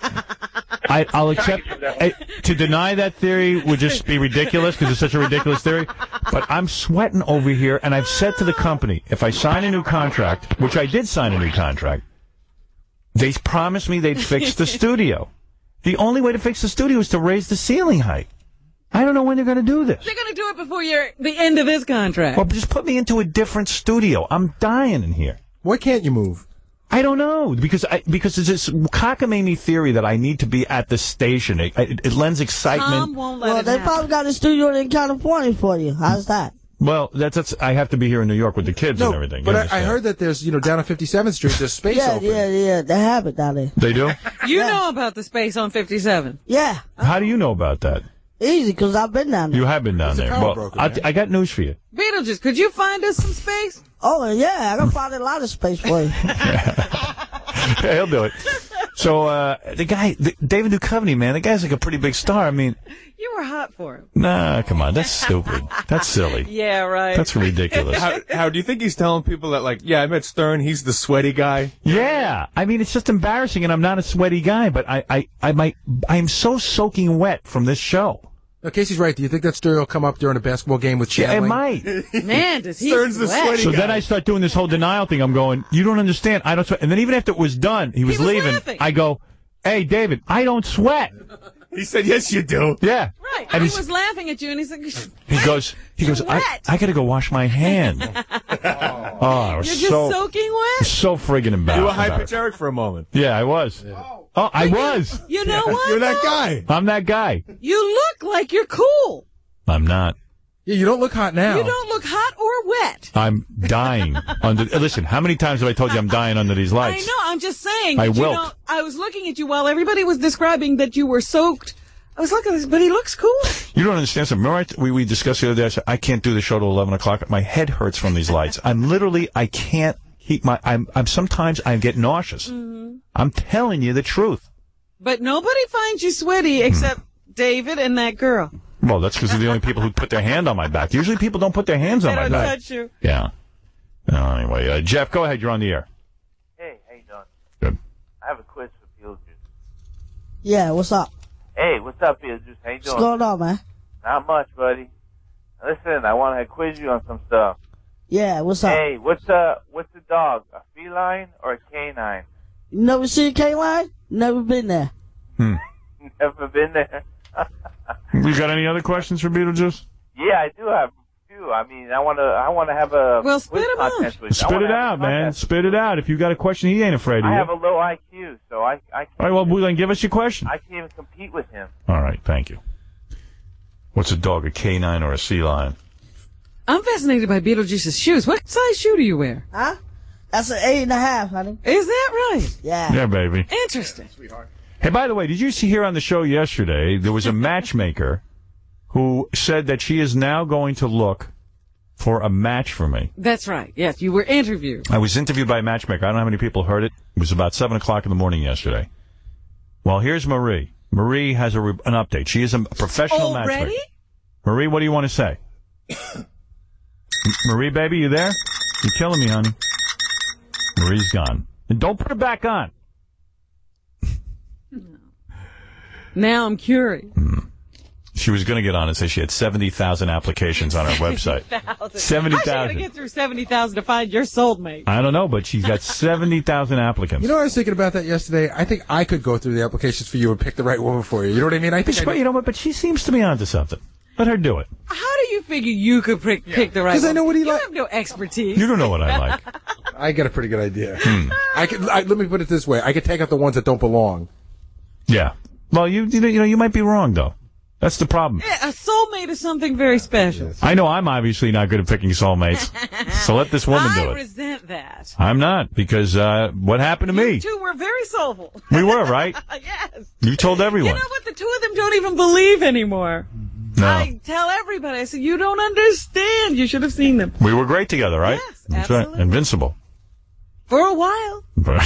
I, I'll accept. I, to deny that theory would just be ridiculous because it's such a ridiculous theory. But I'm sweating over here, and I've said to the company, if I sign a new contract, which I did sign a new contract, they promised me they'd fix the studio. The only way to fix the studio is to raise the ceiling height. I don't know when they're going to do this. They're going to do it before you're the end of this contract. Well, just put me into a different studio. I'm dying in here. Why can't you move? I don't know, because I, because it's this cockamamie theory that I need to be at the station. It, it, it lends excitement. Tom won't let Well, it they happen. probably got a studio in California for you. How's that? Well, that's, that's I have to be here in New York with the kids and everything. But You I, I understand? heard that there's, you know, down on fifty-seventh Street, there's space yeah, open. yeah, yeah. They have it down there. They do? You know about the space on fifty-seven. Yeah, How do you know about that? easy, because I've been down there. You have been down He's a there. power Well, broker, I, man. I got news for you. Beetlejuice, could you find us some space? Oh, yeah, I can find a lot of space for you. Yeah, he'll do it. So, uh, the guy, the, David Duchovny, man, the guy's like a pretty big star. I mean, You were hot for him. nah, come on. That's stupid. That's silly. Yeah, right. That's ridiculous. How, how do you think he's telling people that, like, yeah, I met Stern, he's the sweaty guy? Yeah, I mean, it's just embarrassing, and I'm not a sweaty guy, but I, I, I might, I'm so soaking wet from this show. Now, Casey's right. Do you think that story will come up during a basketball game with Yeah, it Chandling? might. Man, does he Stern's the sweat. sweaty So guy. then I start doing this whole denial thing. I'm going, you don't understand. I don't sweat. And then even after it was done, he was, He was leaving. laughing. I go, hey, David, I don't sweat. He said, yes, you do. Yeah. Right. And he he's- was laughing at you, and he's like, He goes, he goes, I, wet. I got to go wash my hand. Oh, I was You're just so, soaking wet? so friggin' embarrassed. You were high about pitch it. Eric for a moment. Yeah, I was. Oh, I was. You know what? You're that though? guy. I'm that guy. You look like you're cool. I'm not. Yeah, you don't look hot now. You don't look hot or wet. I'm dying under. Listen, how many times have I told you I'm dying under these I lights? know. I'm just saying. I that you wilt. don't- I was looking at you while everybody was describing that you were soaked. I was looking at this, but he looks cool. You don't understand something. Remember, I, we, we discussed the other day, I said, I can't do the show till eleven o'clock. My head hurts from these lights. I'm literally, I can't keep my, I'm, I'm sometimes I get nauseous. Mm-hmm. I'm telling you the truth. But nobody finds you sweaty except David and that girl. Well, that's because they're the only people who put their hand on my back. Usually people don't put their hands They on my don't back. touch you. Yeah. No, anyway, uh, Jeff, go ahead. You're on the air. Hey, how you doing? Good. I have a quiz for Beetlejuice. Yeah, what's up? Hey, what's up, Beetlejuice? How you What's doing? going on, man? Not much, buddy. Listen, I want to quiz you on some stuff. Yeah, what's up? Hey, what's a what's a dog? A feline or a canine? You never seen K-Line? Never been there. Hmm. Never been there. You got any other questions for Beetlejuice? Yeah, I do have a few. I mean, I want to I want to have a well, quiz contest with you. I Spit wanna it have a out, man. contest. Spit it out. If you got a question, he ain't afraid of I you. have a low I Q, so I I can't, All right, well, well, then give us your question. I can't even compete with him. All right, thank you. What's a dog, a canine or a sea lion? I'm fascinated by Beetlejuice's shoes. What size shoe do you wear? Huh? That's an eight and a half, honey. Is that right? Yeah. Yeah, baby. Interesting. Hey, by the way, did you see here on the show yesterday, there was a matchmaker who said that she is now going to look for a match for me. That's right. Yes, you were interviewed. I was interviewed by a matchmaker. I don't know how many people heard it. It was about seven o'clock in the morning yesterday. Well, here's Marie. Marie has a, re- an update. She is a professional matchmaker. Already? Marie, what do you want to say? Marie, baby, you there? You're killing me, honey. Marie's gone. And don't put her back on. Now I'm curious. She was going to get on and say she had seventy thousand applications on her website. seventy How's she going to thousand. get through seventy thousand to find your soulmate? I don't know, but she's got seventy thousand applicants. You know, I was thinking about that yesterday. I think I could go through the applications for you and pick the right woman for you. You know what I mean? I think But I you know what? But she seems to be onto something. Let her do it. How do you figure you could pick, pick the right one? Because I know what he You likes. have no expertise. You don't know what I like. I got a pretty good idea. I could. I, let me put it this way: I could take out the ones that don't belong. Yeah. Well, you you know, you know you might be wrong though. That's the problem. Yeah, a soulmate is something very special. I know I'm obviously not good at picking soulmates, so let this woman do I it. resent that. I'm not, because uh, what happened to You me? two were very soulful. We were, right? Yes. You told everyone. You know what? The two of them don't even believe anymore. No. I tell everybody, I said, you don't understand. You should have seen them. We were great together, right? Yes, That's absolutely. right. Invincible. For a while.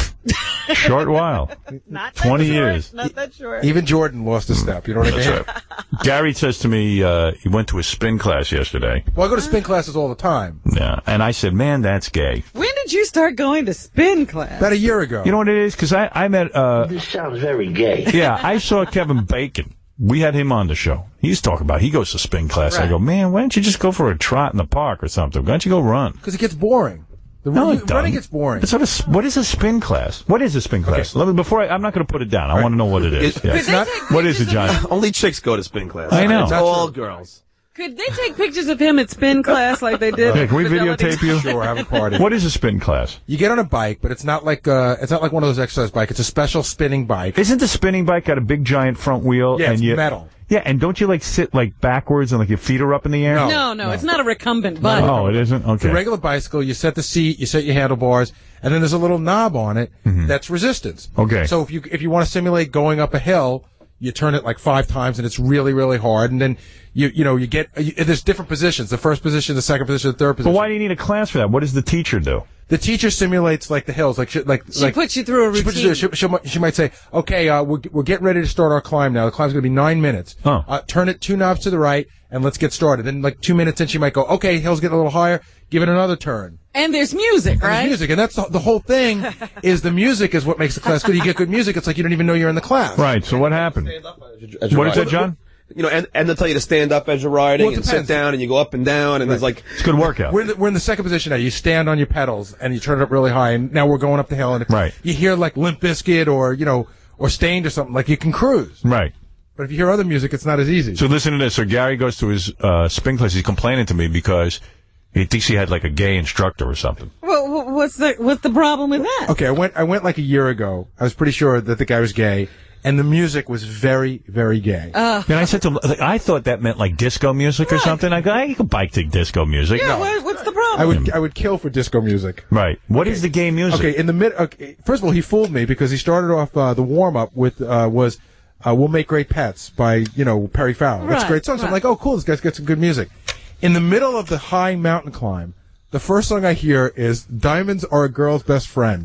Short while. Not that twenty short, years. Not that short. Even Jordan lost a step. You know what I mean? That's right. Gary says to me, uh, he went to a spin class yesterday. Well, I go to spin classes all the time. Yeah. And I said, man, that's gay. When did you start going to spin class? About a year ago. You know what it is? Because I, I met... Uh, This sounds very gay. yeah, I saw Kevin Bacon. We had him on the show. He's talking about, he goes to spin class. I Right. go, man, why don't you just go for a trot in the park or something? Why don't you go run? Because it gets boring. The No, running, it doesn't. running gets boring. It's not a, what is a spin class? What is a spin class? Let me, before I, I'm not going to put it down. I want to know what it is. It- Yeah. it's not- What is it, John? Only chicks go to spin class. I know. It's all girls. Could they take pictures of him at spin class like they did? Yeah, can we Fidelity? videotape you? Sure, have a party. What is a spin class? You get on a bike, but it's not like uh, it's not like one of those exercise bikes. It's a special spinning bike. Isn't the spinning bike got a big giant front wheel? Yeah, and it's you, metal. Yeah, and don't you like sit like backwards and like your feet are up in the air? No. No, no, it's not a recumbent bike. Oh, it isn't? It's a Okay. regular bicycle. You set the seat, you set your handlebars, and then there's a little knob on it that's resistance. Okay. So if you if you want to simulate going up a hill, you turn it like five times, and it's really really hard. And then you you know you get you, there's different positions: the first position, the second position, the third But position. why do you need a class for that? What does the teacher do? The teacher simulates like the hills, like she, like She like puts you through a she, puts you routine. through- she, she, might- she might say, "Okay, uh, we're we're getting ready to start our climb now. The climb's going to be nine minutes. Oh. Uh, turn it two knobs to the right, and let's get started." Then like two minutes in, she might go, "Okay, hill's getting a little higher. Give it another turn." And there's music, And there's right? music, and that's the, the whole thing. Is the music is what makes the class good? You get good music, it's like you don't even know you're in the class. Right, so what happened? As you're What is riding. that, John? You know, and, and they'll tell you to stand up as you're riding Well, it and sit depends. down, and you go up and down, and there's like It's a good workout. We're in, the, we're in the second position now. You stand on your pedals and you turn it up really high, and now we're going up the hill, and Right. you hear like Limp Bizkit or you know or Stained or something, like you can cruise. Right. But if you hear other music, it's not as easy. So listen to this. So Gary goes to his uh, spin class. He's complaining to me because he thinks he had like a gay instructor or something. Well, What, what what's the what's the problem with that? Okay, I went I went like a year ago. I was pretty sure that the guy was gay, and the music was very, very gay. Uh, and I said to him, like, I thought that meant like disco music or something. I go, I can bike to disco music. Yeah, No. what, what's the problem? I would I would kill for disco music. Right. What is the gay music? Okay, in the mid. Okay, first of all, he fooled me because he started off uh, the warm up with uh, was uh, "We'll Make Great Pets" by you know Perry Farrell. That's a Right, great song. So I'm right. like, oh, cool, this guy's got some good music. In the middle of the high mountain climb, the first song I hear is "Diamonds Are a Girl's Best Friend."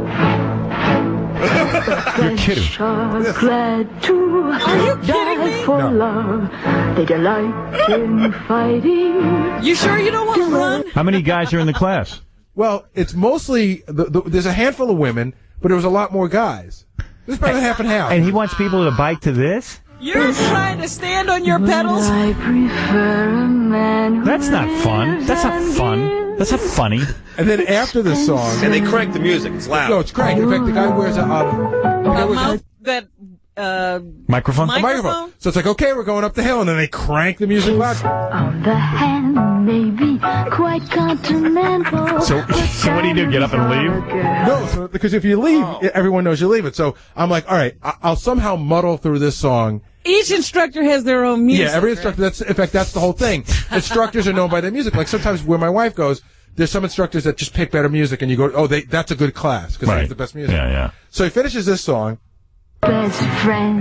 You're kidding. Glad to Are you kidding me? for No. love. They delight in fighting. You sure you don't want to run? How many guys are in the class? Well, it's mostly the, the, there's a handful of women, but there was a lot more guys. There's about half and half. And he wants people to bike to this? You're trying to stand on your pedals? I prefer a man who That's not fun. That's not fun. That's not funny. And then after the song, And they crank the music. It's loud. no, it's great. In fact, the guy wears a um, the guy A wears a- mouth that uh, Microphone? a microphone. So it's like, okay, we're going up the hill, and then they crank the music loud. on the hand may be quite continental. So, so what do you do? Get up and leave? No, so, because if you leave, everyone knows you leave it. So I'm like, all right, I- I'll somehow muddle through this song. Each instructor has their own music. Yeah, every instructor. That's in fact, that's the whole thing. Instructors are known by their music. Like sometimes where my wife goes, there's some instructors that just pick better music, and you go, oh, they that's a good class because they Right. have the best music. Yeah, yeah. So he finishes this song. Best friend.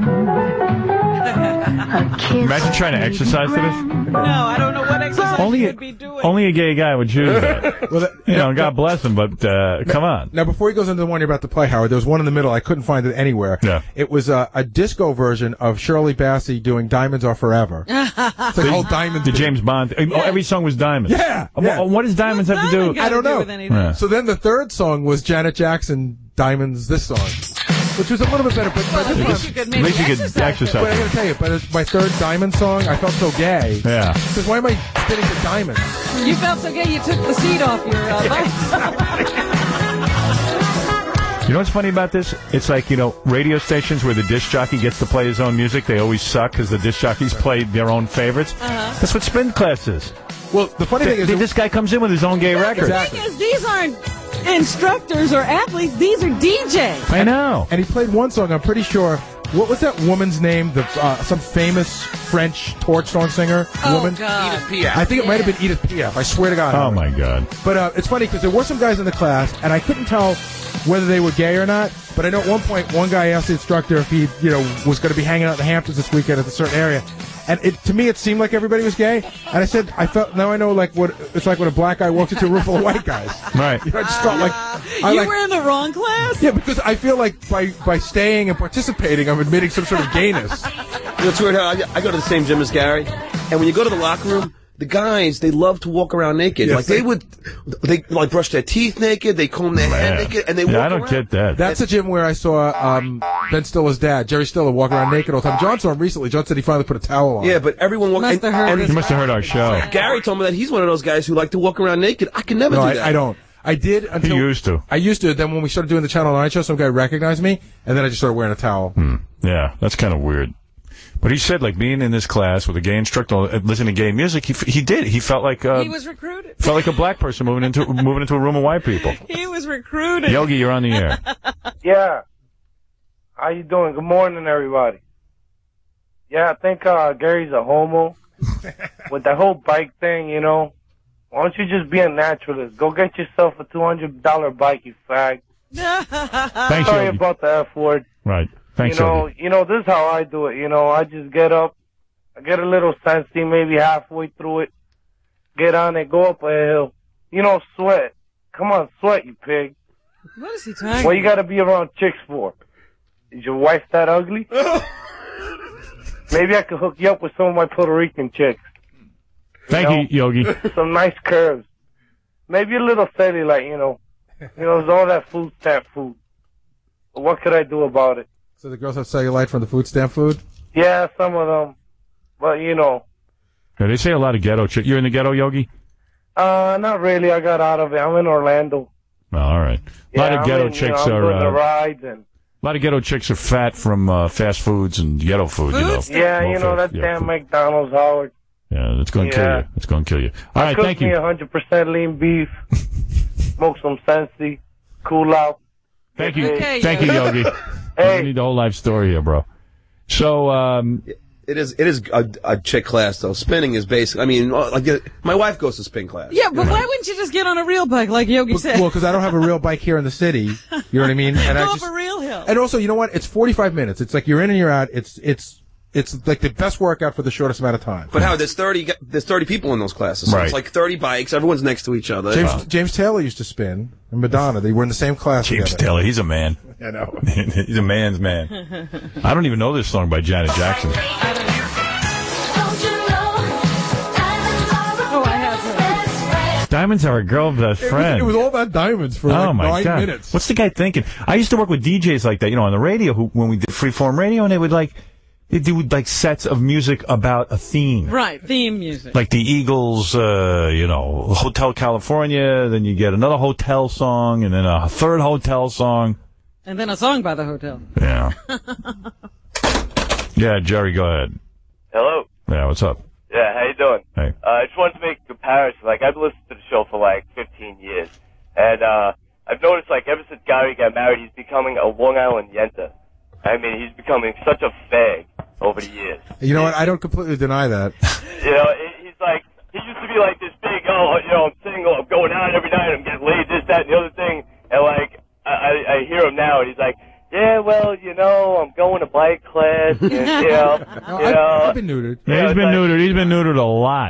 A kiss. Imagine trying to exercise to this. No, I don't know what exercise Only you a, would be doing. only a gay guy would choose that. Well, that, You know, God bless him, but uh, come on. Now, before he goes into the one you're about to play, Howard, there was one in the middle. I couldn't find it anywhere. Yeah. It was uh, a disco version of Shirley Bassey doing "Diamonds Are Forever." It's like the whole diamond. The thing. James Bond. Oh, every song was Diamonds. Yeah, Uh, yeah. What, what does Diamonds have to do? Diamond I don't gotta do know. with anything? Yeah. So then the third song was Janet Jackson, "Diamonds." This song, which was a little bit better, but by Well, this at least time. you could At maybe least you could exercise. exercise. But I gotta tell you, but it's my third Diamond song, I felt so gay. Yeah. Because why am I spinning to Diamonds? You felt so gay you took the seat off your uh, bike. You know what's funny about this? It's like, you know, radio stations where the disc jockey gets to play his own music, they always suck because the disc jockeys play their own favorites. Uh-huh. That's what spin class is. Well, the funny thing is, Th- this guy comes in with his own gay record. The thing is, these aren't instructors or athletes. These are D Js. I know. and he played one song. I'm pretty sure. What was that woman's name? The uh, some famous French torch song singer Oh, woman. God. Edith Piaf. I think it might have been Edith Piaf. I swear to God. Oh, my God. But uh, it's funny because there were some guys in the class, and I couldn't tell whether they were gay or not. But I know at one point one guy asked the instructor if he, you know, was going to be hanging out in the Hamptons this weekend at a certain area, and it to me it seemed like everybody was gay. And I said, I felt now I know like what it's like when a black guy walks into a room full of white guys. Right. You know, I just felt like I You like, were in the wrong class? yeah, because I feel like by by staying and participating, I'm admitting some sort of gayness. You know, it's weird how I, I go to the same gym as Gary, and when you go to the locker room, the guys, they love to walk around naked. Yes, like, they they- would, they, like, brush their teeth naked, they comb their hair Man. naked, and they Yeah, walk I don't around. get that. That's a gym where I saw um, Ben Stiller's dad, Jerry Stiller, walk around naked all the time. John saw him recently. John said he finally put a towel on. Yeah, but everyone walks... Must have heard You must have heard our show. Gary told me that he's one of those guys who like to walk around naked. I can never No, do I, that. I don't. I did until He used to. I used to. Then when we started doing the Channel nine show, some guy recognized me, and then I just started wearing a towel. Hmm. Yeah, that's kind of weird. But he said, like, being in this class with a gay instructor, uh, listening to gay music, he, f- he did. He felt like uh, He was recruited. felt like a black person moving into moving into a room of white people. He was recruited. Yogi, you're on the air. Yeah. How you doing? Good morning, everybody. Yeah, I think uh, Gary's a homo. With that whole bike thing, you know. Why don't you just be a naturalist? Go get yourself a two hundred dollar bike, you fag. Thanks, Sorry Yogi. about the F word. Right. Thanks, you know, Yogi. you know, this is how I do it. You know, I just get up, I get a little sensy, maybe halfway through it, get on it, go up a hill. You know, sweat. Come on, sweat, you pig. What is he talking What you gotta be around chicks for? Is your wife that ugly? Maybe I could hook you up with some of my Puerto Rican chicks. Thank know? you, Yogi. Some nice curves. Maybe a little cellulite, you know. You know, it's all that food stamp food. But what could I do about it? So the girls have cellulite from the food stamp food? Yeah, some of them. But, you know, Yeah, they say a lot of ghetto chicks. You're in the ghetto, Yogi? uh, not really. I got out of it. I'm in Orlando. Oh, all right. A lot Yeah, of ghetto I'm in, chicks you know, I'm are. doing the Uh, rides and a lot of ghetto chicks are fat from uh, fast foods and ghetto food. You know. yeah, Low you know, fat, that yeah, damn food. McDonald's, Howard. Yeah, it's going to kill Yeah. you. It's going to kill you. All I right, cooked thank me you. one hundred percent lean beef. smoke some Sensi, cool out. Thank you. Okay, Thank you, Yogi. Hey. We need the whole life story here, bro. So, um... It is it is a, a chick class, though. Spinning is basic. I mean, like uh, my wife goes to spin class. Yeah, but why wouldn't you just get on a real bike like Yogi said? Well, because I don't have a real bike here in the city. You know what I mean? And Go I up just, a real hill. And also, you know what? It's forty-five minutes. It's like you're in and you're out. It's it's it's like the best workout for the shortest amount of time. But Howard, there's thirty there's thirty people in those classes. So Right. It's like thirty bikes. Everyone's next to each other. James James Taylor used to spin, and Madonna. They were in the same class James together. Taylor, he's a man. I know. He's a man's man. I don't even know this song by Janet Jackson. Oh, I have heard. Diamonds are a girl's best It was, friend. it was all about diamonds for oh like my nine God. minutes. What's the guy thinking? I used to work with D Js like that, you know, on the radio, who when we did freeform radio, and they would like, they do like sets of music about a theme. Right, theme music. Like the Eagles, uh, you know, Hotel California, then you get another hotel song, and then a third hotel song. And then a song by the hotel. Yeah. Yeah, Jerry, go ahead. Hello. Yeah, what's up? Yeah, how you doing? Hey. Uh, I just wanted to make a comparison. Like, I've listened to the show for like fifteen years, and uh, I've noticed, like, ever since Gary got married, he's becoming a Long Island yenta. I mean, he's becoming such a fag over the years. You know what? I don't completely deny that. You know, he- he's like, he used to be like this big, oh, you know, I'm single, I'm going out every night, I'm getting laid, this, that, and the other thing, and like, I, I, I hear him now, and he's like, yeah, well, you know, I'm going to bike class, and, you know, No, you I've, know. I've been neutered. Yeah, he's been neutered. He's been neutered a lot.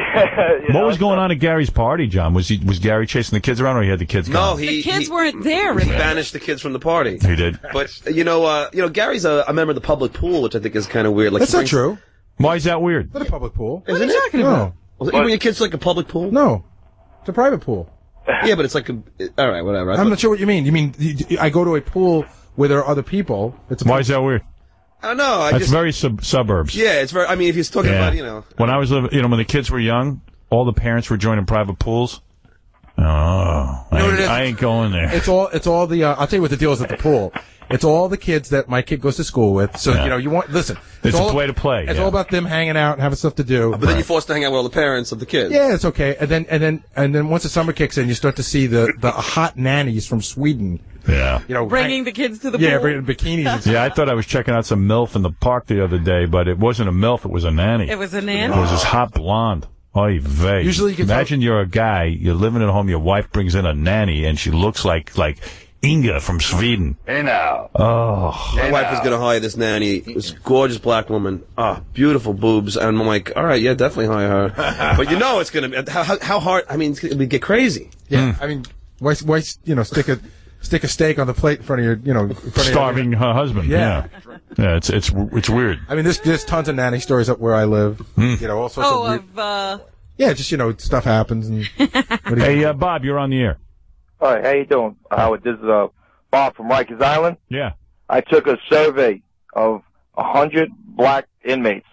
you What know, was going on at Gary's party, John? Was he was Gary chasing the kids around, or he had the kids No, gone? he The kids he, weren't there. he banished the kids from the party. He did. But you know, uh, you know, Gary's a, a member of the public pool, which I think is kind of weird. Like That's he not brings- true. Why is that weird? Not a public pool. Isn't What are you it? talking No. about? Well, you bring your kids to like a public pool? No. It's a private pool. Yeah, but it's like a. All right, whatever. I I'm thought- not sure what you mean. You mean you- I go to a pool where there are other people. It's a Why is that weird? I don't know. I That's just. very sub- suburbs. Yeah, it's very. I mean, if he's talking Yeah. about, you know. When I was living, you know, when the kids were young, all the parents were joining private pools. Oh, I, know what ain't, it is? I ain't going there. It's all. It's all the. Uh, I'll tell you what the deal is at the pool. It's all the kids that my kid goes to school with. So Yeah. you know, you want listen. It's a all, way to play, It's yeah. all about them hanging out and having stuff to do. But then you're forced to hang out with all the parents of the kids. Yeah, it's okay. And then and then and then once the summer kicks in, you start to see the the hot nannies from Sweden. Yeah. You know, Bringing the kids to the yeah, pool. bringing bikinis. And stuff. Yeah, I thought I was checking out some MILF in the park the other day, but it wasn't a MILF, it was a nanny. It was a nanny? It was this hot blonde. Oy vey. Usually you can Imagine you're a guy, you're living at home, your wife brings in a nanny, and she looks like, like Inga from Sweden. Hey now. Oh. My wife was going to hire this nanny. It was a gorgeous black woman. Ah, beautiful boobs. And I'm like, all right, yeah, definitely hire her. But you know it's going to be, how, how, how hard, I mean, it's going to get crazy. Yeah, I mean, why, why, you know, stick a stick a steak on the plate in front of your, you know, in front of Starving your, her husband. Yeah. Yeah. Yeah, it's, it's, it's weird. I mean, there's there's tons of nanny stories up where I live. Hmm. You know, all sorts Oh, of weird, of, uh... yeah, just you know, stuff happens. And what do you- Hey, uh, Bob, you're on the air. All right, how you doing, Howard? This is uh, Bob from Rikers Island. Yeah. I took a survey of a hundred black inmates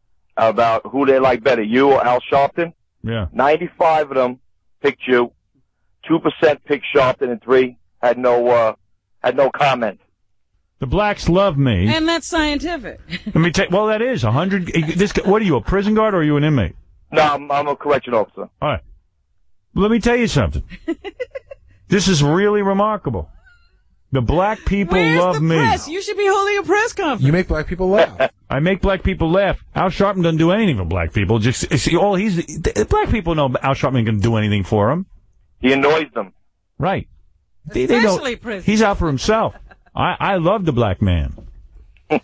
about who they like better, you or Al Sharpton. Yeah. Ninety-five of them picked you. Two percent picked Sharpton, and three had no uh, had no comment. The blacks love me. And that's scientific. Let me take, well, that is a hundred. This, what are you, a prison guard or are you an inmate? No, I'm, I'm a correction officer. All right. Let me tell you something. This is really remarkable. The black people Where's love the me. press? You should be holding a press conference. you make black people laugh. I make black people laugh. Al Sharpton doesn't do anything for black people. Just see, all he's the, black people know Al Sharpton can do anything for them. He annoys them. Right. They, they don't. Especially prison. He's out for himself. I, I love the black man. Right,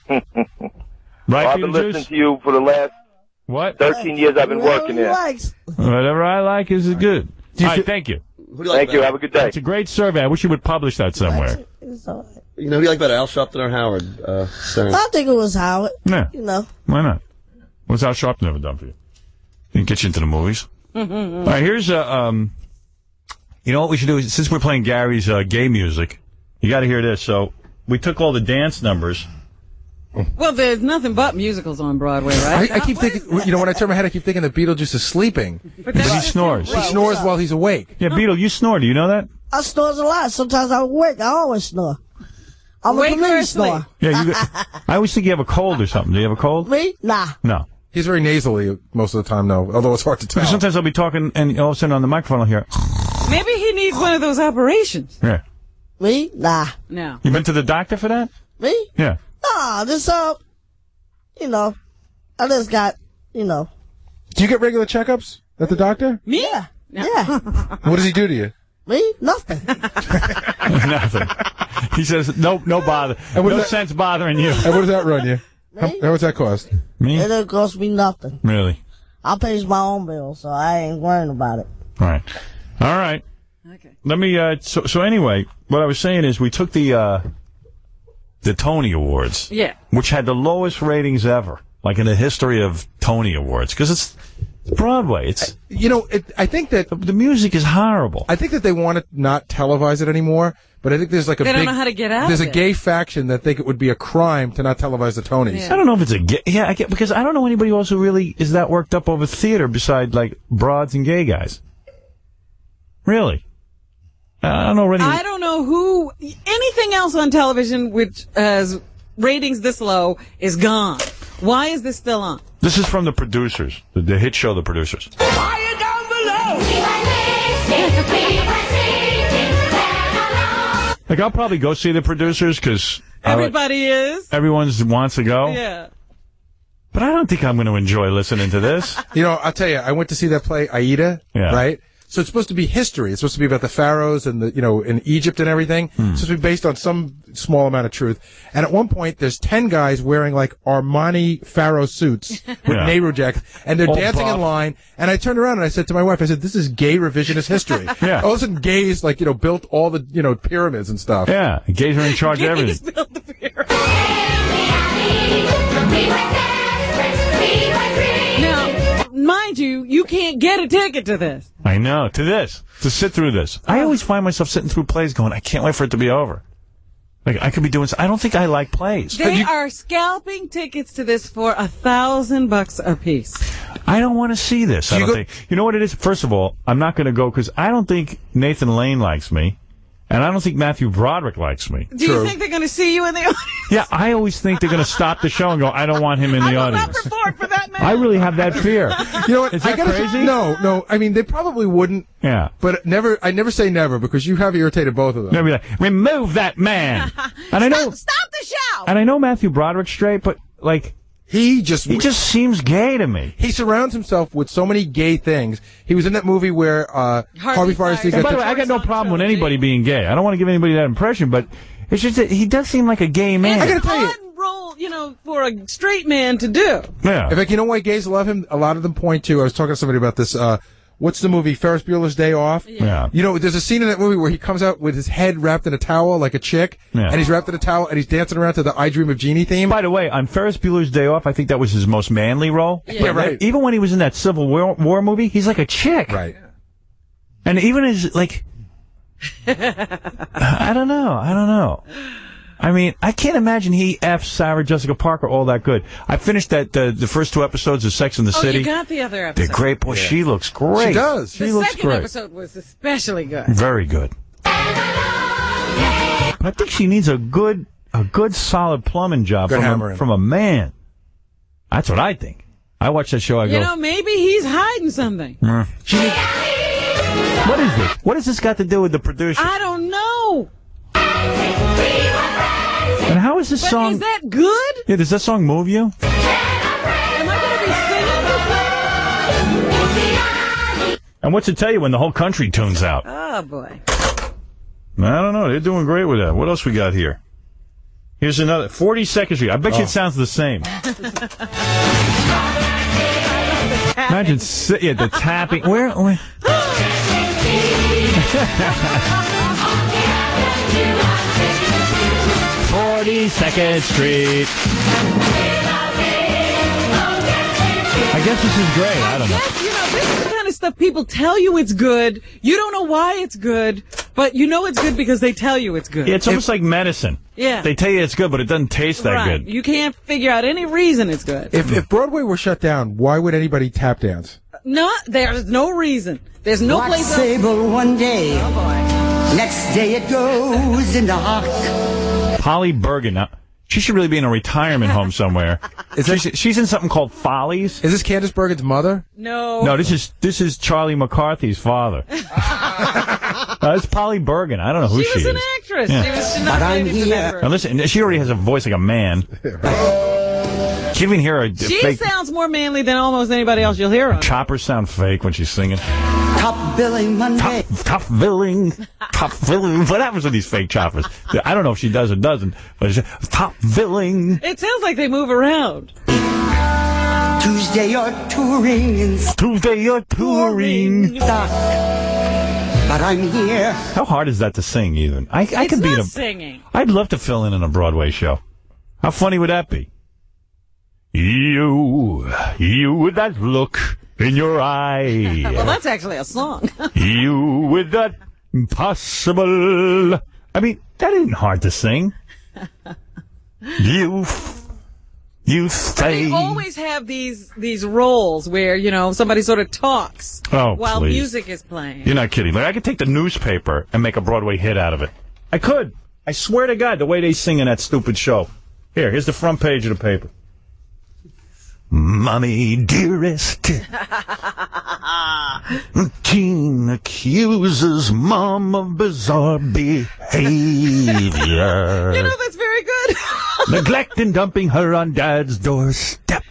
Well, I've been Beetlejuice? listening to you for the last What? thirteen years. I've been working there. Whatever I like is good. you All right, feel- thank you. Who do you like Thank you. better? Have a good day. It's a great survey. I wish you would publish that somewhere. You know, who do you like better, Al Sharpton or Howard uh, Stern? I think it was Howard. Yeah. You know. Why not? What's Al Sharpton ever done for you? Didn't get you into the movies. All right, here's a. Um, you know what we should do? Is, since we're playing Gary's uh, gay music, you got to hear this. So we took all the dance numbers. Well, there's nothing but musicals on Broadway, right? I, I keep thinking, you know, when I turn my head, I keep thinking that Beetlejuice is sleeping. But But he snores. He snores while he's awake. Yeah, Beetle, you snore. Do you know that? I snores a lot. Sometimes I wake. I always snore. I'm Wake a or comedian sleep? snore. Yeah, you. I always think you have a cold or something. Do you have a cold? Me? Nah. No. He's very nasally most of the time, though, although it's hard to tell. Because sometimes I'll be talking, and all of a sudden on the microphone I'll hear. Maybe he needs one of those operations. Yeah. Me? Nah. No. You been to the doctor for that? Me? Yeah. Nah, just, uh, you know, I just got, you know. Do you get regular checkups at the doctor? Me? Yeah. Yeah. What does he do to you? Me? Nothing. Nothing. He says, no, no bother. And what No does that- sense bothering you. And what does that run you? How, Me? how much that cost? Me? It didn't cost me nothing. Really? I pays my own bill, so I ain't worrying about it. All right. All right. Okay. Let me, uh, so, so anyway, what I was saying is we took the, uh, the Tony Awards. Yeah. Which had the lowest ratings ever, like in the history of Tony Awards, because it's Broadway. It's, You know, it, I think that the music is horrible. I think that they want to not televise it anymore, but I think there's like a They don't big, know how to get out there's of a it. gay faction that think it would be a crime to not televise the Tonys. I don't know if it's a gay, yeah, I get, because I don't know anybody else who really is that worked up over theater beside like broads and gay guys. Really? I don't know really. I don't know who, anything else on television which has ratings this low is gone. Why is this still on? This is from the producers, the, the hit show, The Producers. Fire down below. Like, I'll probably go see The Producers because Everybody is. everyone wants to go. Yeah. But I don't think I'm going to enjoy listening to this. You know, I'll tell you, I went to see that play, Aida, Yeah. right? So it's supposed to be history. It's supposed to be about the pharaohs and the, you know, in Egypt and everything. Hmm. It's supposed to be based on some small amount of truth. And at one point, there's ten guys wearing like Armani pharaoh suits with Yeah. Nehru jackets, and they're All dancing buff. in line. And I turned around and I said to my wife, I said, "This is gay revisionist history." Yeah. All of a sudden, gays like you know built all the you know pyramids and stuff. Yeah, gays are in charge of everything. Now, mind you, you can't get a ticket to this. I know, to this, to sit through this. I always find myself sitting through plays going, I can't wait for it to be over. Like, I could be doing, I don't think I like plays. They are scalping tickets to this for a thousand bucks a piece. I don't want to see this. I You don't go- think. You know what it is? First of all, I'm not going to go because I don't think Nathan Lane likes me, and I don't think Matthew Broderick likes me. Do you think they're going to see you in the audience? Yeah, I always think they're going to stop the show and go, I don't want him in the audience. Report for that man. I really have that fear. You know what? Is I that gotta crazy? No, no. I mean, they probably wouldn't. Yeah. But never. I never say never because you have irritated both of them. They'll be like, remove that man. And I know, Stop the show. and I know Matthew Broderick's straight, but like, he just he just seems gay to me. He surrounds himself with so many gay things. He was in that movie where uh, Harvey Firestein And got by the way, I got no problem with anybody being gay. I don't want to give anybody that impression, but it's just that he does seem like a gay man. I gotta tell you. Odd role, you know, for a straight man to do. Yeah. In fact, you know why gays love him? A lot of them point to. I was talking to somebody about this. Uh, what's the movie? Ferris Bueller's Day Off. Yeah. You know, there's a scene in that movie where he comes out with his head wrapped in a towel like a chick, Yeah. and he's wrapped in a towel and he's dancing around to the "I Dream of Jeannie" theme. By the way, on Ferris Bueller's Day Off, I think that was his most manly role. Yeah, But right. Even when he was in that Civil War, War movie, he's like a chick. Right. And even his, like, I don't know. I don't know. I mean, I can't imagine he F Sarah Jessica Parker all that good. I finished that uh, the first two episodes of Sex and the Oh, City. you got the other episode. They're great. Boy, she looks great. She does. She the looks second great. episode was especially good. Very good. But I think she needs a good, a good solid plumbing job Good from hammering. a, from a man. That's what I think. I watch that show. I You go, know, maybe he's hiding something. "Mm." What is this? What has this got to do with the producer? I don't know. And how is this But song? is that good? Yeah, does that song move you? Am I going to be singing this? And what's it tell you when the whole country tunes out? Oh, boy. I don't know. They're doing great with that. What else we got here? Here's another. forty-second Street. I bet you Oh. it sounds the same. Imagine, si- yeah, the tapping. Where? where? forty-second Street. I guess this is great. I don't know. Yes, you know, this is the kind of stuff people tell you it's good. You don't know why it's good, but you know it's good because they tell you it's good. Yeah, it's almost like medicine. Yeah. They tell you it's good, but it doesn't taste that right. good. You can't figure out any reason it's good. If if Broadway were shut down, why would anybody tap dance? No, there's no reason. There's no Watch place else. Sable one day. Oh, boy. Next day it goes in the hock. Polly Bergen. Now, she should really be in a retirement home somewhere. she's, she's in something called Follies. Is this Candice Bergen's mother? No. No, this is this is Charlie McCarthy's father. Uh, it's Polly Bergen. I don't know who She she, was is. an actress. Yeah. She was she not native to Now listen, she already has a voice like a man. She even hear a She fake sounds more manly than almost anybody else you'll hear on. choppers sound fake when she's singing. Top billing Monday. Top, top billing, top billing. What happens with these fake choppers? I don't know if she does or doesn't, but it's top billing. It sounds like they move around. Tuesday you're touring in Tuesday you're touring. stock. But I'm here. How hard is that to sing? Even I, I It's could be not in a. singing. I'd love to fill in in a Broadway show. How funny would that be? You, you with that look in your eye. Well, that's actually a song. You with that impossible. I mean, that ain't hard to sing. You, you But say. they always have these these roles where, you know, somebody sort of talks Oh, while please. music is playing. You're not kidding. Like, I could take the newspaper and make a Broadway hit out of it. I could. I swear to God, the way they sing in that stupid show. Here, here's the front page of the paper. Mommy dearest, teen accuses mom of bizarre behavior. You know, that's very good. Neglect and dumping her on dad's doorstep.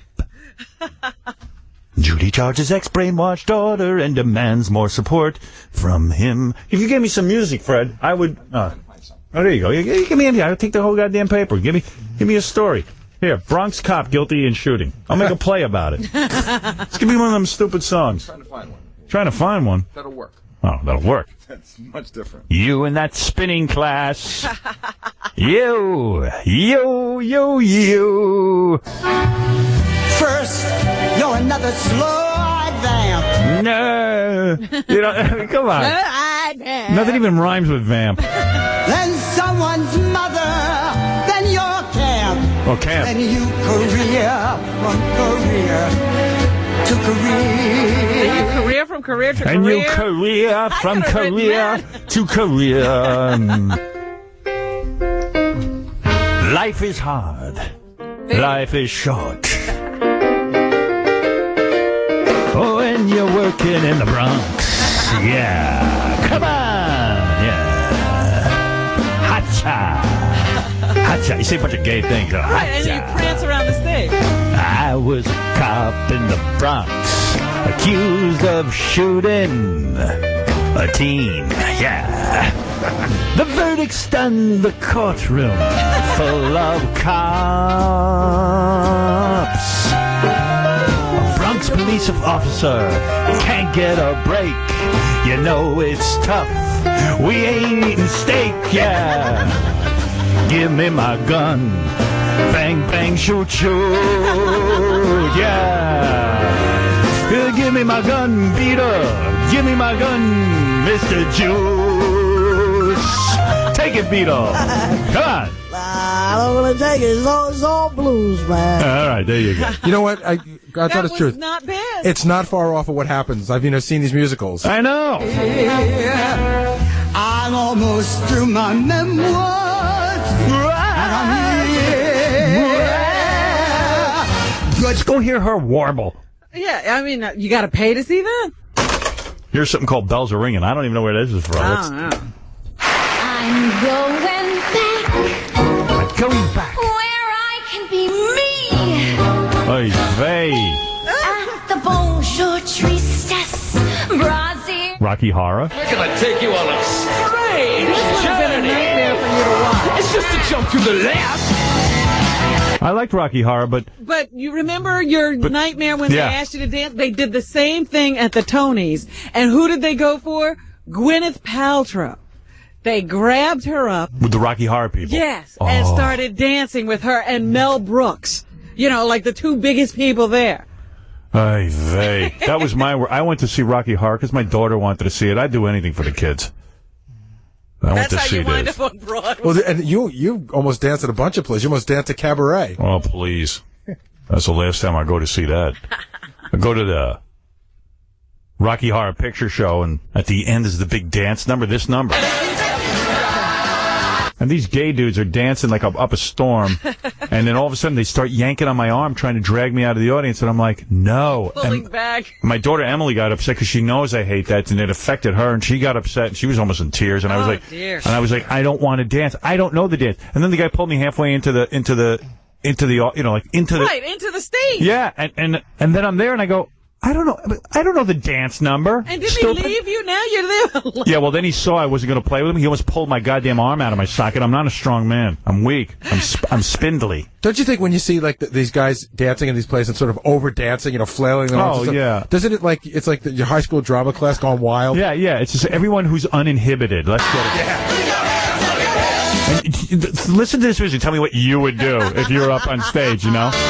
Judy charges ex-brainwashed daughter and demands more support from him. If you gave me some music, Fred, I would... Uh, oh, there you go. You, you give me... I'll take the whole goddamn paper. Give me, give me a story. Here, Bronx cop guilty in shooting. I'll make a play about it. Let's give me one of them stupid songs. Trying to find one. Trying to find one. That'll work. Oh, that'll work. That's much different. You in that spinning class. You, you, you, you. First, you're another slow-eyed vamp. No. You know, I mean, come on. Nothing even rhymes with vamp. Then someone's mother, then your camp. Oh, camp. Then you career from career to career. And you career from career to And career. you career from career to career. Life is hard. Life is short. Oh, and you're working in the Bronx. Yeah. Come on. Yeah. Hacha. Hacha. You say a bunch of gay things. Huh? Right, and then you prance around the stage. I was a cop in the Bronx, accused of shooting a teen. Yeah. The verdict stunned the courtroom, full of cops. A Bronx police officer can't get a break. You know it's tough. We ain't eating steak. Yeah. Give me my gun. Bang, bang, shoot, shoot, yeah. Uh, Give me my gun, Peter. Give me my gun, Mister Juice. Take it, Peter. Come on. I don't want to take it. It's all, it's all blues, man. All right, there you go. You know what? I, I thought it's truth. Not bad. It's not far off of what happens. I've you know seen these musicals. I know. I'm almost through my memoirs. And I'm here. Let's go hear her warble. Yeah, I mean, uh, you got to pay to see that? Here's something called Bells Are Ringing. I don't even know where this is from. I Let's- don't know. I'm going back I'm going back. where I can be me. Oy vey. At the Bonjour Tristesse, Brazil. Rocky Horror. We're gonna take you on a strange This would have been a nightmare for you to watch. It's just a jump to the left. I liked Rocky Horror, but But you remember your nightmare when yeah. they asked you to dance? They did the same thing at the Tonys. And who did they go for? Gwyneth Paltrow. They grabbed her up. with the Rocky Horror people. Yes. And Oh. started dancing with her and Mel Brooks. You know, like the two biggest people there. Ay vey. That was my. I went to see Rocky Horror because my daughter wanted to see it. I'd do anything for the kids. I went That's to how see you wind this. up on Broadway. Well, and you you almost danced at a bunch of places. You almost danced at Cabaret. Oh, please. That's the last time I go to see that. I go to the Rocky Horror Picture Show, and at the end is the big dance number, this number. And these gay dudes are dancing like up, up a storm. And then all of a sudden they start yanking on my arm, trying to drag me out of the audience, and I'm like, no. Pulling And back. my daughter Emily got upset because she knows I hate that, and it affected her, and she got upset, and she was almost in tears, and I was Oh, like, dear. and I was like, I don't want to dance. I don't know the dance. And then the guy pulled me halfway into the into the into the you know like into the Right, into the stage. yeah, and and and then I'm there, and I go, I don't know, I don't know the dance number. And did Stupid. he leave you? Now you're there. Yeah, well, then he saw I wasn't going to play with him. He almost pulled my goddamn arm out of my socket. I'm not a strong man. I'm weak. I'm sp- I'm spindly. Don't you think when you see like th- these guys dancing in these places and sort of over dancing, you know, flailing? their arms Oh, and stuff, yeah. Doesn't it like it's like the, your high school drama class gone wild? Yeah, yeah. It's just everyone who's uninhibited. Let's get it. And, uh, listen to this music. Tell me what you would do if you were up on stage, you know?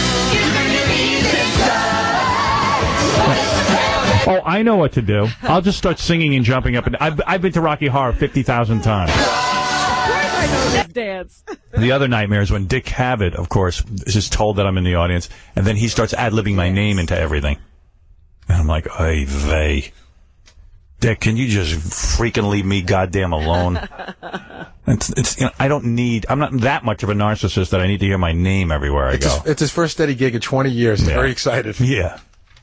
Oh, I know what to do. I'll just start singing and jumping up. And I've, I've been to Rocky Horror fifty thousand times. I know this dance. The other nightmare is when Dick Cavett, of course, is just told that I'm in the audience, and then he starts ad-libbing my name into everything. And I'm like, ay vey. Dick, can you just freaking leave me goddamn alone? It's, it's, you know, I don't need, I'm not that much of a narcissist that I need to hear my name everywhere I It's go. his, it's his first steady gig in twenty years. He's Yeah. very excited. Yeah.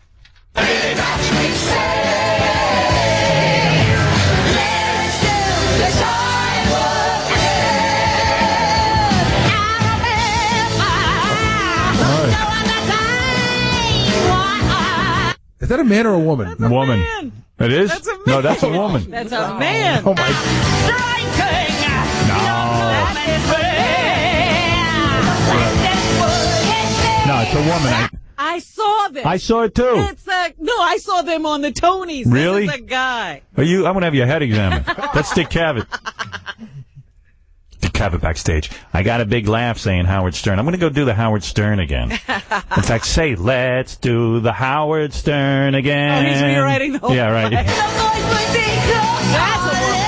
Is that a man or a woman? That's a woman. Man. It is? That's a man. No, that's a woman. That's a man. Oh my! No, it's a woman. I, I saw this. I saw it too. It's a, no, I saw them on the Tonys. Really? This is a guy. Are you? I'm gonna have your head examined. That's Dick Cavett. Dick Cavett backstage. I got a big laugh saying Howard Stern. I'm gonna go do the Howard Stern again. In fact, say let's do the Howard Stern again. Oh, he's rewriting the whole Yeah, right. play. That's a woman.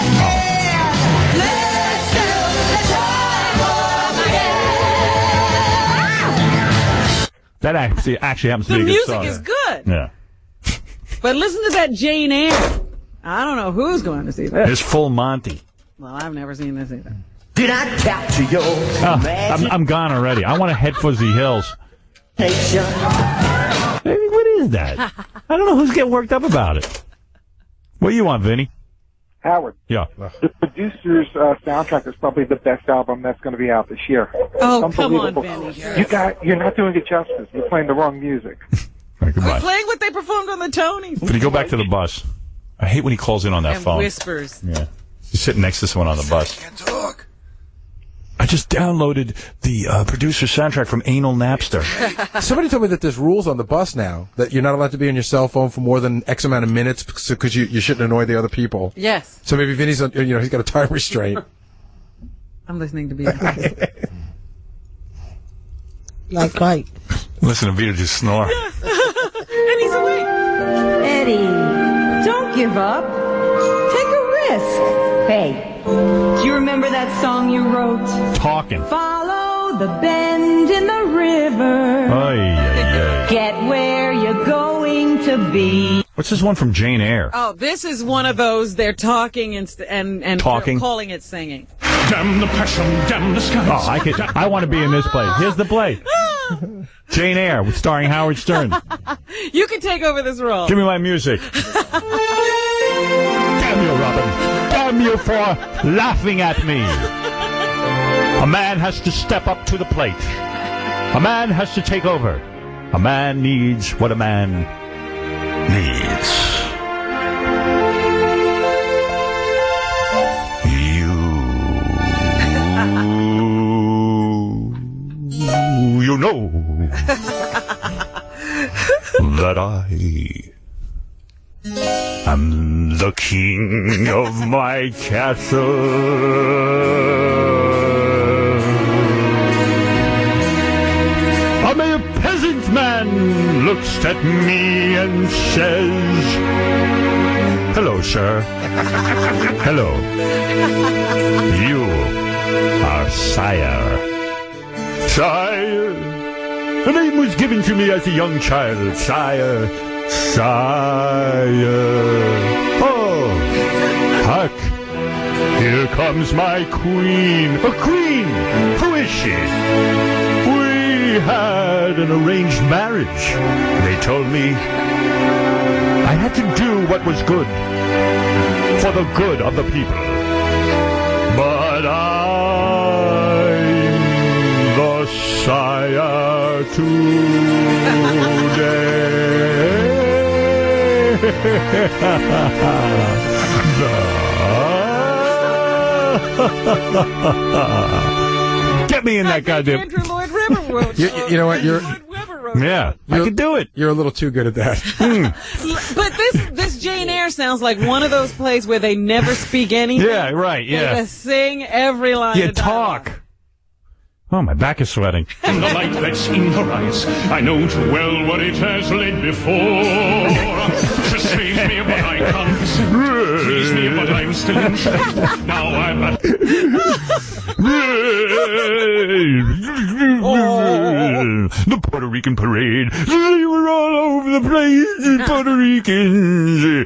That actually actually happens to The be a good music song. is good. Yeah. But listen to that Jane Eyre. I don't know who's going to see this. There's Full Monty. Well, I've never seen this either. Did I capture your Oh, I'm, I'm gone already. I want to head Fuzzy Hills. imagination? Hey, what is that? I don't know who's getting worked up about it. What do you want, Vinny? Howard. Yeah. The producer's uh, soundtrack is probably the best album that's going to be out this year. Oh, come on, Unbelievable. Vinny. You got, you're not doing it justice. You're playing the wrong music. Right, goodbye. Playing what they performed on the Tonys. Vinny, go back to the bus. I hate when he calls in on that And phone. whispers. Yeah. He's sitting next to someone on the bus. Can't talk. I just downloaded the uh, producer's soundtrack from Anal Napster. Somebody told me that there's rules on the bus now that you're not allowed to be on your cell phone for more than X amount of minutes because you, you shouldn't annoy the other people. Yes. So maybe Vinny's, on, you know, he's got a time restraint. I'm listening to be. Like Mike. Listen to Vito just snore. And he's awake. Eddie, don't give up. Take a risk. Hey, do you remember that song you wrote? Talking. Follow the bend in the river. Ay, ay, ay. Get where you're going to be. What's this one from Jane Eyre? Oh, this is one of those they're talking and st- and, and Talking? calling it singing. Damn the passion, damn the skies. Oh, I could. I want to be in this play. Here's the play. Jane Eyre, with starring Howard Stern. You can take over this role. Give me my music. Damn you, Robin. Damn you for laughing at me. A man has to step up to the plate. A man has to take over. A man needs what a man needs. You, you know that I am the king of my castle. A mere peasant man looks at me and says, "Hello, sir. Hello. You are sire." Sire. The name was given to me as a young child. Sire. Sire. Oh, hark. Here comes my queen. A queen? Who is she? We had an arranged marriage. They told me I had to do what was good for the good of the people. But I'm the sire today. Get me in that goddamn... Andrew Lloyd Webber wrote. You, you know what? You're... Yeah, I could do it. You're a little too good at that. But this this Jane Eyre sounds like one of those plays where they never speak anything. Yeah, right, yeah. They just sing every line You of dialogue. talk. Oh, my back is sweating. And the light that's in her eyes, I know too well what it has laid before. She saves me, but I can't. Frees me, but I'm still in shock. Now I'm at... The Puerto Rican parade. They were all over the place, the Puerto Ricans.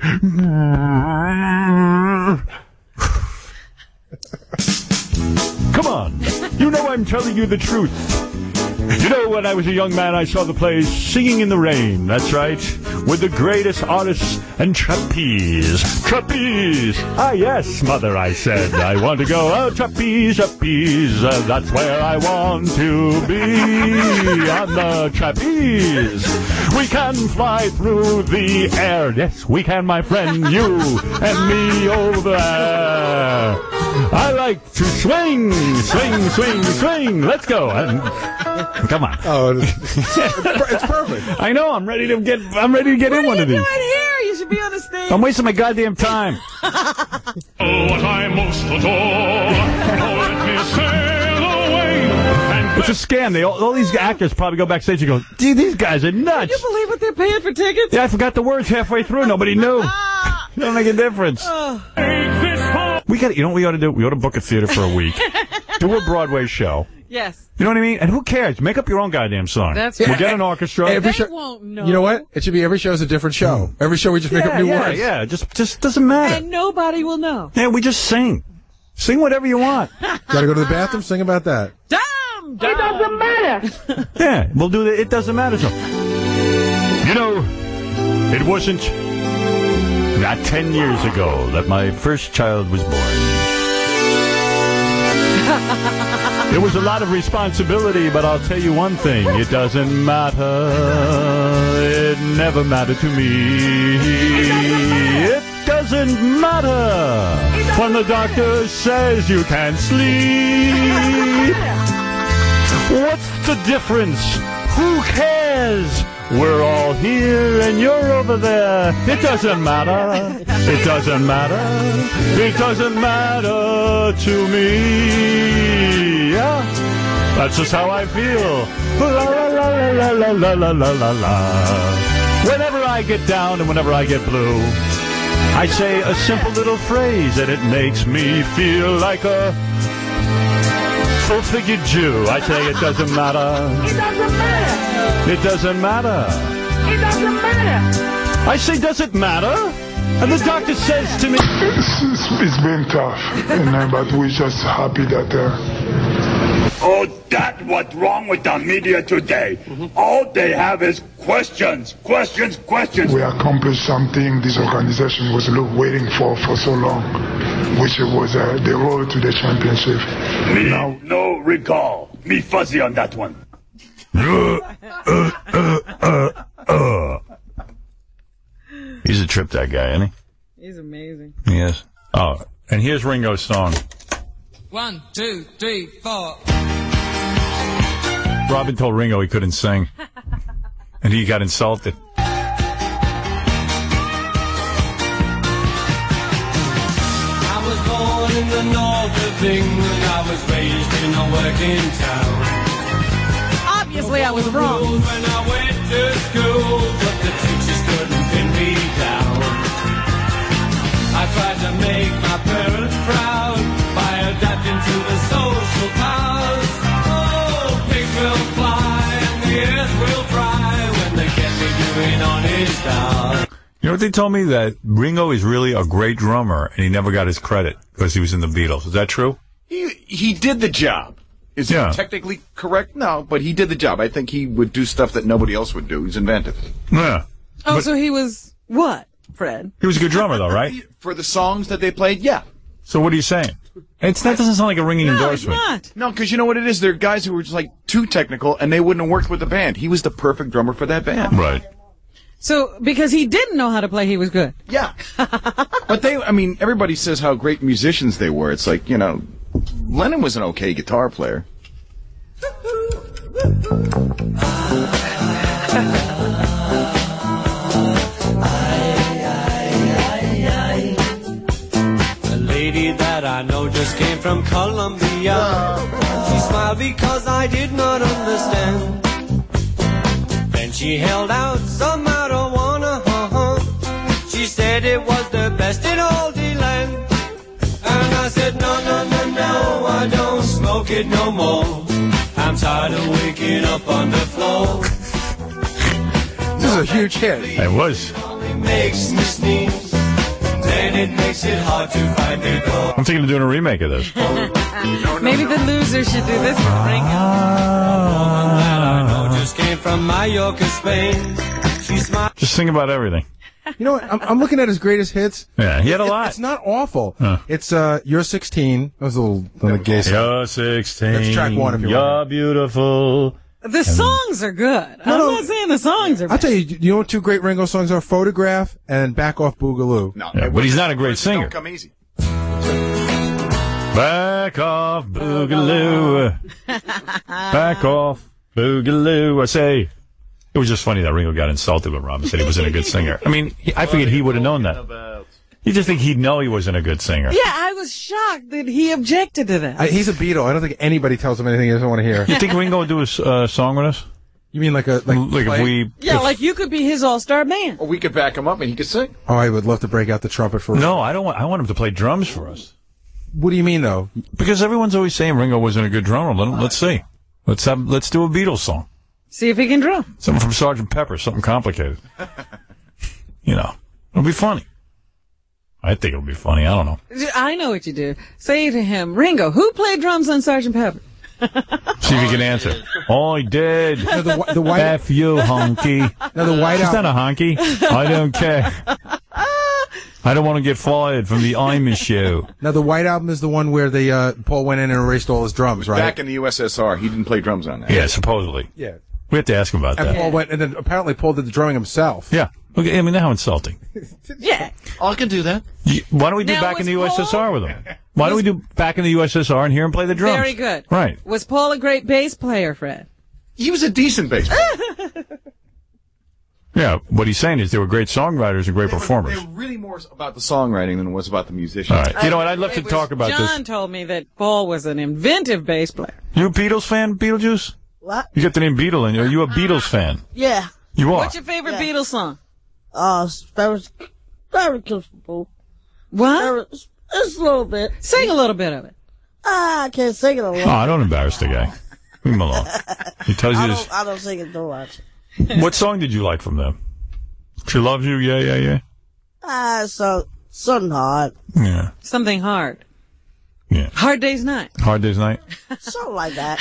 Come on. You know I'm telling you the truth. You know, when I was a young man, I saw the plays Singing in the Rain. That's right. With the greatest artists and trapeze. Trapeze! Ah, yes, mother, I said. I want to go, oh, trapeze, trapeze. Uh, that's where I want to be. On the trapeze. We can fly through the air. Yes, we can, my friend. You and me over there. I like to swing, swing, swing, swing. Let's go. And, come on. Oh, it's, it's perfect. I know. I'm ready to get. I'm ready to get in one of these. What are you doing here? You should be on the stage. I'm wasting my goddamn time. Oh, what I most adore. Oh, let me sail away. And It's a scam. They all, all these actors probably go backstage and go, "Dude, these guys are nuts." Can you believe what they're paying for tickets? Yeah, I forgot the words halfway through. Nobody knew. It don't make a difference. We got. You know what we ought to do? We ought to book a theater for a week. Do a Broadway show. Yes. You know what I mean? And who cares? Make up your own goddamn song. That's We'll right. get an orchestra. Every They show, won't know. You know what? It should be every show's a different show. Every show we just make yeah, up new yeah, words. Yeah, just just doesn't matter. And nobody will know. Yeah, we just sing. Sing whatever you want. Gotta go to the bathroom, sing about that. Dumb, It doesn't matter. Yeah, we'll do the It Doesn't Matter song. You know, it wasn't not ten years ago that my first child was born. There was a lot of responsibility, but I'll tell you one thing. It doesn't matter. It never mattered to me. It doesn't matter when the doctor says you can't sleep. What's the difference? Who cares? We're all here and you're over there. It doesn't matter. It doesn't matter. It doesn't matter to me. Yeah, that's just how I feel. La la la la la la la la la la. Whenever I get down and whenever I get blue, I say a simple little phrase and it makes me feel like a full-figured Jew. I say it doesn't matter. It doesn't matter. It doesn't matter. It doesn't matter. I say, does it matter? And the doctor says to me... It's, it's, it's been tough, and, uh, but we're just happy that... Uh, Oh, that's what's wrong with the media today. All they have is questions, questions, questions. we accomplished something this organization was look, waiting for for so long, which was uh, the road to the championship. Me, Now, no recall. Me fuzzy on that one. He's a trip, that guy, isn't He's amazing. he? He is. Oh, and here's Ringo's song. One, two, three, four. Robin told Ringo he couldn't sing, and he got insulted. I was born in the north of England. I was raised in a working town. Obviously, I was wrong. When I went to school, but the teachers couldn't pin me down. I tried to make my parents proud by adapting to the social powers. Oh, pigs will fly and the earth will fry when they get me doing honest hours. You know what they told me? That Ringo is really a great drummer, and he never got his credit because he was in the Beatles. Is that true? He he did the job. Is Yeah. it technically correct? No, but he did the job. I think he would do stuff that nobody else would do. He's inventive. Yeah. Oh, so he was what, Fred? He was a good drummer, though, right? For the songs that they played, yeah. So what are you saying? It's That doesn't sound like a ringing endorsement. not. No, because you know what it is? There are guys who were just like too technical, and they wouldn't have worked with the band. He was the perfect drummer for that band. Right. So, because he didn't know how to play, he was good. Yeah. But they, I mean, everybody says how great musicians they were. It's like, you know, Lennon was an okay guitar player. A lady that I know just came from Colombia. She smiled because I did not understand. Then she held out some marijuana. Uh-huh. She said it was the best in all the land. And I said, no, no, no, no, I don't smoke it no more. I'm tired of waking up on the floor. This is a huge hit. It was. It makes me sneeze. Then it makes it hard to find the door. I'm thinking of doing a remake of this. Maybe the loser should do this with Ringo. I just came from Mallorca, Spain. She smiled. Just think about everything. You know what? I'm, I'm looking at his greatest hits. Yeah, he had a It- lot. It's not awful. Huh. It's uh, You're sixteen. That was a little, little gay song. You're sixteen. That's track one if you You're want. beautiful. The songs are good. I'm no. not saying the songs are I'll bad. tell you, you know what two great Ringo songs are? Photograph and Back Off Boogaloo. No, Yeah, but he's not a great singer. Don't come easy. Back off, Boogaloo. Back off, Boogaloo. I say. It was just funny that Ringo got insulted when Robin said he wasn't a good singer. I mean, he, I figured he would have known that. You just think he'd know he wasn't a good singer. Yeah, I was shocked that he objected to that. I, he's a Beatle. I don't think anybody tells him anything he doesn't want to hear. You think Ringo would do a s- uh, song with us? You mean like a like, Like if play? we... Yeah, if- like you could be his all-star band. Or we could back him up and he could sing. Oh, I would love to break out the trumpet for. No, I don't want. I want him to play drums for us. What do you mean though? Because everyone's always saying Ringo wasn't a good drummer. Let, let's see. Let's have. Let's do a Beatles song. See if he can drum. Something from Sergeant Pepper. Something complicated. You know, it'll be funny. I think it'll be funny. I don't know. I know what you do. Say to him, Ringo, who played drums on Sergeant Pepper? See if he can answer. Oh, he did. No, the, whi- the white. F you, honky. No, the white She's not album. a honky. I don't care. I don't want to get fired from the Imus show. Now the white album is the one where the uh, Paul went in and erased all his drums, right? Back in the U S S R, he didn't play drums on that. Yeah, supposedly. Yeah. We have to ask him about And that. Paul went, and then apparently Paul did the drumming himself. Yeah. Okay, I mean, how insulting. Yeah. Oh, I can do that. You- Why don't we do Now, back in was the U S S R Paul- with him? Why don't we do back in the U S S R and hear him play the drums? Very good. Right. Was Paul a great bass player, Fred? He was a decent bass player. Yeah, what he's saying is they were great songwriters and great performers. They were really more about the songwriting than it was about the musician. All right. You know what? I'd love It to was talk about John this. told me that Paul was an inventive bass player. You a Beatles fan, Beetlejuice? What? You got the name Beatle in you. Are you a Beatles fan? Yeah. You are. What's your favorite Beatles song? Uh, very, very comfortable. What? Very, just a little bit. Sing a little bit of it. Ah, I can't sing it a lot. Oh, don't embarrass the guy. Leave him alone. He tells I you don't, this. I don't sing it too much. What song did you like from them? She Loves You, yeah, yeah, yeah. Ah, so, something hard. Yeah. Something hard. Yeah. Hard Day's Night. Hard Day's Night. Something like that.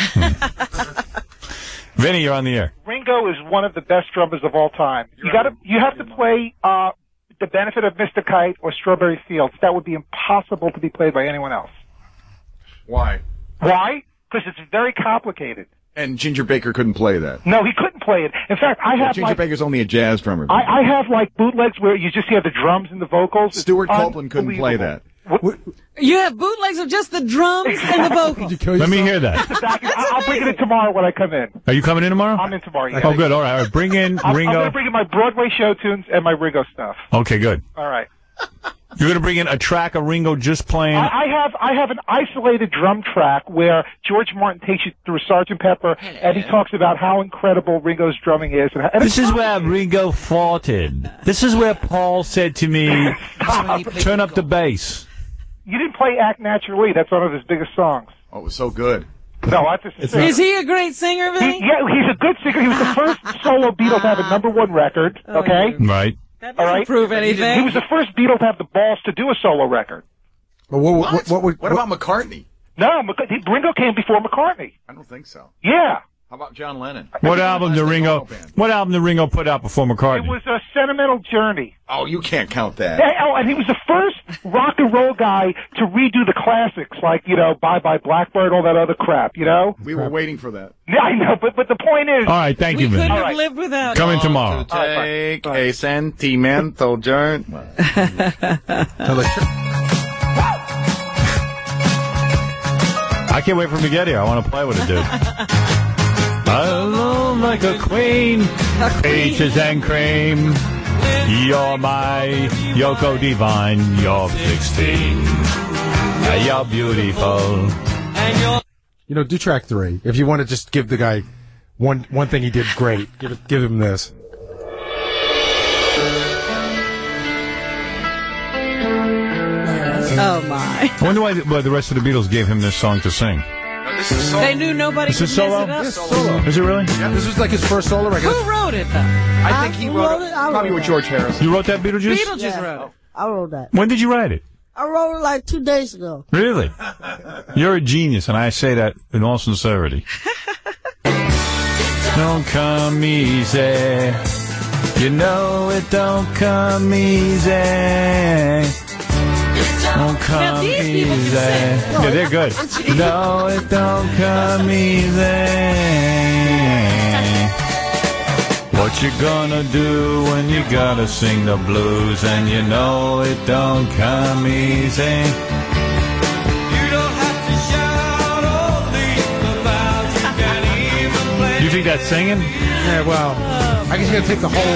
Vinny, you're on the air. Ringo is one of the best drummers of all time. You got to, you have to play uh, The Benefit of Mister Kite or Strawberry Fields. That would be impossible to be played by anyone else. Why? Why? Because it's very complicated. And Ginger Baker couldn't play that. No, he couldn't play it. In fact, I Yeah, have Ginger like Baker's only a jazz drummer. I, I have like bootlegs where you just hear the drums and the vocals. Stuart Copeland couldn't play that. You have bootlegs of just the drums and the vocals. Let me hear that. I'll I'll bring it in tomorrow when I come in. Are you coming in tomorrow? I'm in tomorrow. Yeah. Oh, good. All right. All right. Bring in I'm, I'm Ringo. going to bring in my Broadway show tunes and my Ringo stuff. Okay, good. All right. You're going to bring in a track of Ringo just playing. I, I have I have an isolated drum track where George Martin takes you through Sergeant Pepper, and he talks about how incredible Ringo's drumming is. And, and This is where Ringo farted. This is where Paul said to me, turn up the bass. You didn't play Act Naturally. That's one of his biggest songs. Oh, it was so good. No, I just Is he a great singer, Vinny? He, yeah, he's a good singer. He was the first solo Beatle to have a number one record. Okay. Right. That All doesn't right? prove anything. He was the first Beatle to have the balls to do a solo record. But what, what, what, what, What about McCartney? No, Mc- Ringo came before McCartney. I don't think so. Yeah. How about John Lennon? What album did Ringo? What album did Ringo put out before McCartney? It was a Sentimental Journey. Oh, you can't count that. Yeah, oh, and he was the first rock and roll guy to redo the classics, like, you know, Bye Bye Blackbird, all that other crap, you know? We were waiting for that. Yeah, I know, but but the point is... All right, thank we you, couldn't man. have right. lived without Coming it. tomorrow. Take a sentimental journey. I can't wait for him to get here. I want to play with it, dude. Alone like a queen, peaches and cream. You're my Yoko Divine. You're sixteen. You're beautiful. You know, do track three. If you want to just give the guy one one thing he did great, give it, give him this. Oh, my. I wonder why the, why the rest of the Beatles gave him this song to sing. They knew nobody Is could this mess solo? it up. Yes, solo. Is it really? Yeah, this was like his first solo record. Who wrote it, though? I think he I wrote wrote it it, I probably wrote with it. George Harrison. You wrote that, Beetlejuice? Beetlejuice Yeah. wrote it. I wrote that. When did you write it? I wrote it like two days ago. Really? You're a genius, and I say that in all sincerity. Don't come easy. You know it don't come easy. Don't Now, come these people easy. can sing. Yeah, they're good. No, it don't come easy. What you gonna do when you gotta sing the blues and you know it don't come easy? You don't have to shout all these about you can even play. You think that's singing? Yeah, well, I guess you gotta take the whole.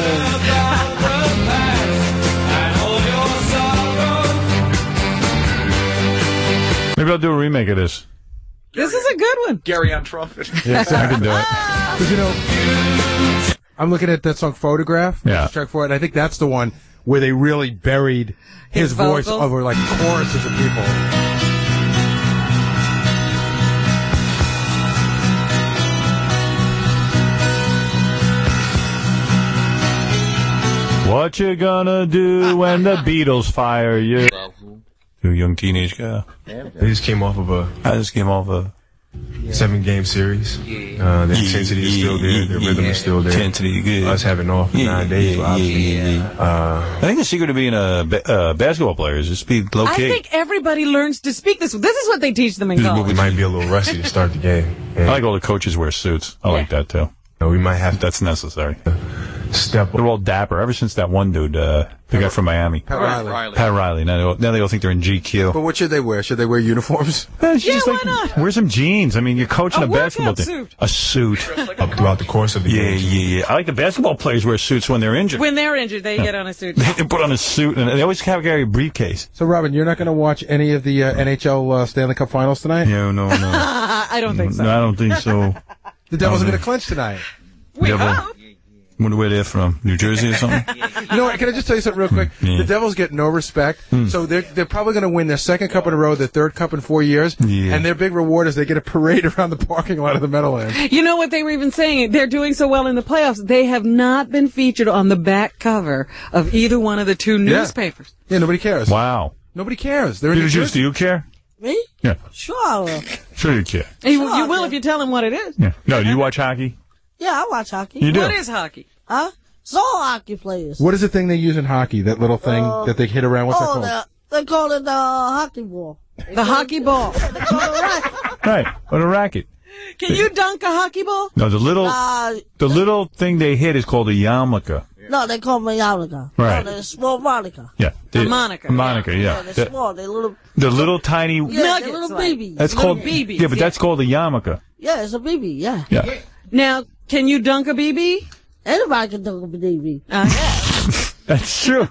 Maybe I'll do a remake of this. This is a good one. Gary on trumpet. Yeah, I can do it. Because, you know, I'm looking at that song Photograph. Yeah. Track four, and I think that's the one where they really buried his, His voice vocals? over like choruses of people. What you gonna do when the Beatles fire you? You young teenage girl. They just came off of a I just came off a seven game series. Uh, the intensity is still there. The rhythm is still there. Intensity, good. Us having off for nine days. obviously. Uh, I think the secret to being a ba- uh, basketball player is just be low I key. think everybody learns to speak this. This is what they teach them in college. we might be a little rusty to start the game. I like all the coaches wear suits. I like that too. No, we might have That's necessary. step They're all dapper. Ever since that one dude, uh, the guy from Miami, Pat Riley. Pat Riley. Now they, all, now they all think they're in G Q. But what should they wear? Should they wear uniforms? Yeah, it's Yeah, just why like, not? Wear some jeans. I mean, you're coaching A a, basketball workout team. suit. A suit. up throughout the course of the Yeah, game. yeah, yeah. I like the basketball players wear suits when they're injured. When they're injured, they get on a suit. They put on a suit, and they always have carry a briefcase. So, Robin, you're not going to watch any of the uh, N H L uh, Stanley Cup Finals tonight? No, no, no. I don't think so. No, I don't think so. The Devils are Okay. going to clinch tonight. We Devil. hope. Wonder where they're from. New Jersey or something? You know what? Can I just tell you something real quick? Yeah. The Devils get no respect, Hmm. so they're they're probably going to win their second cup in a row, their third cup in four years, Yeah. and their big reward is they get a parade around the parking lot of the Meadowlands. You know what they were even saying? They're doing so well in the playoffs. They have not been featured on the back cover of either one of the two Yeah. newspapers. Yeah, nobody cares. Wow. Nobody cares. They're in New Beetlejuice, Jersey. do you care? Me? Yeah. Sure I will. Sure you care. You, Sure, you will yeah. if you tell them what it is. Yeah. No, do you watch hockey? Yeah, I watch hockey. You do? What is hockey? Huh? It's all hockey players. What is the thing they use in hockey? That little thing Uh, that they hit around. What's oh, that called? they, they call it the hockey ball. The hockey ball. They call it racket. Right. Or a racket. Can you dunk a hockey ball? No, the little Uh, the little thing they hit is called a yarmulke. no, they call me Monica. Right. No, they're small Monica. Yeah. A The- Monica. A Monica, yeah. Yeah, they're The, small. They're little. the little tiny. Yeah, Nuggets, they're little like. babies. That's little called. B Bs, Yeah, but yeah. that's called a yarmulke. Yeah, it's a B B. Yeah. Yeah. Now, can you dunk a B B? Anybody can dunk a B B. Uh, yeah. That's true.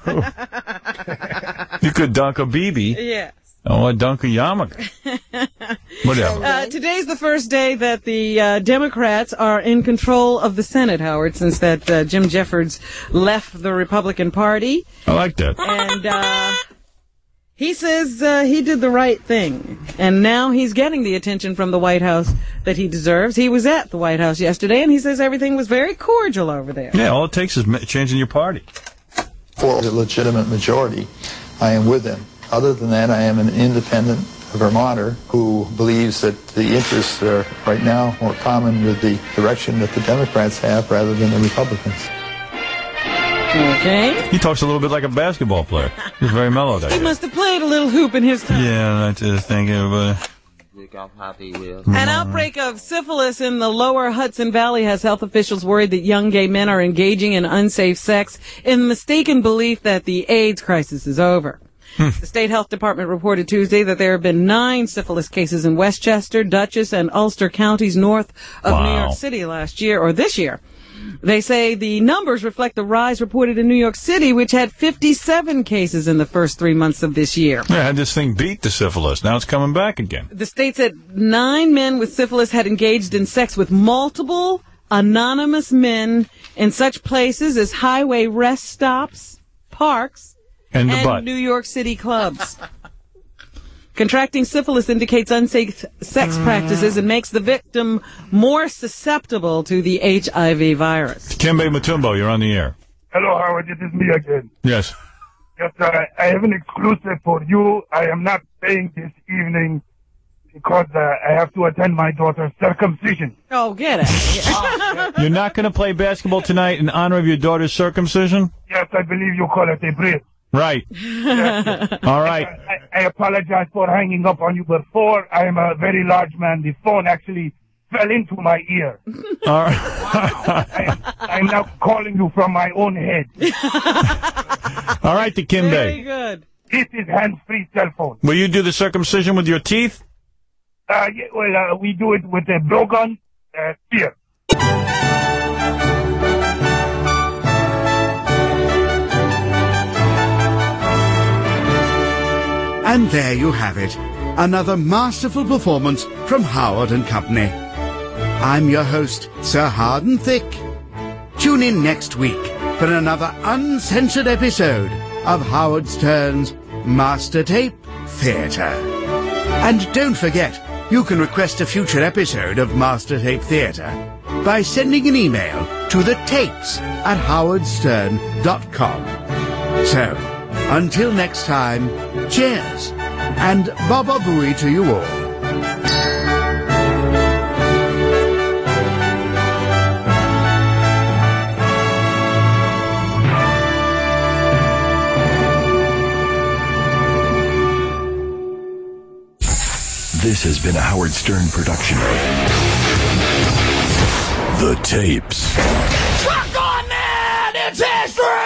You could dunk a B B. Yes. Oh, a dunk a yarmulke. Whatever. Uh, today's the first day that the uh, Democrats are in control of the Senate, Howard, since that uh, Jim Jeffords left the Republican Party. I like that. And uh, he says uh, he did the right thing. And now he's getting the attention from the White House that he deserves. He was at the White House yesterday, and he says everything was very cordial over there. Yeah, all it takes is ma- changing your party. For a legitimate majority, I am with them. Other than that, I am an independent Vermonter who believes that the interests are right now more common with the direction that the Democrats have rather than the Republicans. Okay. He talks a little bit like a basketball player. He's very mellow there. He must have played a little hoop in his time. Yeah, I just think everybody. An outbreak of syphilis in the lower Hudson Valley has health officials worried that young gay men are engaging in unsafe sex in the mistaken belief that the AIDS crisis is over. The state health department reported Tuesday that there have been nine syphilis cases in Westchester, Dutchess, and Ulster counties north of Wow. New York City last year, or this year. They say the numbers reflect the rise reported in New York City, which had fifty-seven cases in the first three months of this year. Yeah, I had this thing beat the syphilis. Now it's coming back again. The state said nine men with syphilis had engaged in sex with multiple anonymous men in such places as highway rest stops, parks, And the and butt. New York City clubs. Contracting syphilis indicates unsafe sex practices and makes the victim more susceptible to the H I V virus. Kimbe Mutombo, you're on the air. Hello, Howard. It is me again. Yes. Yes, uh, I have an exclusive for you. I am not paying this evening because uh, I have to attend my daughter's circumcision. Oh, get it. You're not going to play basketball tonight in honor of your daughter's circumcision? Yes, I believe you call it a bris. Right. All right. I, I apologize for hanging up on you before. I am a very large man. The phone actually fell into my ear. All right. I, I'm now calling you from my own head. All right, the Kimbe. Very good. This is hands-free cell phone. Will you do the circumcision with your teeth? Uh, yeah, well, uh, we do it with a blowgun uh, here. And there you have it, another masterful performance from Howard and Company. I'm your host, Sir Harden Thick. Tune in next week for another uncensored episode of Howard Stern's Master Tape Theatre. And don't forget, you can request a future episode of Master Tape Theatre by sending an email to the tapes at howard stern dot com. So, until next time, cheers, and Baba Booey to you all. This has been a Howard Stern production. The Tapes. Truck on that! It's history!